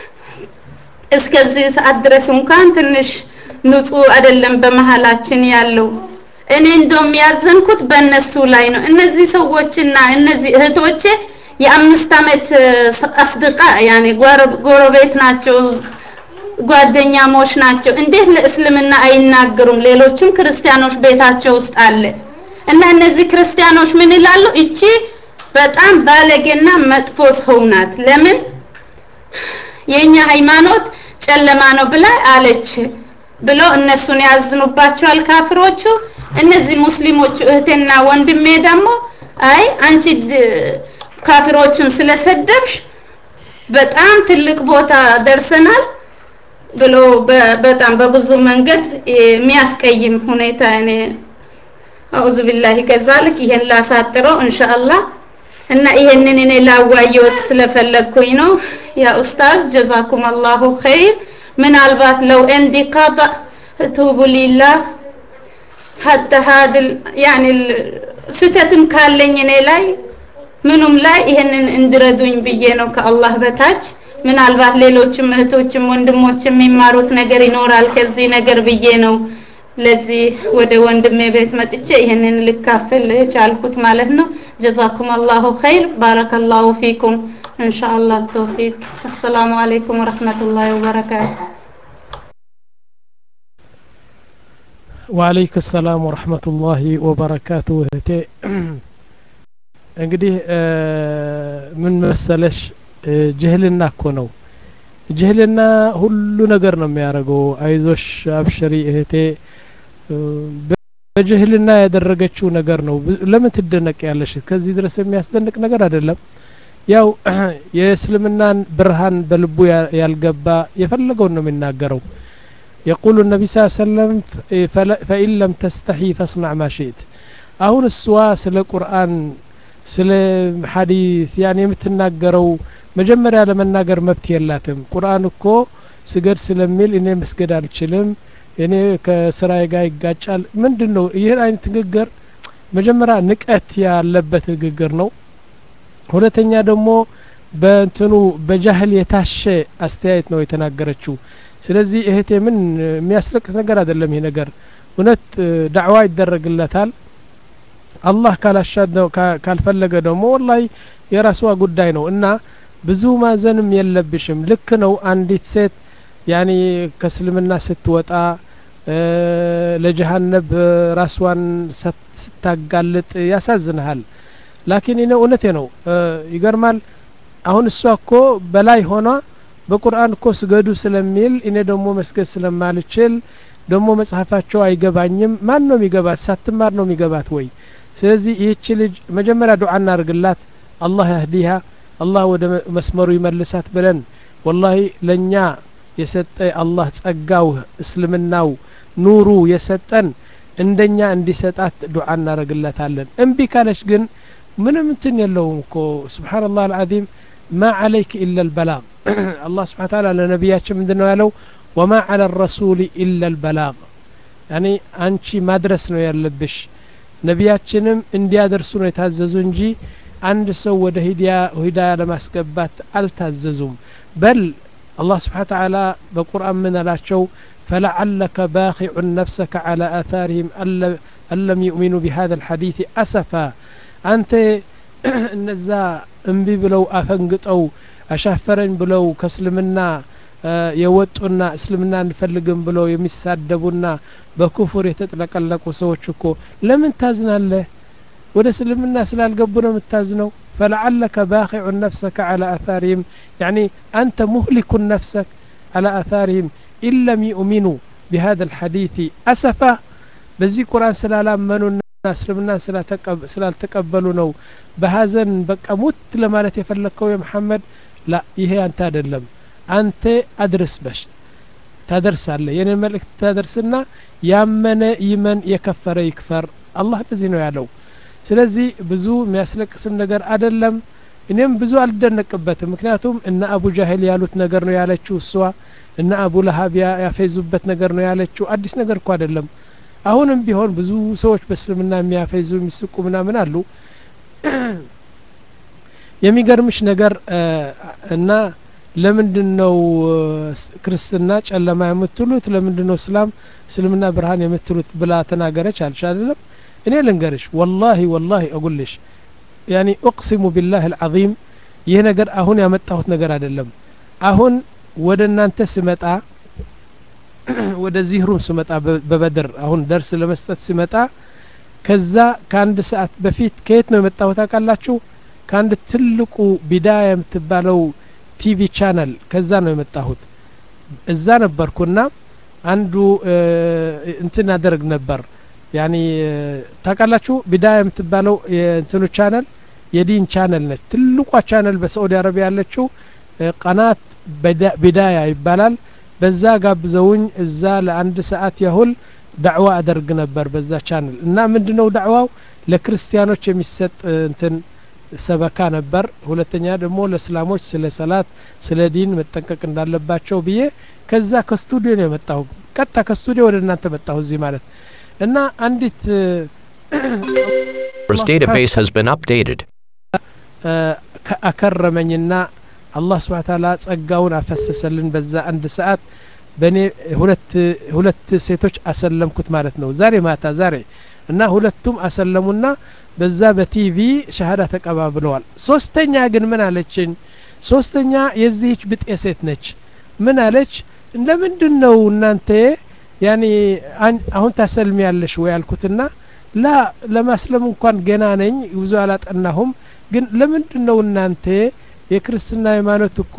እስከዚህ ሰዓት ድረስ እንኳን ትንሽ ንጹህ አይደለም በመሃላችን ያለው እኔ እንደውም ያዘንኩት በእነሱ ላይ ነው እነዚህ ሰዎችና እነዚህ እህቶቼ የአምስት አመት አስደቃ ያኔ ጎረቤት ናቸው ጓደኛሞች ናቸው እንዴት ለእስልምና አይናገሩም ሌሎችም ክርስቲያኖች ቤታቸው ውስጥ አለ እና እነዚህ ክርስቲያኖች ምን ይላሉ እቺ በጣም ባለጌና መጥፎ ሰው ናት ለምን የኛ ሃይማኖት ጨለማ ነው ብላ አለች ብሎ እነሱን ያዝኑባቸዋል ካፍሮቹ እነዚህ ሙስሊሞች እህቴና ወንድሜ ደግሞ አይ አንቺ ካፍሮቹን ስለሰደብሽ በጣም ትልቅ ቦታ ደርሰናል ብሎ በጣም በብዙ መንገድ የሚያስቀይም ሁኔታ እኔ አውዙ ቢላሂ ከዛልክ ይሄን ላሳጥረው ኢንሻአላህ እና ይሄንን እኔ ላዋየውት ስለፈለኩኝ ነው ያ ኡስታዝ ጀዛኩም አላሁ ኸይር ምናልባት ለው እንዲ ቀጣ ቱቡ ሊላህ حتى هذا يعني ስተትም ካለኝ እኔ ላይ ምንም ላይ ይሄንን እንድረዱኝ ብዬ ነው ከአላህ በታች ምናልባት ሌሎችም እህቶችም ወንድሞችም የሚማሩት ነገር ይኖራል ከዚህ ነገር ብዬ ነው ለዚህ ወደ ወንድሜ ቤት መጥቼ ይሄንን ልካፈል ቻልኩት ማለት ነው ጀዛኩም አላሁ ኸይር ባረከላሁ ፊኩም ኢንሻአላህ ተውፊቅ አሰላሙ አለይኩም ወራህመቱላሂ ወበረካቱ ወአለይኩም ሰላም ወራህመቱላሂ ወበረካቱ እህቴ እንግዲህ ምን መሰለሽ ጅህልና እኮ ነው ጅህልና ሁሉ ነገር ነው የሚያደርገው አይዞሽ አብሽሪ እህቴ በጅህልና ያደረገችው ነገር ነው ለምን ትደነቅ ያለሽ ከዚህ ድረስ የሚያስደንቅ ነገር አይደለም ያው የእስልምናን ብርሃን በልቡ ያልገባ የፈለገው ነው የሚናገረው يقول النبي صلى الله عليه وسلم فإن لم تستحي فاصنع ما شئت አሁን እሷ ስለ ቁርአን ስለ ሐዲስ ያኔ የምትናገረው መጀመሪያ ለመናገር መብት የላትም ቁርአን እኮ ስገድ ስለሚል እኔ መስገድ አልችልም እኔ ከስራዬ ጋር ይጋጫል ምንድነው ይሄን አይነት ንግግር መጀመሪያ ንቀት ያለበት ንግግር ነው ሁለተኛ ደግሞ በእንትኑ በጃህል የታሸ አስተያየት ነው የተናገረችው ስለዚህ እህቴ ምን የሚያስለቅስ ነገር አይደለም ይሄ ነገር እውነት ዳዕዋ ይደረግለታል አላህ ካላሻደው ካልፈለገ ደግሞ ወላሂ የራስዋ ጉዳይ ነው እና ብዙ ማዘንም የለብሽም ልክ ነው አንዲት ሴት ያኒ ከስልምና ስትወጣ ለጀሃነም ራስዋን ስታጋልጥ ያሳዝናል ላኪን እኔ እውነቴ ነው ይገርማል አሁን እሷ እኮ በላይ ሆና በቁርአን እኮ ስገዱ ስለሚል እኔ ደግሞ መስገድ ስለማልችል ደግሞ መጽሐፋቸው አይገባኝም ማን ነው የሚገባት ሳትማር ነው የሚገባት ወይ ስለዚህ ይህች ልጅ መጀመሪያ ዱዓ እናርግላት አላህ ያህዲها አላህ ወደ መስመሩ ይመልሳት ብለን ወላሂ ለኛ የሰጠ አላህ ጸጋው እስልምናው ኑሩ የሰጠን እንደኛ እንዲሰጣት ዱዓ እናረግለታለን እምቢ ካለሽ ግን ምንም እንትን የለውም እኮ ሱብሃንአላህ አልዓዚም ما عليك إلا البلاغ الله سبحانه وتعالى ለነብያችን ምንድነው ያለው وما على الرسول إلا البلاغ يعني አንቺ ማድረስ ነው ያለብሽ ነብያችንም እንዲያደርሱ ነው የታዘዙ እንጂ አንድ ሰው ወደ ሂዳያ ሂዳያ ለማስገባት አልታዘዙም በል الله سبحانه وتعالى በቁርአን ምን አላቸው فلعلك باخع نفسك على آثارهم أن لم يؤمنوا بهذا الحديث أسفا أنت እነዛ እምቢ ብለው አፈንግጠው አሻፈረኝ ብለው ከእስልምና የወጡና እስልምና እንፈልግም ብለው የሚሳደቡና በኩፍር የተጥለቀለቁ ሰዎች እኮ ለምን ታዝናለህ ወደ እስልምና ስላልገቡ ነው የምታዝነው فلعلك باخع نفسك على آثارهم يعني أنت مهلك نفسك على آثارهم إن لم يؤمنوا بهذا الحديث أسفا بزي قرآن سلالامنوا እስልምና ስላልተቀበሉ ነው በሐዘን በቃ ሙት ለማለት የፈለከው የመሐመድ ላ ይሄ አንተ አይደለም አንተ አድርስ በሽ ታደርሳለህ የኔ መልእክት ታደርስና ያመነ ይመን የከፈረ ይክፈር አላህ በዚህ ነው ያለው ስለዚህ ብዙ የሚያስለቅስም ነገር አይደለም እኔም ብዙ አልደነቅበትም ምክንያቱም እነ አቡ ጃህል ያሉት ነገር ነው ያለችው እሷ እነ አቡ ለሃብ ያፈዙበት ነገር ነው ያለችው አዲስ ነገር እኮ አይደለም አሁንም ቢሆን ብዙ ሰዎች በእስልምና የሚያፈዙ የሚስቁ ምናምን አሉ የሚገርምሽ ነገር እና ለምንድነው ክርስትና ጨለማ የምትሉት ለምንድነው እስላም እስልምና ብርሃን የምትሉት ብላ ተናገረች አልሽ አይደለም እኔ ልንገርሽ والله والله اقولش يعني اقسم بالله العظيم ይሄ ነገር አሁን ያመጣሁት ነገር አይደለም አሁን ወደ እናንተ ስመጣ ወደዚህ ሩም ስመጣ በበድር አሁን ደርስ ለመስጠት ስመጣ ከዛ ከአንድ ሰዓት በፊት ከየት ነው የመጣሁት አቃላችሁ ከአንድ ትልቁ ቢዳያ የምትባለው ቲቪ ቻናል ከዛ ነው የመጣሁት እዛ ነበርኩና አንዱ እንትን አደረግ ነበር ያኒ ታቃላችሁ ቢዳያ የምትባለው የእንትኑ ቻናል የዲን ቻናል ነች ትልቋ ቻናል በሳዑዲ አረቢያ ያለችው ቀናት ቢዳያ ይባላል በዛ ጋብዘውኝ እዛ ለአንድ ሰዓት ያህል ዳዕዋ አደርግ ነበር በዛ ቻናል እና ምንድነው ዳዕዋው ለክርስቲያኖች የሚሰጥ እንትን ሰበካ ነበር ሁለተኛ ደግሞ ለእስላሞች ስለ ሰላት ስለ ዲን መጠንቀቅ እንዳለባቸው ብዬ ከዛ ከስቱዲዮ ነው የመጣሁ ቀጥታ ከስቱዲዮ ወደ እናንተ መጣሁ እዚህ ማለት እና አንዲት This database has been updated አከረመኝና አላህ Subhanahu Wa Ta'ala ጸጋውን አፈሰሰልን በዛ አንድ ሰዓት በኔ ሁለት ሁለት ሴቶች አሰለምኩት ማለት ነው ዛሬ ማታ ዛሬ እና ሁለቱም አሰለሙና በዛ በቲቪ ሸሃዳ ተቀባብለዋል ሶስተኛ ግን ምን አለችኝ ሶስተኛ የዚህች ብጤ ሴት ነች ምን አለች እንደምንድነው እናንተ ያኒ አሁን ታሰልሚያለሽ ወይ አልኩትና ላ ለማስለም እንኳን ገና ነኝ ብዙ አላጠናሁም ግን ለምንድነው እናንተ የክርስትና ሃይማኖት እኮ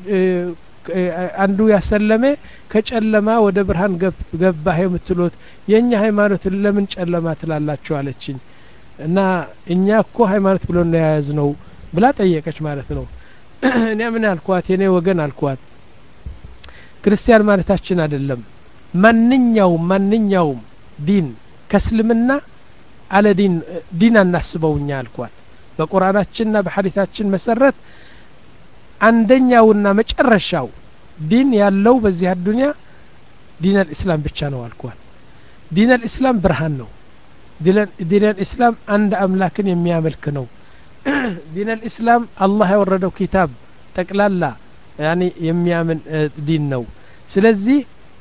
አንዱ ያሰለመ ከጨለማ ወደ ብርሃን ገባህ የምትሉት የኛ ሃይማኖት ለምን ጨለማ ትላላችሁ አለችኝ እና እኛ እኮ ሃይማኖት ብሎ ነው ያያዝነው ብላ ጠየቀች ማለት ነው እኔ ምን አልኳት የኔ ወገን አልኳት ክርስቲያን ማለታችን አይደለም ማንኛው ማንኛው ዲን ከእስልምና አለ ዲን ዲን እናስበውኛ አልኳት በቁርአናችንና በሐዲታችን መሰረት አንደኛውና መጨረሻው ዲን ያለው በዚህ አዱንያ ዲን الاسلام ብቻ ነው አልኳት ዲን الاسلام ብርሃን ነው ዲን الاسلام አንድ አምላክን የሚያመልክ ነው ዲን الاسلام አላህ ያወረደው ኪታብ ጠቅላላ ያኒ የሚያምን ዲን ነው ስለዚህ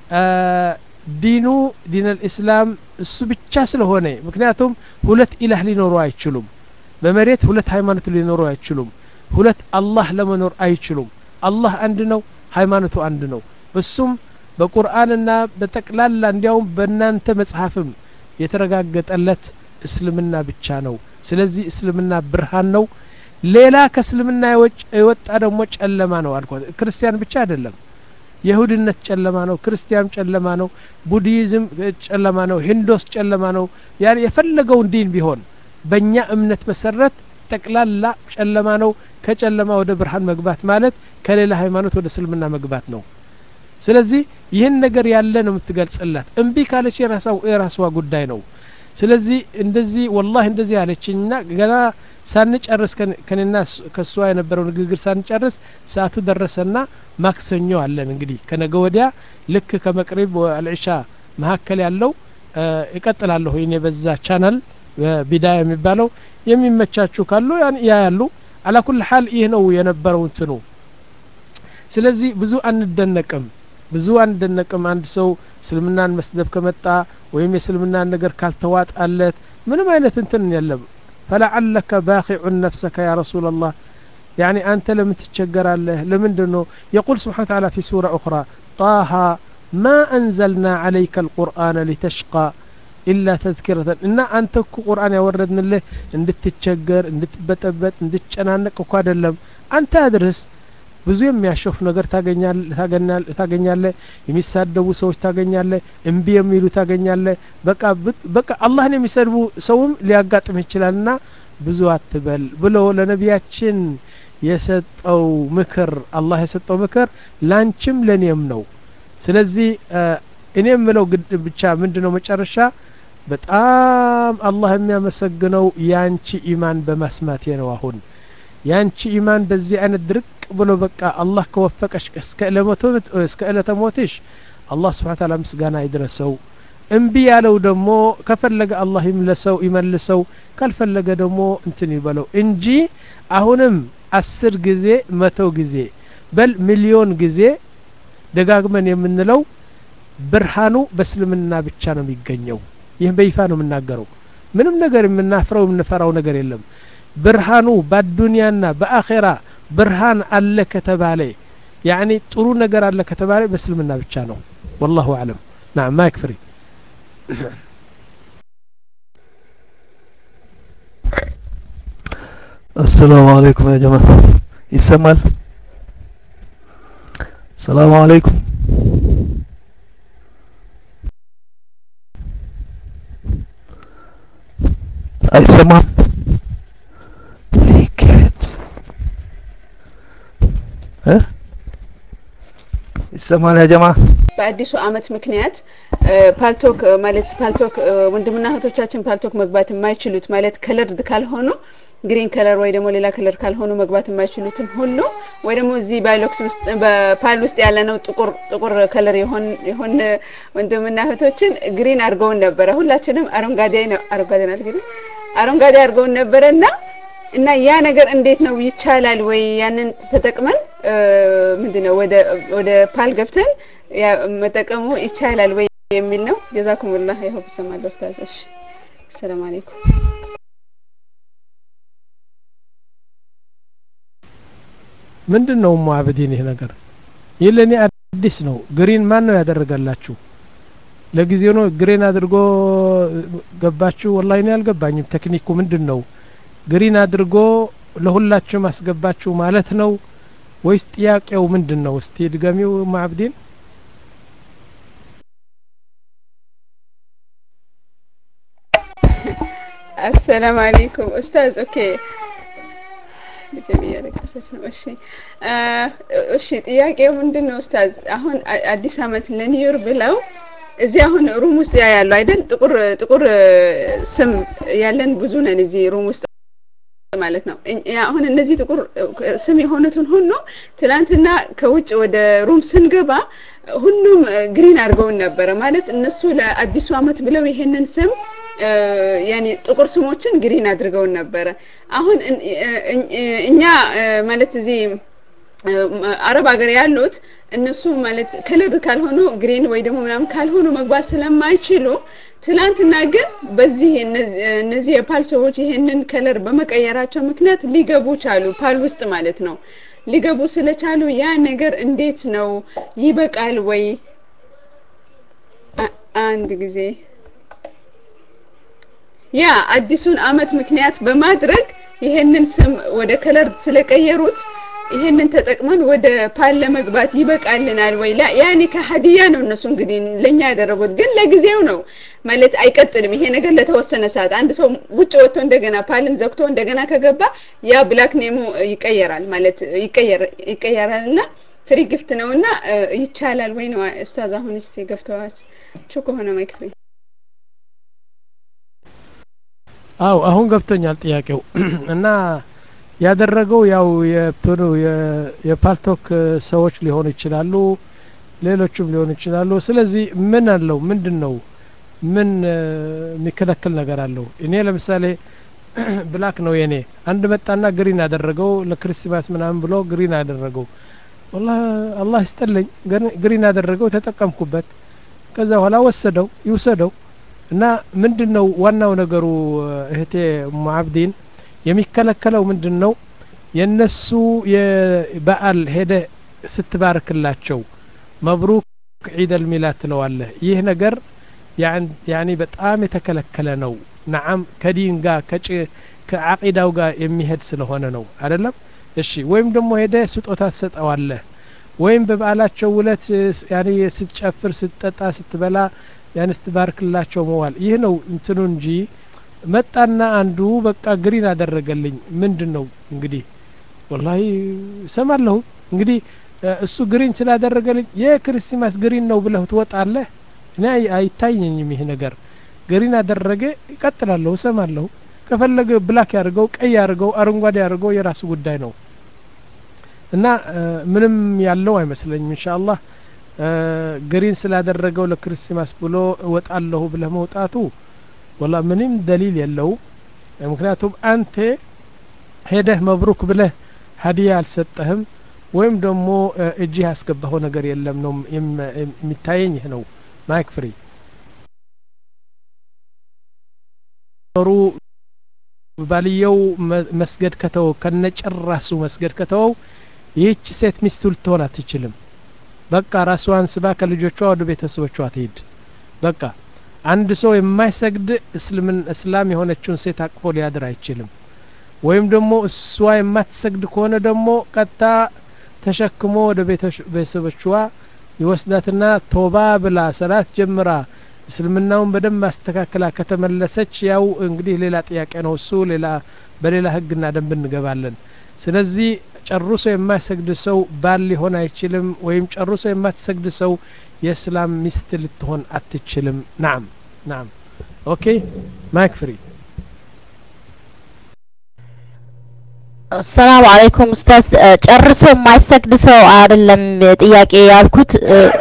ዲኑ ዲን الاسلام እሱ ብቻ ስለሆነ ምክንያቱም ሁለት ኢላህ ሊኖሩ አይችሉም በመሬት ሁለት ሃይማኖት ሊኖሩ አይችሉም ሁለት አላህ ለመኖር አይችሉም አላህ አንድ ነው ሃይማኖቱ አንድ ነው እሱም በቁርአንና በተቅላላ እንዲያው በእናንተ መጽሐፍም የተረጋገጠለት እስልምና ብቻ ነው ስለዚህ እስልምና ብርሃን ነው ሌላ ከእስልምና የወጣ ደግሞ ጨለማ ነው አልኳት ክርስቲያን ብቻ አይደለም ይሁድነት ጨለማ ነው ክርስቲያን ጨለማ ነው ቡዲዝም ጨለማ ነው ሂንዶስ ጨለማ ነው ያን የፈለገው ዲን ቢሆን በእኛ እምነት መሰረት ጠቅላላ ጨለማ ነው ከጨለማ ወደ ብርሃን መግባት ማለት ከሌላ ሃይማኖት ወደ እስልምና መግባት ነው ስለዚህ ይህን ነገር ያለ ነው የምትገልጽላት እምቢ ካለች የራሷ የራስዋ ጉዳይ ነው ስለዚህ እንደዚህ والله እንደዚህ ያለችኝና ገና ሳንጨርስ ከነና ከሷ የነበረው ንግግር ሳንጨርስ ሰዓቱ ደረሰና ማክሰኞ አለን እንግዲህ ከነገ ወዲያ ልክ ከመቅሪብ ወልኢሻ መሐከል ያለው ይቀጥላለሁ እኔ በዛ ቻናል ቢዳያ የሚባለው የሚመቻቹ ካሉ ያ ያሉ على كل حال ይህ ነው የነበረው እንትኑ ስለዚህ ብዙ አንደነቅም ብዙ አንደነቅም አንድ ሰው እስልምናን መስደብ ከመጣ ወይም የእስልምናን ነገር ካልተዋጣለት ምንም አይነት እንትን የለም فلعلك باخع نفسك يا رسول الله يعني أنت لم تتشجر الله لمن دنو يقول سبحانه وتعالى في سورة أخرى طه ما أنزلنا عليك القرآن لتشقى إلا تذكرة إن أنت قرآن يوردنا له إن تتشجر إن تبتبت إن تتشنانك وقاد اللهم أنت أدرس ብዙ የሚያሾፍ ነገር ታገኛለ ታገኛለ ታገኛለ የሚሳደቡ ሰዎች ታገኛለ እምቢ የሚሉ ታገኛለ በቃ በቃ አላህን የሚሰድቡ ሰውም ሊያጋጥም ይችላልና ብዙ አትበል ብሎ ለነቢያችን የሰጠው ምክር አላህ የሰጠው ምክር ላንቺም ለኔም ነው ስለዚህ እኔም ምለው ብቻ ምንድነው መጨረሻ በጣም አላህ የሚያመሰግነው ያንቺ ኢማን በማስማቴ ነው አሁን ያንቺ ኢማን በዚህ አይነት ድርቅ ብሎ በቃ አላህ ከወፈቀሽ እስከ ለሞት እስከ ለተሞትሽ አላህ Subhanahu Ta'ala ምስጋና ይድረሰው እምቢ ያለው ደግሞ ከፈለገ አላህ ይመልሰው ይመልሰው ካልፈለገ ደግሞ እንትን ይበለው እንጂ አሁንም አስር ጊዜ መቶ ጊዜ በል ሚሊዮን ጊዜ ደጋግመን የምንለው ብርሃኑ በእስልምና ብቻ ነው የሚገኘው ይሄን በይፋ ነው የምናገረው ምንም ነገር የምናፍረው የምንፈራው ነገር የለም ብርሃኑ በዱንያና በአኺራ ብርሃን አለ ከተባለ يعني ጥሩ ነገር አለ ከተባለ በእስልምና ብቻ ነው والله اعلم نعم ما يكفري السلام عليكم يا جماعة يسمال السلام عليكم أي سمال ይሰማል ያ ጀማ በአዲሱ አመት ምክንያት ፓልቶክ ማለት ፓልቶክ ወንድምና እህቶቻችን ፓልቶክ መግባት የማይችሉት ማለት ከለርድ ካልሆኑ ግሪን ከለር ወይ ደግሞ ሌላ ከለር ካልሆኑ መግባት የማይችሉትን ሁሉ ወይ ደግሞ እዚህ ባይሎክስ ውስጥ በፓል ውስጥ ያለነው ጥቁር ጥቁር ከለር ይሆን ይሆን ወንድምና እህቶችን ግሪን አርገውን ነበር ሁላችንም አረንጓዴ ነው አረንጓዴ ነው እንግዲህ አረንጓዴ አርገውን ነበርና እና ያ ነገር እንዴት ነው ይቻላል ወይ ያንን ተጠቅመን ምንድነው ወደ ወደ ፓል ገብተን ያ መጠቀሙ ይቻላል ወይ የሚል ነው ጀዛኩሙላህ ይሁብ ሰማል ኡስታዝ እሺ ሰላም አለይኩም ምንድነው ሙአብዲን ይሄ ነገር ይለኔ አዲስ ነው ግሪን ማን ነው ያደረጋላችሁ ለጊዜው ነው ግሪን አድርጎ ገባችሁ ወላሂ ነው ያልገባኝም ቴክኒኩ ምንድነው ግሪን አድርጎ ለሁላችሁ ማስገባችሁ ማለት ነው ወይስ ጥያቄው ምንድነው እስቲ ድጋሚው ማብዲን السلام عليكم استاذ اوكي ጀሚያ ለከሰች ነው እሺ እሺ ጥያቄው ምንድነው ኡስታዝ አሁን አዲስ አመት ለኒውር ብለው እዚህ አሁን ሩም ውስጥ ያያሉ አይደል ጥቁር ጥቁር ስም ያለን ብዙ ነን እዚህ ሩም ውስጥ ማለት ነው አሁን እነዚህ ጥቁር ስም የሆኑትን ሁሉ ትላንትና ከውጭ ወደ ሩም ስንገባ ሁሉም ግሪን አድርገው ነበር ማለት እነሱ ለአዲሱ አመት ብለው ይሄንን ስም ያኒ ጥቁር ስሞችን ግሪን አድርገው ነበር አሁን እኛ ማለት እዚህ አረብ ሀገር ያሉት እነሱ ማለት ከለር ካልሆኑ ግሪን ወይ ደግሞ ምናምን ካልሆኑ መግባት ስለማይችሉ ትላንትና ግን በዚህ እነዚህ የፓል ሰዎች ይሄንን ከለር በመቀየራቸው ምክንያት ሊገቡ ቻሉ ፓል ውስጥ ማለት ነው ሊገቡ ስለቻሉ ያ ነገር እንዴት ነው ይበቃል ወይ አንድ ጊዜ ያ አዲሱን አመት ምክንያት በማድረግ ይሄንን ስም ወደ ከለር ስለቀየሩት ይሄንን ተጠቅመን ወደ ፓል ለመግባት ይበቃልናል ወይ ላ ያኒ ከሀዲያ ነው እነሱ እንግዲህ ለኛ ያደረጉት ግን ለጊዜው ነው ማለት አይቀጥልም ይሄ ነገር ለተወሰነ ሰዓት አንድ ሰው ውጭ ወጥቶ እንደገና ፓልን ዘግቶ እንደገና ከገባ ያ ብላክ ኔሙ ይቀየራል ማለት ይቀየር ይቀየራልና ፍሪ ጊፍት ነውና ይቻላል ወይ ነው ኡስታዝ? አሁን እስቲ ገብተዋችሁ ከሆነ ማይክ ፍሪ። አው አሁን ገብቶኛል ጥያቄው እና ያደረገው ያው የፕሩ የፓልቶክ ሰዎች ሊሆኑ ይችላሉ ሌሎችም ሊሆኑ ይችላሉ። ስለዚህ ምን አለው ምንድነው ምን የሚከለክል ነገር አለው? እኔ ለምሳሌ ብላክ ነው የኔ አንድ መጣና ግሪን አደረገው ለክሪስማስ ምናምን ብሎ ግሪን አደረገው። والله الله ይስጥልኝ ግሪን አደረገው ተጠቀምኩበት። ከዛ በኋላ ወሰደው ይወሰደው እና ምንድነው ዋናው ነገሩ እህቴ ሙአብዲን የሚከለከለው ምንድነው? የነሱ የበዓል ሄደ ስትባርክላቸው መብሩክ ዒድ አልሚላድ ትለዋለህ። ይህ ነገር ያኒ በጣም የተከለከለ ነው። ነዓም ከዲን ጋር ከጭ ከዓቂዳው ጋር የሚሄድ ስለሆነ ነው አይደለም? እሺ ወይም ደግሞ ሄደ ስጦታ ትሰጠዋለህ ወይም በበዓላቸው ውለት ያኒ ስትጨፍር ስትጠጣ ስትበላ ያን ስትባርክላቸው መዋል ይህ ነው እንትኑ እንጂ መጣና አንዱ በቃ ግሪን አደረገልኝ ምንድነው እንግዲህ ወላሂ ሰማለሁ እንግዲህ እሱ ግሪን ስላደረገልኝ የክሪስማስ ግሪን ነው ብለህ ትወጣለህ። እኔ አይታየኝም ይሄ ነገር። ግሪን አደረገ ይቀጥላለሁ ሰማለሁ። ከፈለገ ብላክ ያርገው ቀይ ያርገው አረንጓዴ ያርገው የራሱ ጉዳይ ነው እና ምንም ያለው አይመስለኝም ኢንሻአላህ። ግሪን ስላደረገው ለክሪስማስ ብሎ ወጣለሁ ብለህ መውጣቱ ወላ ምንም ደሊል የለው። ምክንያቱም አንተ ሄደህ መብሩክ ብለህ ሀዲያ አልሰጠህም ወይም ደግሞ እጅህ ያስገባው ነገር የለም ነው የሚታየኝ ነው። ማይክ ፍሪ ሩ ባልየው መስገድ ከተው ከነጨራሱ መስገድ ከተው ይህች ሴት ሚስቱ ልትሆን አትችልም። በቃ ራስዋን ስባ ከልጆቿ ወደ ቤተሰቦቿ ትሄድ። በቃ አንድ ሰው የማይሰግድ እስልምን እስላም የሆነችውን ሴት አቅፎ ሊያድር አይችልም። ወይም ደግሞ እሷ የማትሰግድ ከሆነ ደግሞ ቀጣ ተሸክሞ ወደ ቤተሰቦቿ ይወስዳትና ቶባ ብላ ሰላት ጀምራ እስልምናውን በደም ማስተካከላ ከተመለሰች ያው እንግዲህ ሌላ ጥያቄ ነው እሱ ሌላ በሌላ ህግና ደንብ እንገባለን። ስለዚህ ጨርሶ የማይሰግድ ሰው ባል ሊሆን አይችልም ወይም ጨርሶ የማትሰግድ ሰው የእስላም ሚስት ልትሆን አትችልም። ናም ናም ኦኬ ማይክ ፍሪ። ሰላም አለይኩም ኡስታዝ። ጨርሶ የማይሰግድ ሰው አይደለም ጥያቄ ያልኩት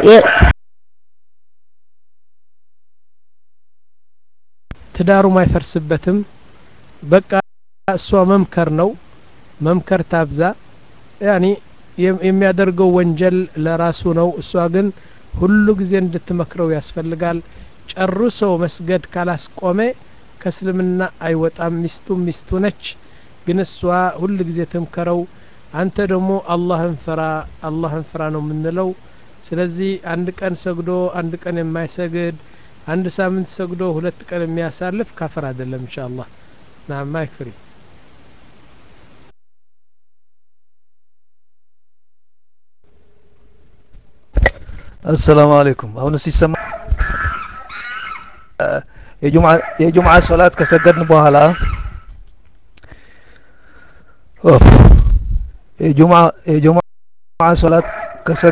ትዳሩ ማይፈርስበትም በቃ እሷ መምከር ነው መምከር ታብዛ ያኒ የሚያደርገው ወንጀል ለራሱ ነው። እሷ ግን ሁሉ ጊዜ እንድትመክረው ያስፈልጋል። ጨርሶ መስገድ ካላስቆመ ከእስልምና አይወጣም። ሚስቱ ሚስቱ ነች ግን እሷ ሁሉ ጊዜ ትምከረው። አንተ ደግሞ አላህን ፍራ አላህን ፍራ ነው የምንለው። ስለዚህ አንድ ቀን ሰግዶ አንድ ቀን የማይሰግድ አንድ ሳምንት ሰግዶ ሁለት ቀን የሚያሳልፍ ካፈር አይደለም ኢንሻአላህ። ናም ማይክ ፍሪ። السلام عليكم አሁን ሲሰማ የጁምዓ የጁምዓ ሶላት ከሰገድን በኋላ የጁምዓ የጁምዓ ሶላት ከሰ